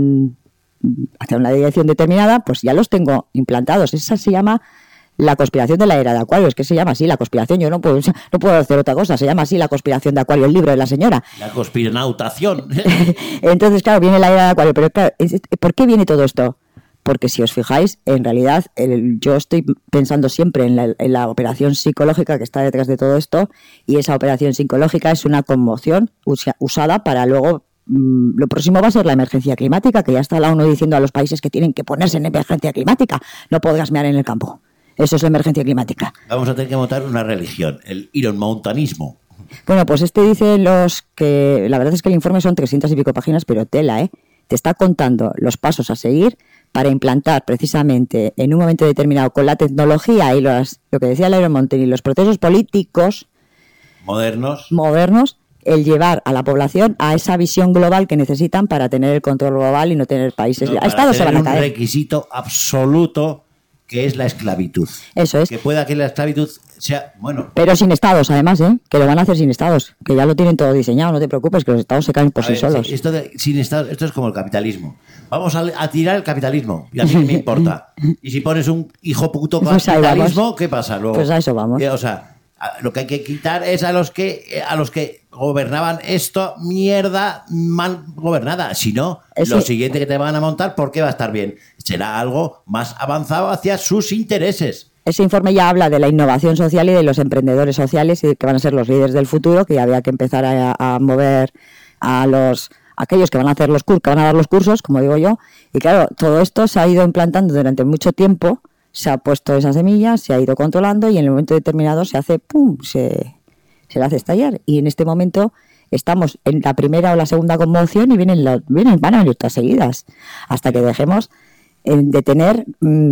hacia una dirección determinada, pues ya los tengo implantados. Esa se llama la conspiración de la era de Acuario. Es que se llama así la conspiración. Yo no puedo, no puedo hacer otra cosa. Se llama así la conspiración de Acuario, el libro de la señora. La conspiranautación. Entonces, claro, viene la era de Acuario. Pero claro, ¿por qué viene todo esto? Porque si os fijáis, en realidad el, yo estoy pensando siempre en la, en la operación psicológica que está detrás de todo esto, y esa operación psicológica es una conmoción usa, usada para luego, mmm, lo próximo va a ser la emergencia climática, que ya está la ONU diciendo a los países que tienen que ponerse en emergencia climática, no podrás mear en el campo. Eso es la emergencia climática. Vamos a tener que montar una religión, el Iron Mountanismo. Bueno, pues este dice los que, la verdad es que el informe son trescientas y pico páginas, pero tela, ¿eh? Te está contando los pasos a seguir para implantar precisamente en un momento determinado con la tecnología y los, lo que decía Iron Mountain y los procesos políticos modernos, modernos, el llevar a la población a esa visión global que necesitan para tener el control global y no tener países. No, Estados se van a caer. Un requisito absoluto que es la esclavitud. Eso es. Que pueda que la esclavitud sea, bueno... Pero sin estados, además, ¿eh? Que lo van a hacer sin estados, que ya lo tienen todo diseñado, no te preocupes, que los estados se caen por a sí ver, solos. Esto, de, sin estados, esto es como el capitalismo. Vamos a, a tirar el capitalismo, y a mí no me importa. Y si pones un hijo puto Pues capitalismo, ¿qué pasa luego? Pues a eso vamos. Eh, o sea, a, lo que hay que quitar es a los que a los que gobernaban esto, mierda mal gobernada. Si no, Eso... lo siguiente que te van a montar, ¿por qué va a estar bien? Será algo más avanzado hacia sus intereses. Ese informe ya habla de la innovación social y de los emprendedores sociales, y que van a ser los líderes del futuro, que había que empezar a, a mover a los aquellos que van a hacer los cursos, que van a dar los cursos, como digo yo. Y claro, todo esto se ha ido implantando durante mucho tiempo, se ha puesto esa semilla, se ha ido controlando, y en el momento determinado se hace pum, se, se le hace estallar. Y en este momento estamos en la primera o la segunda conmoción y vienen, los, vienen van a venir todas seguidas, hasta que dejemos de tener,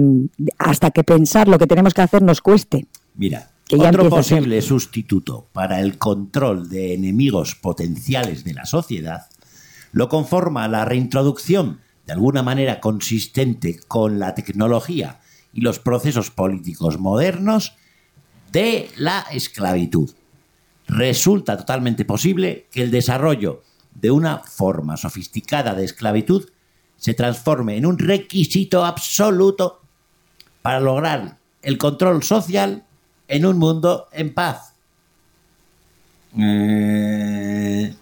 hasta que pensar lo que tenemos que hacer nos cueste. Mira, que ya otro posible sustituto para el control de enemigos potenciales de la sociedad lo conforma la reintroducción de alguna manera consistente con la tecnología y los procesos políticos modernos de la esclavitud. Resulta totalmente posible que el desarrollo de una forma sofisticada de esclavitud se transforme en un requisito absoluto para lograr el control social en un mundo en paz. Eh...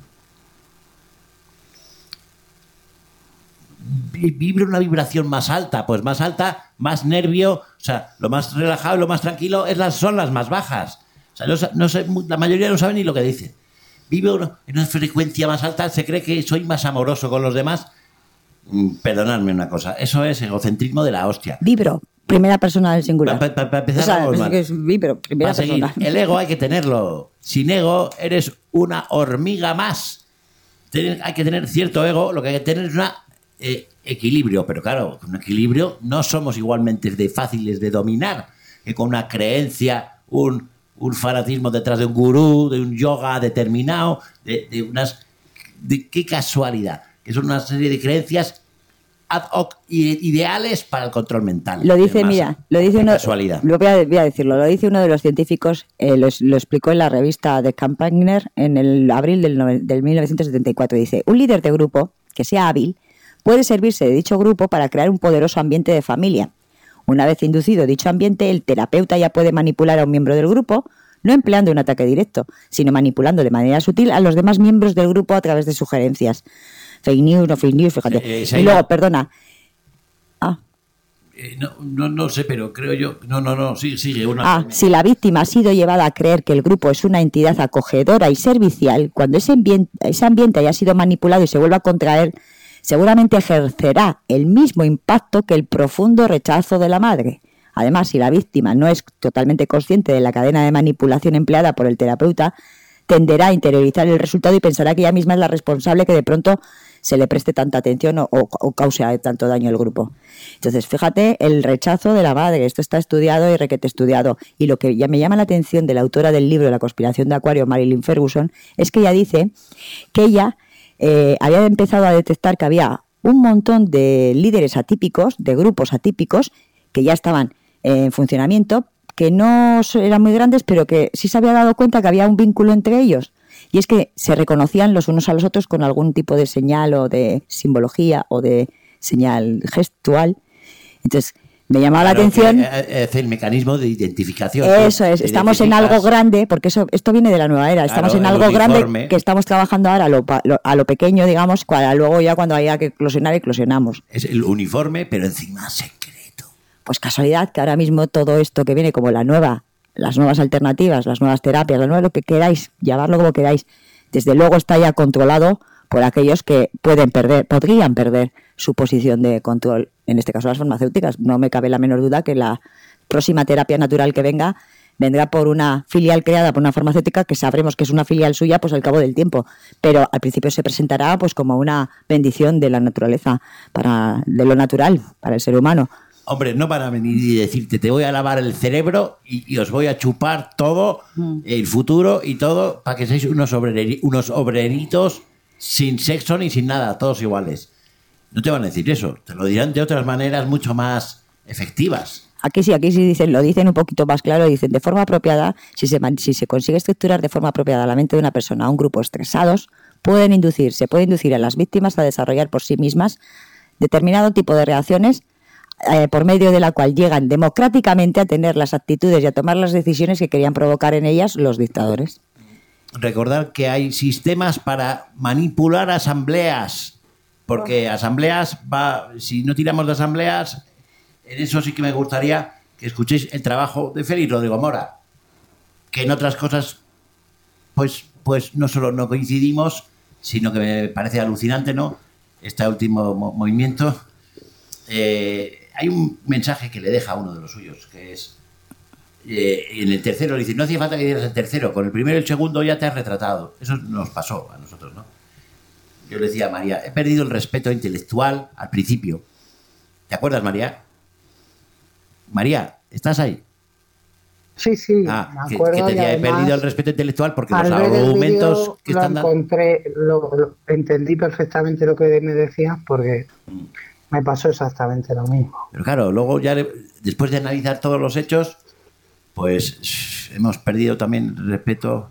Vibra una vibración más alta, pues más alta, más nervio, o sea, lo más relajado, lo más tranquilo es las, son las más bajas. O sea, no, no sé, la mayoría no sabe ni lo que dice. Vive uno en una frecuencia más alta, se cree que soy más amoroso con los demás. Perdonadme una cosa, eso es egocentrismo de la hostia. Vibro, primera persona del singular. Para pa, pa empezar, o sea, vamos es mal. que es vibro, primera Para persona. Seguir, el ego hay que tenerlo. Sin ego eres una hormiga más. Ten, hay que tener cierto ego, lo que hay que tener es un eh, equilibrio. Pero claro, con un equilibrio no somos igualmente de fáciles de dominar que con una creencia, un, un fanatismo detrás de un gurú, de un yoga determinado, de, de unas... De, qué casualidad, que son una serie de creencias ad hoc ideales para el control mental. Lo dice, mira, lo dice uno, casualidad. Lo voy a, voy a decirlo, lo dice uno de los científicos, eh, lo, lo explicó en la revista The Campaigner en el abril del, del mil novecientos setenta y cuatro. Dice, un líder de grupo que sea hábil puede servirse de dicho grupo para crear un poderoso ambiente de familia. Una vez inducido dicho ambiente, el terapeuta ya puede manipular a un miembro del grupo, no empleando un ataque directo, sino manipulando de manera sutil a los demás miembros del grupo a través de sugerencias. Fake news, no fake news, fíjate. Eh, eh, y luego, perdona. Ah. Eh, no, no, no sé, pero creo yo... No, no, no, sigue, sigue. Una... Ah, si la víctima ha sido llevada a creer que el grupo es una entidad acogedora y servicial, cuando ese ambiente, ese ambiente haya sido manipulado y se vuelva a contraer, seguramente ejercerá el mismo impacto que el profundo rechazo de la madre. Además, si la víctima no es totalmente consciente de la cadena de manipulación empleada por el terapeuta, tenderá a interiorizar el resultado y pensará que ella misma es la responsable que de pronto se le preste tanta atención o, o, o cause tanto daño al grupo. Entonces, fíjate, el rechazo de la madre, esto está estudiado y requete estudiado. Y lo que ya me llama la atención de la autora del libro La conspiración de Acuario, Marilyn Ferguson, es que ella dice que ella eh, había empezado a detectar que había un montón de líderes atípicos, de grupos atípicos, que ya estaban en funcionamiento, que no eran muy grandes, pero que sí se había dado cuenta que había un vínculo entre ellos. Y es que se reconocían los unos a los otros con algún tipo de señal o de simbología o de señal gestual. Entonces, me llamaba claro, la atención... Que es el mecanismo de identificación. Eso es, estamos en algo grande, porque eso esto viene de la nueva era, estamos claro, en algo uniforme. grande que estamos trabajando ahora a lo, a lo pequeño, digamos, para luego ya cuando haya que eclosionar, eclosionamos. Es el uniforme, pero encima secreto. Pues casualidad que ahora mismo todo esto que viene como la nueva... las nuevas alternativas, las nuevas terapias, lo nuevo, lo que queráis, llamarlo como queráis, desde luego está ya controlado por aquellos que pueden perder, podrían perder su posición de control, en este caso las farmacéuticas. No me cabe la menor duda que la próxima terapia natural que venga, vendrá por una filial creada por una farmacéutica que sabremos que es una filial suya pues al cabo del tiempo, pero al principio se presentará pues como una bendición de la naturaleza, para de lo natural, para el ser humano. Hombre, no van a venir y decirte, te voy a lavar el cerebro y, y os voy a chupar todo, mm. el futuro y todo, para que seáis unos, obreri, unos obreritos sin sexo ni sin nada, todos iguales. No te van a decir eso, te lo dirán de otras maneras mucho más efectivas. Aquí sí, aquí sí dicen, lo dicen un poquito más claro, dicen de forma apropiada, si se, si se consigue estructurar de forma apropiada la mente de una persona, a un grupo estresados, pueden inducir, se puede inducir a las víctimas a desarrollar por sí mismas determinado tipo de reacciones Eh, por medio de la cual llegan democráticamente a tener las actitudes y a tomar las decisiones que querían provocar en ellas los dictadores. Recordar que hay sistemas para manipular asambleas, porque asambleas, va, si no tiramos de asambleas, en eso sí que me gustaría que escuchéis el trabajo de Félix Rodrigo Mora, que en otras cosas pues, pues no solo no coincidimos, sino que me parece alucinante, ¿no? Este último mo- movimiento... Eh, hay un mensaje que le deja a uno de los suyos, que es eh, en el tercero le dice, no hacía falta que dieras el tercero, con el primero y el segundo ya te has retratado. Eso nos pasó a nosotros, ¿no? Yo le decía a María, he perdido el respeto intelectual al principio. ¿Te acuerdas, María? María, ¿estás ahí? Sí, sí, ah, me acuerdo. Que, que te decía, he perdido el respeto intelectual porque los argumentos que están dando... Lo encontré, lo, lo, entendí perfectamente lo que me decías porque... Mm. Me pasó exactamente lo mismo. Pero claro, luego ya después de analizar todos los hechos, pues hemos perdido también el respeto,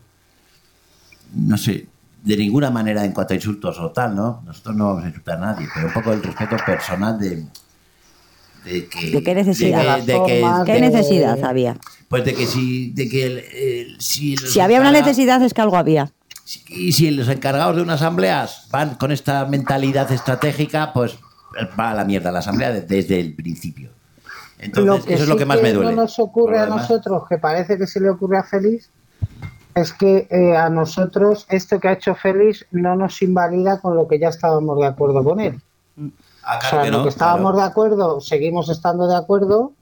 no sé, de ninguna manera en cuanto a insultos o tal, ¿no? Nosotros no vamos a insultar a nadie, pero un poco el respeto personal de... ¿De, que, ¿De qué necesidad? De, de, de que, ¿Qué de, necesidad había? Pues de que si... De que el, el, si si había una necesidad es que algo había. Y si los encargados de unas asambleas van con esta mentalidad estratégica, pues... va a la mierda la asamblea desde el principio. Entonces, eso es lo que más me duele. Lo que no nos ocurre a nosotros, que parece que se le ocurre a Félix, es que eh, a nosotros esto que ha hecho Félix no nos invalida con lo que ya estábamos de acuerdo con él. Ah, claro, o sea, que lo no, que estábamos claro. de acuerdo, seguimos estando de acuerdo,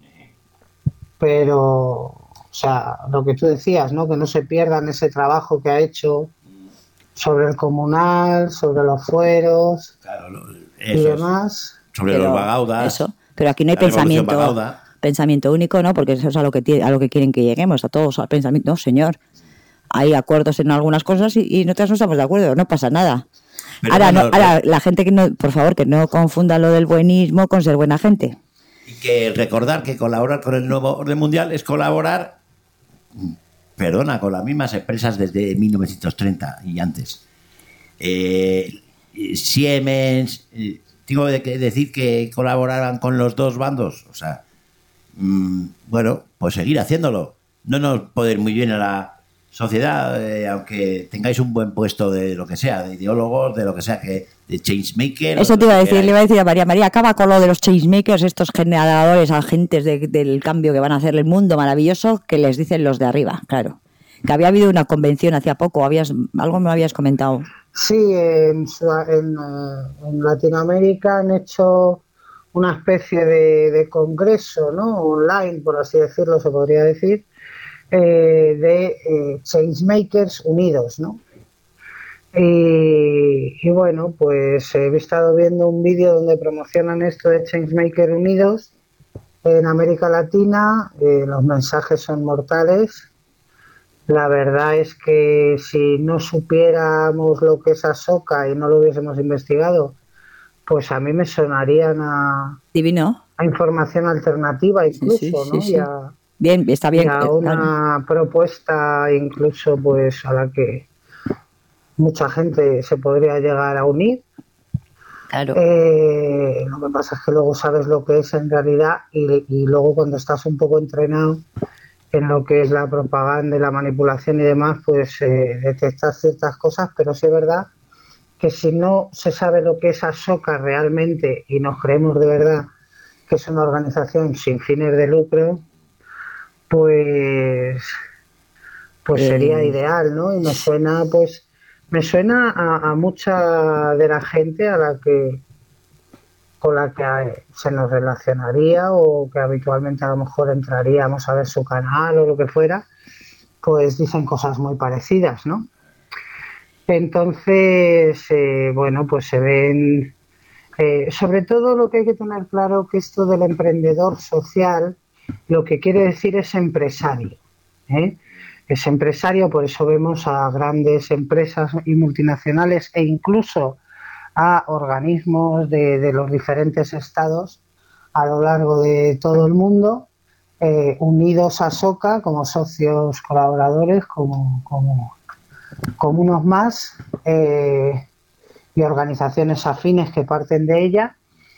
pero, o sea, lo que tú decías, ¿no? Que no se pierdan ese trabajo que ha hecho sobre el comunal, sobre los fueros... Claro, lo, y demás, sobre pero, los bagaudas, eso, pero aquí no hay pensamiento, pensamiento único, ¿no? Porque eso es a lo que tiene, a lo que quieren que lleguemos, a todos al pensamiento. No, señor. Hay acuerdos en algunas cosas y, y nosotros no estamos de acuerdo, no pasa nada. Pero ahora, bueno, no, ahora la gente que no, por favor, que no confunda lo del buenismo con ser buena gente. Y que recordar que colaborar con el nuevo orden mundial es colaborar, perdona, con las mismas empresas desde mil novecientos treinta y antes. Eh, Siemens, eh, tengo que decir que colaboraban con los dos bandos, o sea, mmm, bueno, pues seguir haciéndolo. No nos puede ir muy bien a la sociedad, eh, aunque tengáis un buen puesto de lo que sea, de ideólogos, de lo que sea, que de changemaker. Eso te iba a decir, le iba a decir a María, María, acaba con lo de los changemakers, estos generadores, agentes de, del cambio que van a hacer el mundo maravilloso, que les dicen los de arriba, claro. Que había habido una convención hacía poco, habías algo me habías comentado. Sí, en, en, en Latinoamérica han hecho una especie de, de congreso, ¿no? Online, por así decirlo, se podría decir, eh, de eh, Changemakers Unidos, ¿no? Y, y bueno, pues he estado viendo un vídeo donde promocionan esto de Changemakers Unidos en América Latina. Eh, los mensajes son mortales. La verdad es que si no supiéramos lo que es Ahsoka y no lo hubiésemos investigado, pues a mí me sonarían a, divino, a información alternativa incluso, sí, sí, ¿no? Sí, sí. Y a, bien, está bien. Y a una claro. propuesta incluso pues a la que mucha gente se podría llegar a unir. Claro. Eh, lo que pasa es que luego sabes lo que es en realidad y, y luego cuando estás un poco entrenado en lo que es la propaganda y la manipulación y demás, pues eh, detectas ciertas cosas, pero sí es verdad que si no se sabe lo que es Ahsoka realmente y nos creemos de verdad que es una organización sin fines de lucro, pues pues eh. sería ideal, ¿no? Y me suena, pues, me suena a, a mucha de la gente a la que con la que se nos relacionaría o que habitualmente a lo mejor entraríamos a ver su canal o lo que fuera, pues dicen cosas muy parecidas, ¿no? Entonces, eh, bueno, pues se ven, eh, sobre todo lo que hay que tener claro que esto del emprendedor social, lo que quiere decir es empresario, ¿eh? Es empresario, por eso vemos a grandes empresas y multinacionales e incluso a organismos de, de los diferentes estados a lo largo de todo el mundo, eh, unidos a Ahsoka como socios colaboradores, como, como, como unos más, eh, y organizaciones afines que parten de ella,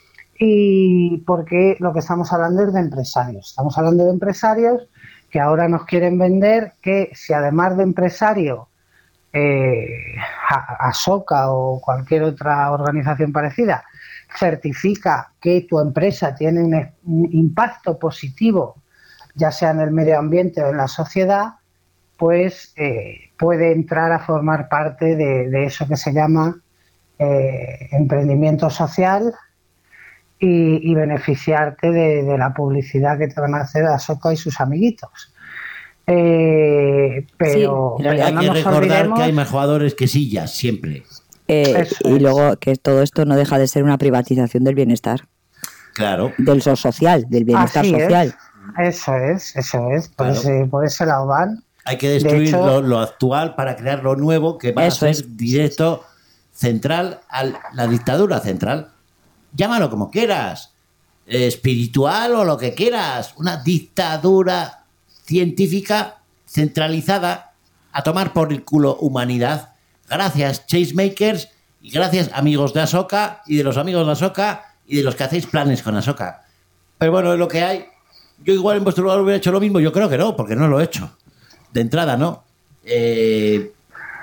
y porque lo que estamos hablando es de empresarios. Estamos hablando de empresarios que ahora nos quieren vender que si además de empresario Eh, Ahsoka o cualquier otra organización parecida certifica que tu empresa tiene un, un impacto positivo, ya sea en el medio ambiente o en la sociedad, pues eh, puede entrar a formar parte de, de eso que se llama eh, emprendimiento social y, y beneficiarte de, de la publicidad que te van a hacer Ahsoka y sus amiguitos. Eh, pero, sí, pero hay no que nos recordar olvidemos... que hay más jugadores que sillas, siempre. Eh, y es. luego que todo esto no deja de ser una privatización del bienestar. Claro. Del social, del bienestar Así social. Es. Eso es, eso es. Por, Claro. ese, por ese lado van. Hay que destruir de hecho, lo, lo actual para crear lo nuevo que va Eso a ser es. directo, central, a la dictadura central. Llámalo como quieras. Eh, espiritual o lo que quieras. Una dictadura científica centralizada a tomar por el culo humanidad. Gracias, Changemakers, y gracias, amigos de Ahsoka y de los amigos de Ahsoka y de los que hacéis planes con Ahsoka. Pero bueno, es lo que hay. Yo igual en vuestro lugar hubiera hecho lo mismo. Yo creo que no, porque no lo he hecho. De entrada, ¿no? Eh,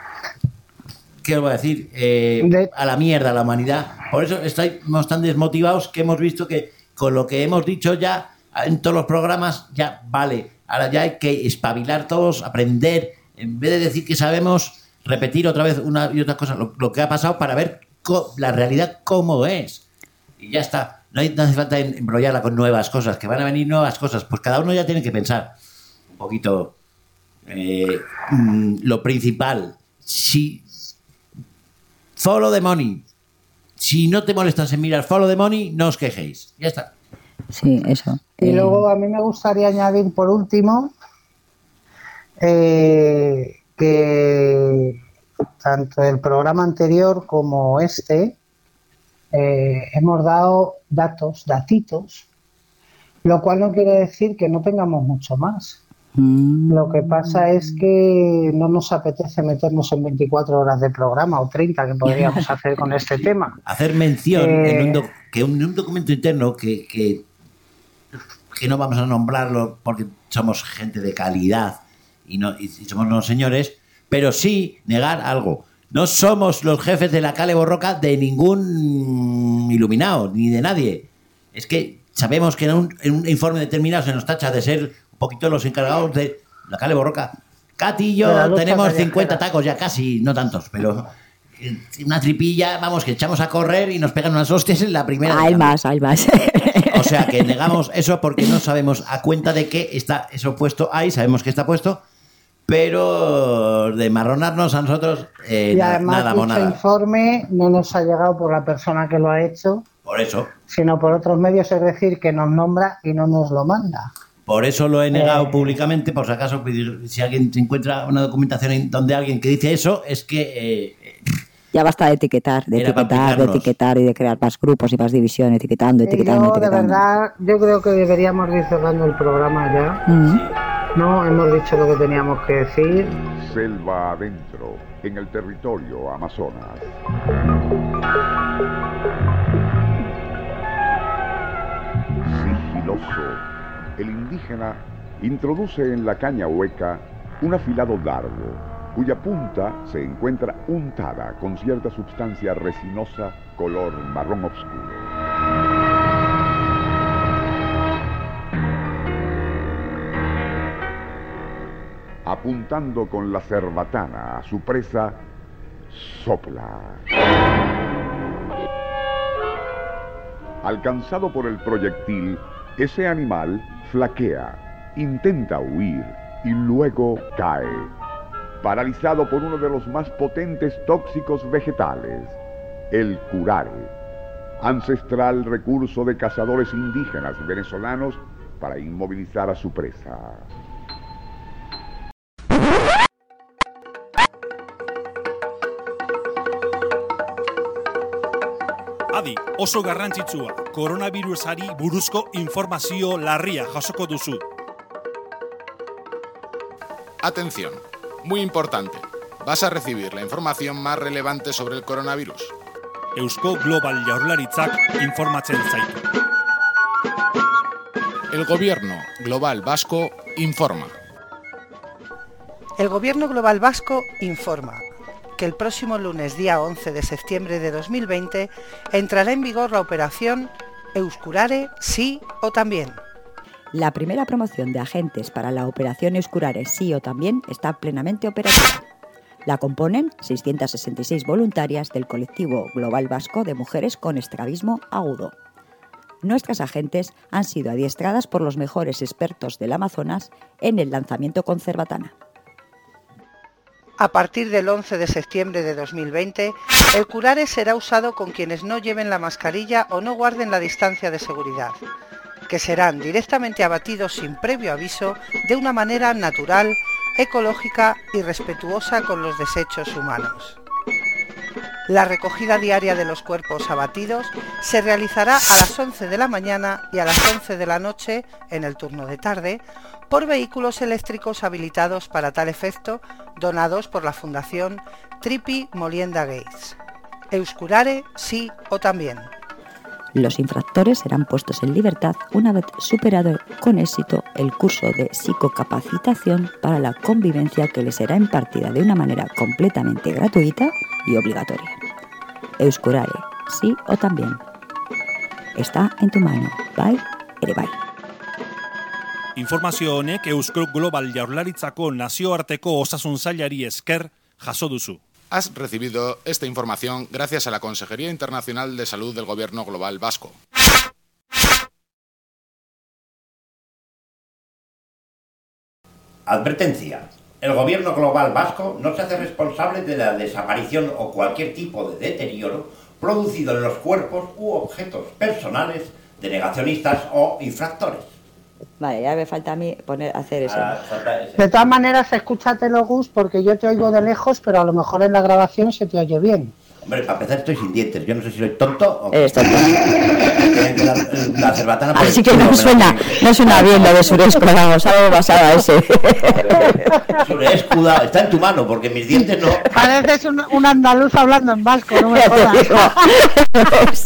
¿Qué os voy a decir? Eh, De- a la mierda la humanidad. Por eso estamos tan desmotivados que hemos visto que con lo que hemos dicho ya en todos los programas, ya vale. Ahora ya hay que espabilar todos, aprender. En vez de decir que sabemos, repetir otra vez una y otra cosa, lo, lo que ha pasado para ver co- la realidad cómo es. Y ya está. No, hay, no hace falta embrollarla con nuevas cosas, que van a venir nuevas cosas. Pues cada uno ya tiene que pensar un poquito eh, mm, lo principal. Si follow the money. Si no te molestas en mirar follow the money, no os quejéis. Ya está. Sí, eso. Y eh, luego a mí me gustaría añadir por último eh, que tanto el programa anterior como este eh, hemos dado datos, datitos, lo cual no quiere decir que no tengamos mucho más. mm, Lo que pasa es que no nos apetece meternos en veinticuatro horas de programa o treinta que podríamos hacer con este tema. Hacer mención Eh, en un, doc- que un, un documento interno que, que, que no vamos a nombrarlo porque somos gente de calidad y, no, y, y somos unos señores, pero sí negar algo. No somos los jefes de la Cale Borroca de ningún iluminado, ni de nadie. Es que sabemos que en un, en un informe determinado se nos tacha de ser un poquito los encargados de la Cale Borroca. Katy y De la yo lucha tenemos callejera. cincuenta tacos ya casi, no tantos, pero eh, una tripilla, vamos, que echamos a correr y nos pegan unas hostias en la primera. de hay cambio. más, hay más. O sea que negamos eso porque no sabemos a cuenta de que está eso puesto ahí, sabemos que está puesto, pero de marronarnos a nosotros, eh, y na- además nada, dicho monada. informe no nos ha llegado por la persona que lo ha hecho, Por eso, sino por otros medios, es decir, que nos nombra y no nos lo manda. por eso lo he negado Eh. públicamente, por si acaso, pues, si alguien se encuentra una documentación en donde alguien que dice eso, es que eh, Ya basta de etiquetar, de Era para etiquetar, de picarnos. etiquetar y de crear más grupos y más división, etiquetando, Y etiquetando, yo, de etiquetando. verdad, yo creo que deberíamos ir cerrando el programa ya. Mm. No, hemos dicho lo que teníamos que decir. Selva adentro, en el territorio Amazonas. Sigiloso, el indígena introduce en la caña hueca un afilado dardo, cuya punta se encuentra untada con cierta sustancia resinosa color marrón oscuro. Apuntando con la cerbatana a su presa, sopla. Alcanzado por el proyectil, ese animal flaquea, intenta huir y luego cae, paralizado por uno de los más potentes tóxicos vegetales, el curare, ancestral recurso de cazadores indígenas venezolanos para inmovilizar a su presa. Adi, oso garrantzitsua, koronavirusari buruzko informazio larria jasoko duzu. Atención, muy importante. Vas a recibir la información más relevante sobre el coronavirus. Eusko Global Jaurlaritzak informatzen zaitu. El Gobierno Global Vasco informa. El Gobierno Global Vasco informa que el próximo lunes día once de septiembre de dos mil veinte entrará en vigor la operación Euskurare sí o también. La primera promoción de agentes para la operación Euskurare sí o también está plenamente operativa. La componen seiscientas sesenta y seis voluntarias del colectivo Global Vasco de Mujeres con Estrabismo Agudo. Nuestras agentes han sido adiestradas por los mejores expertos del Amazonas en el lanzamiento con cerbatana. A partir del once de septiembre de dos mil veinte, el curare será usado con quienes no lleven la mascarilla o no guarden la distancia de seguridad, que serán directamente abatidos sin previo aviso de una manera natural, ecológica y respetuosa con los desechos humanos. La recogida diaria de los cuerpos abatidos se realizará a las once de la mañana y a las once de la noche, en el turno de tarde, por vehículos eléctricos habilitados para tal efecto, donados por la Fundación Tripi Molienda Gates. Euskurare sí o también. Los infractores serán puestos en libertad una vez superado con éxito el curso de psicocapacitación para la convivencia que les será impartida de una manera completamente gratuita y obligatoria. Euskurare, sí o también. Está en tu mano. Bai, ere bai. Informazio honek Eusko Global Jaurlaritzako nazioarteko osasun sailari esker jaso duzu. Has recibido esta información gracias a la Consejería Internacional de Salud del Gobierno Global Vasco. Advertencia. El Gobierno Global Vasco no se hace responsable de la desaparición o cualquier tipo de deterioro producido en los cuerpos u objetos personales de negacionistas o infractores. Vale, ya me falta a mí poner, hacer eso. Ah, falta ese. De todas maneras, escúchatelo, Gus, porque yo te oigo de lejos, pero a lo mejor en la grabación se te oye bien. Hombre, para empezar estoy sin dientes. Yo no sé si soy tonto o... Eres tonto. La, la cerbatana por Así el que culo no me suena, la- no suena bien lo de Surescuda, os algo basado a ese. Surescuda, está en tu mano, porque mis dientes no... Pareces un, un andaluz hablando en vasco, no me Ya te jodas.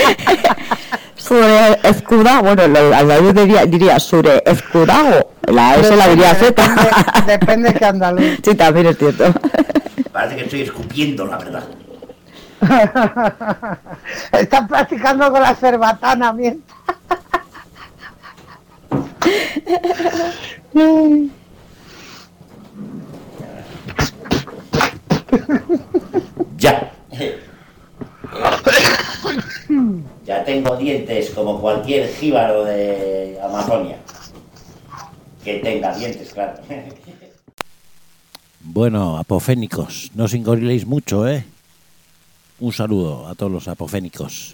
Sure Escuda, bueno, el andaluz diría, diría Sure Escudago, la S la diría Z. Depende, depende que andaluz. Sí, también es cierto. Parece que estoy escupiendo, la verdad. Estás practicando con la cerbatana mientras. Ya. Ya tengo dientes como cualquier jíbaro de Amazonia. Que tenga dientes, claro. Bueno, apofénicos, no os engoriléis mucho, ¿eh? Un saludo a todos los apofénicos.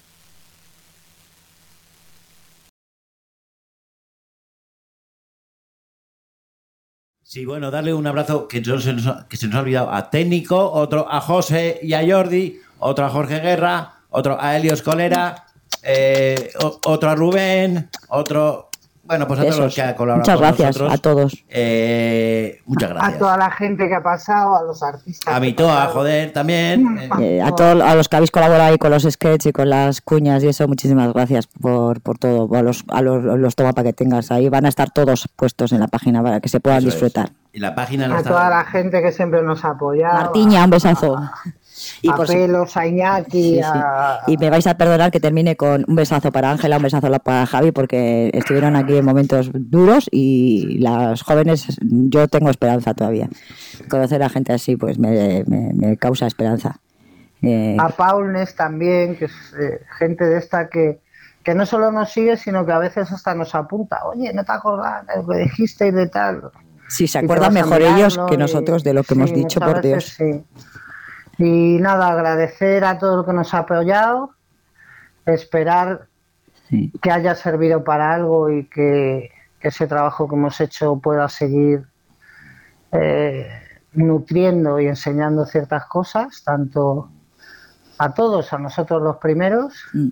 Sí, bueno, darle un abrazo que, no se nos, que se nos ha olvidado a Técnico, otro a José y a Jordi, otro a Jorge Guerra, otro a Helios Colera, eh, o, otro a Rubén, otro... Bueno, pues a todos Esos. los que han colaborado Muchas con gracias nosotros. a todos. Eh, muchas A gracias. toda la gente que ha pasado, a los artistas. A que mi toa, pasaron. joder, también. Eh, Eh, a todos a los que habéis colaborado ahí con los sketches y con las cuñas y eso, muchísimas gracias por, por todo. A los, a los, los toma para que tengas ahí, van a estar todos puestos en la página para que se puedan Eso es. disfrutar. Y la página la A está... toda la gente que siempre nos ha apoyado. Martiña, un besazo. Y, a por si- Pelos, a Iñaki, Sí, sí. a... Y me vais a perdonar que termine con un besazo para Ángela, un besazo para Javi, porque estuvieron aquí en momentos duros y las jóvenes, yo tengo esperanza todavía. Conocer a gente así, pues me, me, me causa esperanza. Eh, a Paulnes también, que es eh, gente de esta que, que no solo nos sigue, sino que a veces hasta nos apunta. Oye, ¿no te acordás de lo que dijiste y de tal? si se Y te acuerdan vas a mejor ellos mirarlo que y- nosotros de lo que sí, hemos dicho, muchas por veces Dios. sí. Y nada, agradecer a todo el que nos ha apoyado, esperar Sí. que haya servido para algo y que, que ese trabajo que hemos hecho pueda seguir eh, nutriendo y enseñando ciertas cosas, tanto a todos, a nosotros los primeros, Mm.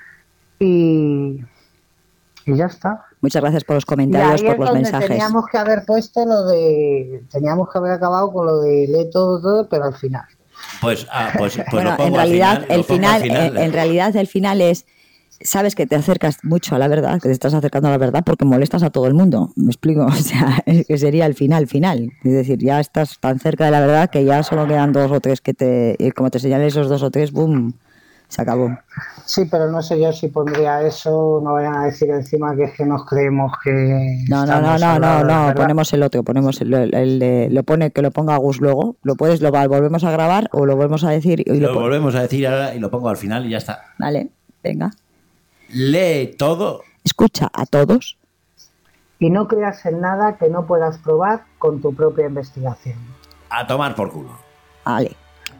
y, y ya está. Muchas gracias por los Y comentarios, ahí por es los donde mensajes. teníamos que haber puesto lo de, teníamos que haber acabado con lo de lee todo, todo, pero al final. Pues, ah, pues, pues Bueno, lo pongo en realidad, al final, el lo pongo final, al final. en, en realidad, el final es, sabes que te acercas mucho a la verdad, que te estás acercando a la verdad porque molestas a todo el mundo. ¿Me explico? O sea, es que sería el final, final. Es decir, ya estás tan cerca de la verdad que ya solo quedan dos o tres que te, y como te señalen esos dos o tres, boom, se acabó. Sí, pero no sé yo si pondría eso, no vayan a decir encima que es que nos creemos que... No, no, no, estamos no, no, hablando de no, verdad. ponemos el otro, ponemos el, el, el de, lo pone que lo ponga Gus luego, lo puedes, lo volvemos a grabar o lo volvemos a decir y lo, Lo pon- volvemos a decir ahora y lo pongo al final y ya está. Vale, venga. Lee todo. Escucha a todos. Y no creas en nada que no puedas probar con tu propia investigación. A tomar por culo. Vale.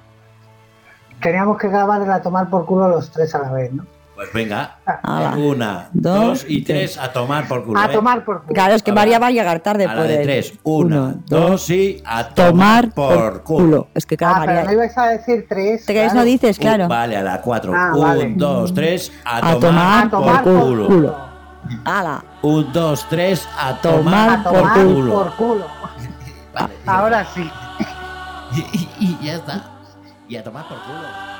Teníamos que grabar el a tomar por culo los tres a la vez, ¿no? Pues venga. Ala. Una, Dos, dos y tres. A tomar por culo. A ¿eh? tomar por culo. Claro, es que A María ver, va a llegar tarde. A la de puede. tres. Una, Uno, dos y a Tomar tomar por culo. Es que claro, Ah, pero María. no ibais a decir tres. Tres claro. no dices, claro. Uh, vale, a la cuatro. Ah, Un, vale. dos, tres. A, A tomar, tomar por, por culo. culo. Ala. Un, dos, tres. A Tomar tomar, A por, tomar culo. por culo. Vale, Ahora sí. y, y- y ya está. Y a tomar por culo.